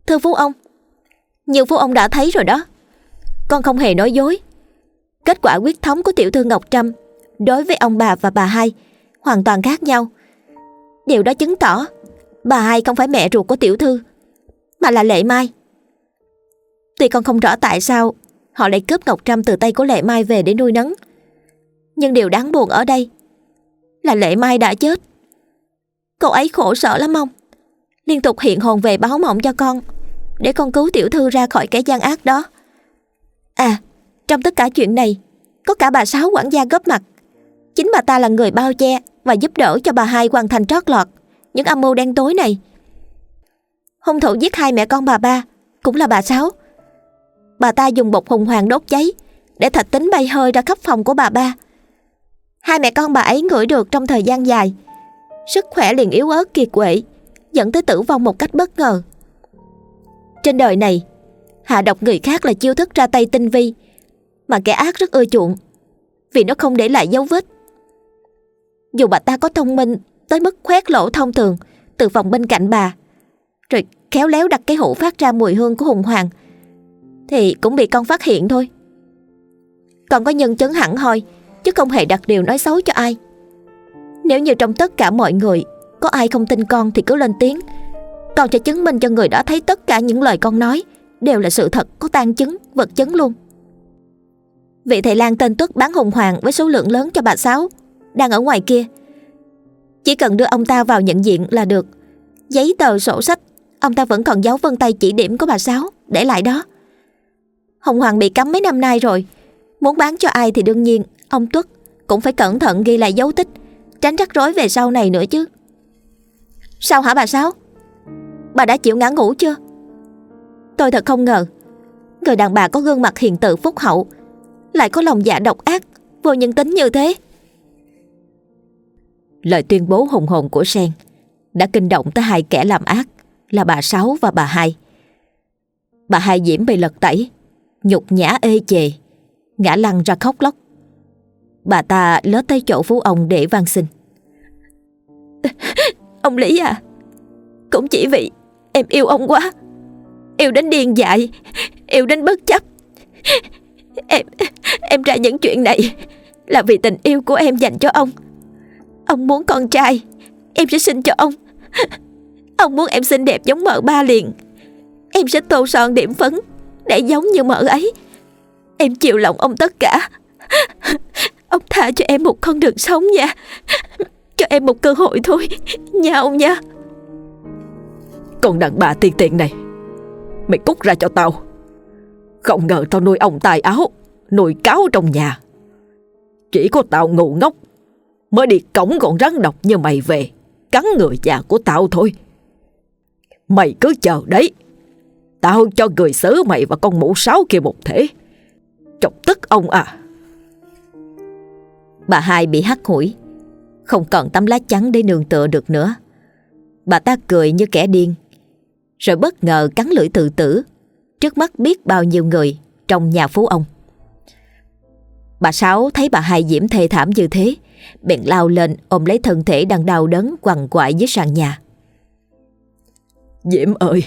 Thưa Phú ông, như Phú ông đã thấy rồi đó, con không hề nói dối. Kết quả quyết thống của tiểu thư Ngọc Trâm đối với ông bà và bà hai hoàn toàn khác nhau. Điều đó chứng tỏ bà hai không phải mẹ ruột của tiểu thư, mà là Lệ Mai. Tuy con không rõ tại sao họ lại cướp Ngọc Trâm từ tay của Lệ Mai về để nuôi nấng, nhưng điều đáng buồn ở đây là Lệ Mai đã chết. Cậu ấy khổ sở lắm ông, liên tục hiện hồn về báo mộng cho con, để con cứu tiểu thư ra khỏi cái gian ác đó. À, trong tất cả chuyện này có cả bà Sáu quản gia góp mặt. Chính bà ta là người bao che và giúp đỡ cho bà hai hoàn thành trót lọt những âm mưu đen tối này. Hung thủ giết hai mẹ con bà ba cũng là bà Sáu. Bà ta dùng bột hùng hoàng đốt cháy để thạch tính bay hơi ra khắp phòng của bà ba. Hai mẹ con bà ấy ngửi được trong thời gian dài, sức khỏe liền yếu ớt kiệt quệ, dẫn tới tử vong một cách bất ngờ. Trên đời này, hạ độc người khác là chiêu thức ra tay tinh vi mà kẻ ác rất ưa chuộng, vì nó không để lại dấu vết. Dù bà ta có thông minh tới mức khoét lỗ thông thường từ phòng bên cạnh bà, rồi khéo léo đặt cái hũ phát ra mùi hương của hùng hoàng, thì cũng bị con phát hiện thôi. Con có nhân chứng hẳn hoi, chứ không hề đặt điều nói xấu cho ai. Nếu như trong tất cả mọi người có ai không tin con thì cứ lên tiếng. Con sẽ chứng minh cho người đó thấy tất cả những lời con nói đều là sự thật, có tang chứng, vật chứng luôn. Vị thầy lang tên Tuất bán hùng hoàng với số lượng lớn cho bà Sáu đang ở ngoài kia. Chỉ cần đưa ông ta vào nhận diện là được. Giấy tờ sổ sách ông ta vẫn còn dấu vân tay chỉ điểm của bà Sáu để lại đó. Hùng hoàng bị cấm mấy năm nay rồi, muốn bán cho ai thì đương nhiên ông Tuất cũng phải cẩn thận ghi lại dấu tích, tránh rắc rối về sau này nữa chứ. Sao hả bà Sáu? Bà đã chịu ngã ngủ chưa? Tôi thật không ngờ người đàn bà có gương mặt hiền từ phúc hậu lại có lòng dạ độc ác, vô nhân tính như thế. Lời tuyên bố hùng hồn của Sen đã kinh động tới hai kẻ làm ác là bà Sáu và bà Hai. Bà Hai Diễm bị lật tẩy, nhục nhã ê chề, ngã lăn ra khóc lóc. Bà ta lết tới chỗ Phú ông để van xin. Ông Lý à, cũng chỉ vì em yêu ông quá, yêu đến điên dại, yêu đến bất chấp. Em em ra những chuyện này là vì tình yêu của em dành cho ông. Ông muốn con trai, em sẽ sinh cho ông. Ông muốn em xinh đẹp giống mợ ba liền, em sẽ tô son điểm phấn để giống như mợ ấy. Em chịu lòng ông tất cả. Ông tha cho em một con đường sống nha, cho em một cơ hội thôi nha ông nha. Con đàn bà tiên tiện này, mày cút ra cho tao. Không ngờ tao nuôi ông tài áo, nuôi cáo trong nhà. Chỉ có tao ngu ngốc mới đi cõng con rắn độc như mày về cắn người già của tao thôi. Mày cứ chờ đấy, tao cho người xử mày và con mụ sáu kia một thể. Chọc tức ông à. Bà Hai bị hắt hủi, không còn tấm lá chắn để nương tựa được nữa. Bà ta cười như kẻ điên, rồi bất ngờ cắn lưỡi tự tử trước mắt biết bao nhiêu người trong nhà Phú ông. Bà Sáu thấy bà Hai Diễm thê thảm như thế, bèn lao lên ôm lấy thân thể đang đau đớn quằn quại dưới sàn nhà. Diễm ơi,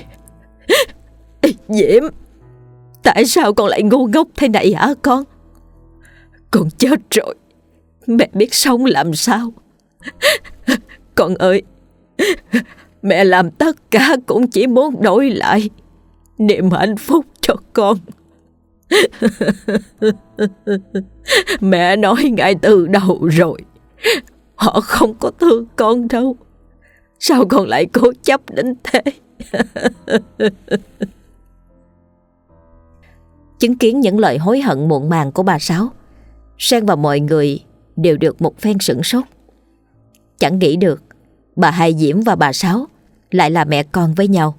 Diễm, tại sao con lại ngu ngốc thế này hả con? Con chết rồi, mẹ biết sống làm sao? Con ơi, mẹ làm tất cả cũng chỉ muốn đổi lại niềm hạnh phúc cho con. Mẹ nói ngay từ đầu rồi, họ không có thương con đâu. Sao con lại cố chấp đến thế? Chứng kiến những lời hối hận muộn màng của bà Sáu, Sen và mọi người đều được một phen sửng sốt. Chẳng nghĩ được bà Hai Diễm và bà Sáu lại là mẹ con với nhau.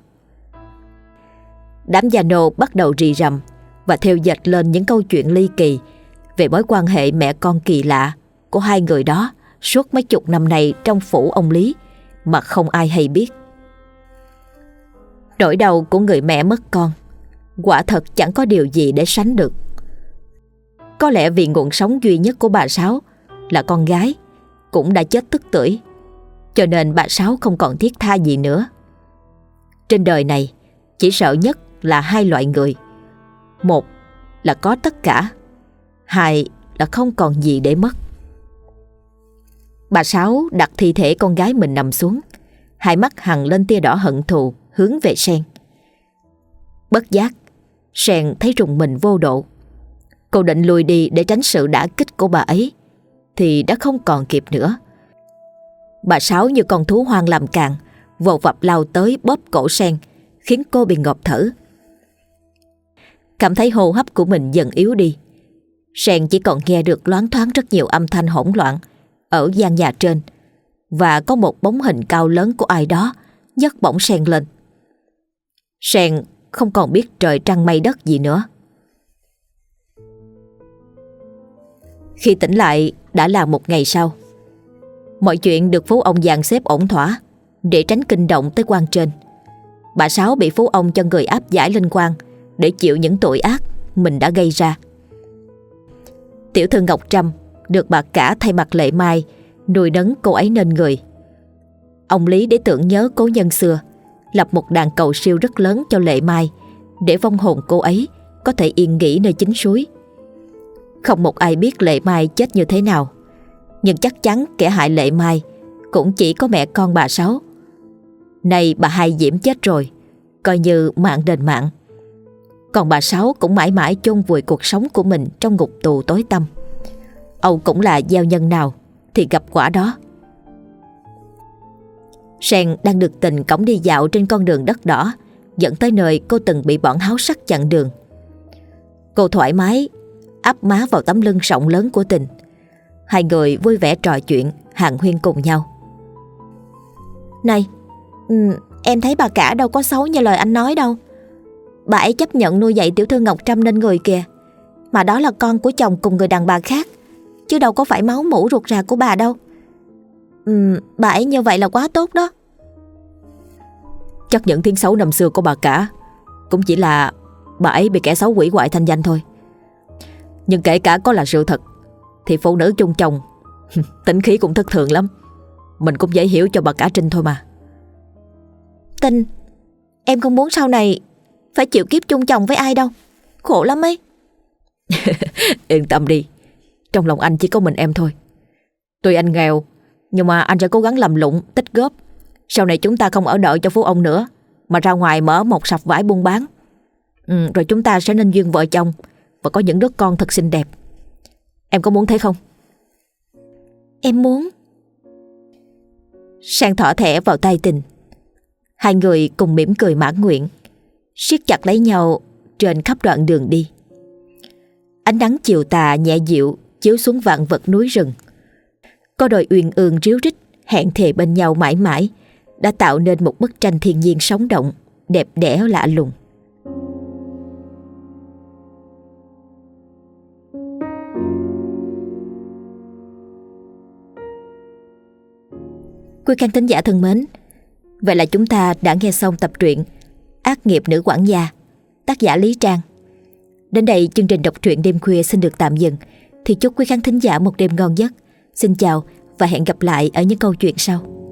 Đám gia nô bắt đầu rì rầm và theo dệt lên những câu chuyện ly kỳ về mối quan hệ mẹ con kỳ lạ của hai người đó suốt mấy chục năm nay trong phủ ông Lý mà không ai hay biết. Nỗi đau của người mẹ mất con quả thật chẳng có điều gì để sánh được. Có lẽ vì nguồn sống duy nhất của bà Sáu là con gái cũng đã chết tức tưởi, cho nên bà Sáu không còn thiết tha gì nữa. Trên đời này chỉ sợ nhất là hai loại người. Một là có tất cả, hai là không còn gì để mất. Bà Sáu đặt thi thể con gái mình nằm xuống, hai mắt hằn lên tia đỏ hận thù hướng về Sen. Bất giác, Sen thấy rùng mình vô độ. Cô định lùi đi để tránh sự đả kích của bà ấy, thì đã không còn kịp nữa. Bà Sáu như con thú hoang làm càng, vồ vập lao tới bóp cổ Sen, khiến cô bị ngộp thở. Cảm thấy hô hấp của mình dần yếu đi, Sen chỉ còn nghe được loáng thoáng rất nhiều âm thanh hỗn loạn ở gian nhà trên, và có một bóng hình cao lớn của ai đó nhấc bổng Sen lên. Sen không còn biết trời trăng mây đất gì nữa. Khi tỉnh lại đã là một ngày sau. Mọi chuyện được phú ông dàn xếp ổn thỏa để tránh kinh động tới quan trên. Bà Sáu bị phú ông cho người áp giải lên quan để chịu những tội ác mình đã gây ra. Tiểu thư Ngọc Trâm được bà cả thay mặt Lệ Mai nuôi nấng cô ấy nên người. Ông Lý để tưởng nhớ cố nhân xưa, lập một đàn cầu siêu rất lớn cho Lệ Mai để vong hồn cô ấy có thể yên nghỉ nơi chính suối. Không một ai biết Lệ Mai chết như thế nào, nhưng chắc chắn kẻ hại Lệ Mai cũng chỉ có mẹ con bà Sáu. Nay bà Hai Diễm chết rồi, coi như mạng đền mạng. Còn bà Sáu cũng mãi mãi chôn vùi cuộc sống của mình trong ngục tù tối tăm. Âu cũng là gieo nhân nào thì gặp quả đó. Sen đang được tình cõng đi dạo trên con đường đất đỏ dẫn tới nơi cô từng bị bọn háo sắc chặn đường. Cô thoải mái áp má vào tấm lưng rộng lớn của tình. Hai người vui vẻ trò chuyện, hàn huyên cùng nhau. Này, ừ, em thấy bà cả đâu có xấu như lời anh nói đâu. Bà ấy chấp nhận nuôi dạy tiểu thư Ngọc Trâm nên người kìa. Mà đó là con của chồng cùng người đàn bà khác, chứ đâu có phải máu mủ ruột rà của bà đâu. ừ, Bà ấy như vậy là quá tốt đó. Chắc những tiếng xấu năm xưa của bà cả cũng chỉ là bà ấy bị kẻ xấu hủy hoại thanh danh thôi. Nhưng kể cả có là sự thật thì phụ nữ chung chồng tính khí cũng thất thường lắm. Mình cũng dễ hiểu cho bà cả Trinh thôi mà. Tình, em không muốn sau này phải chịu kiếp chung chồng với ai đâu. Khổ lắm ấy. Yên tâm đi, trong lòng anh chỉ có mình em thôi. Tuy anh nghèo, nhưng mà anh sẽ cố gắng làm lụng, tích góp. Sau này chúng ta không ở đợi cho phú ông nữa, mà ra ngoài mở một sạp vải buôn bán. ừ, Rồi chúng ta sẽ nên duyên vợ chồng và có những đứa con thật xinh đẹp. Em có muốn thế không? Em muốn. Sang thỏ thẻ vào tay tình. Hai người cùng mỉm cười mãn nguyện, siết chặt lấy nhau trên khắp đoạn đường đi. Ánh nắng chiều tà nhẹ dịu chiếu xuống vạn vật núi rừng. Có đôi uyên ương ríu rít hẹn thề bên nhau mãi mãi, đã tạo nên một bức tranh thiên nhiên sống động, đẹp đẽ lạ lùng. Quý khán thính giả thân mến, vậy là chúng ta đã nghe xong tập truyện Ác nghiệp nữ quản gia, tác giả Lý Trang. Đến đây chương trình đọc truyện đêm khuya xin được tạm dừng. Thì chúc quý khán thính giả một đêm ngon giấc. Xin chào và hẹn gặp lại ở những câu chuyện sau.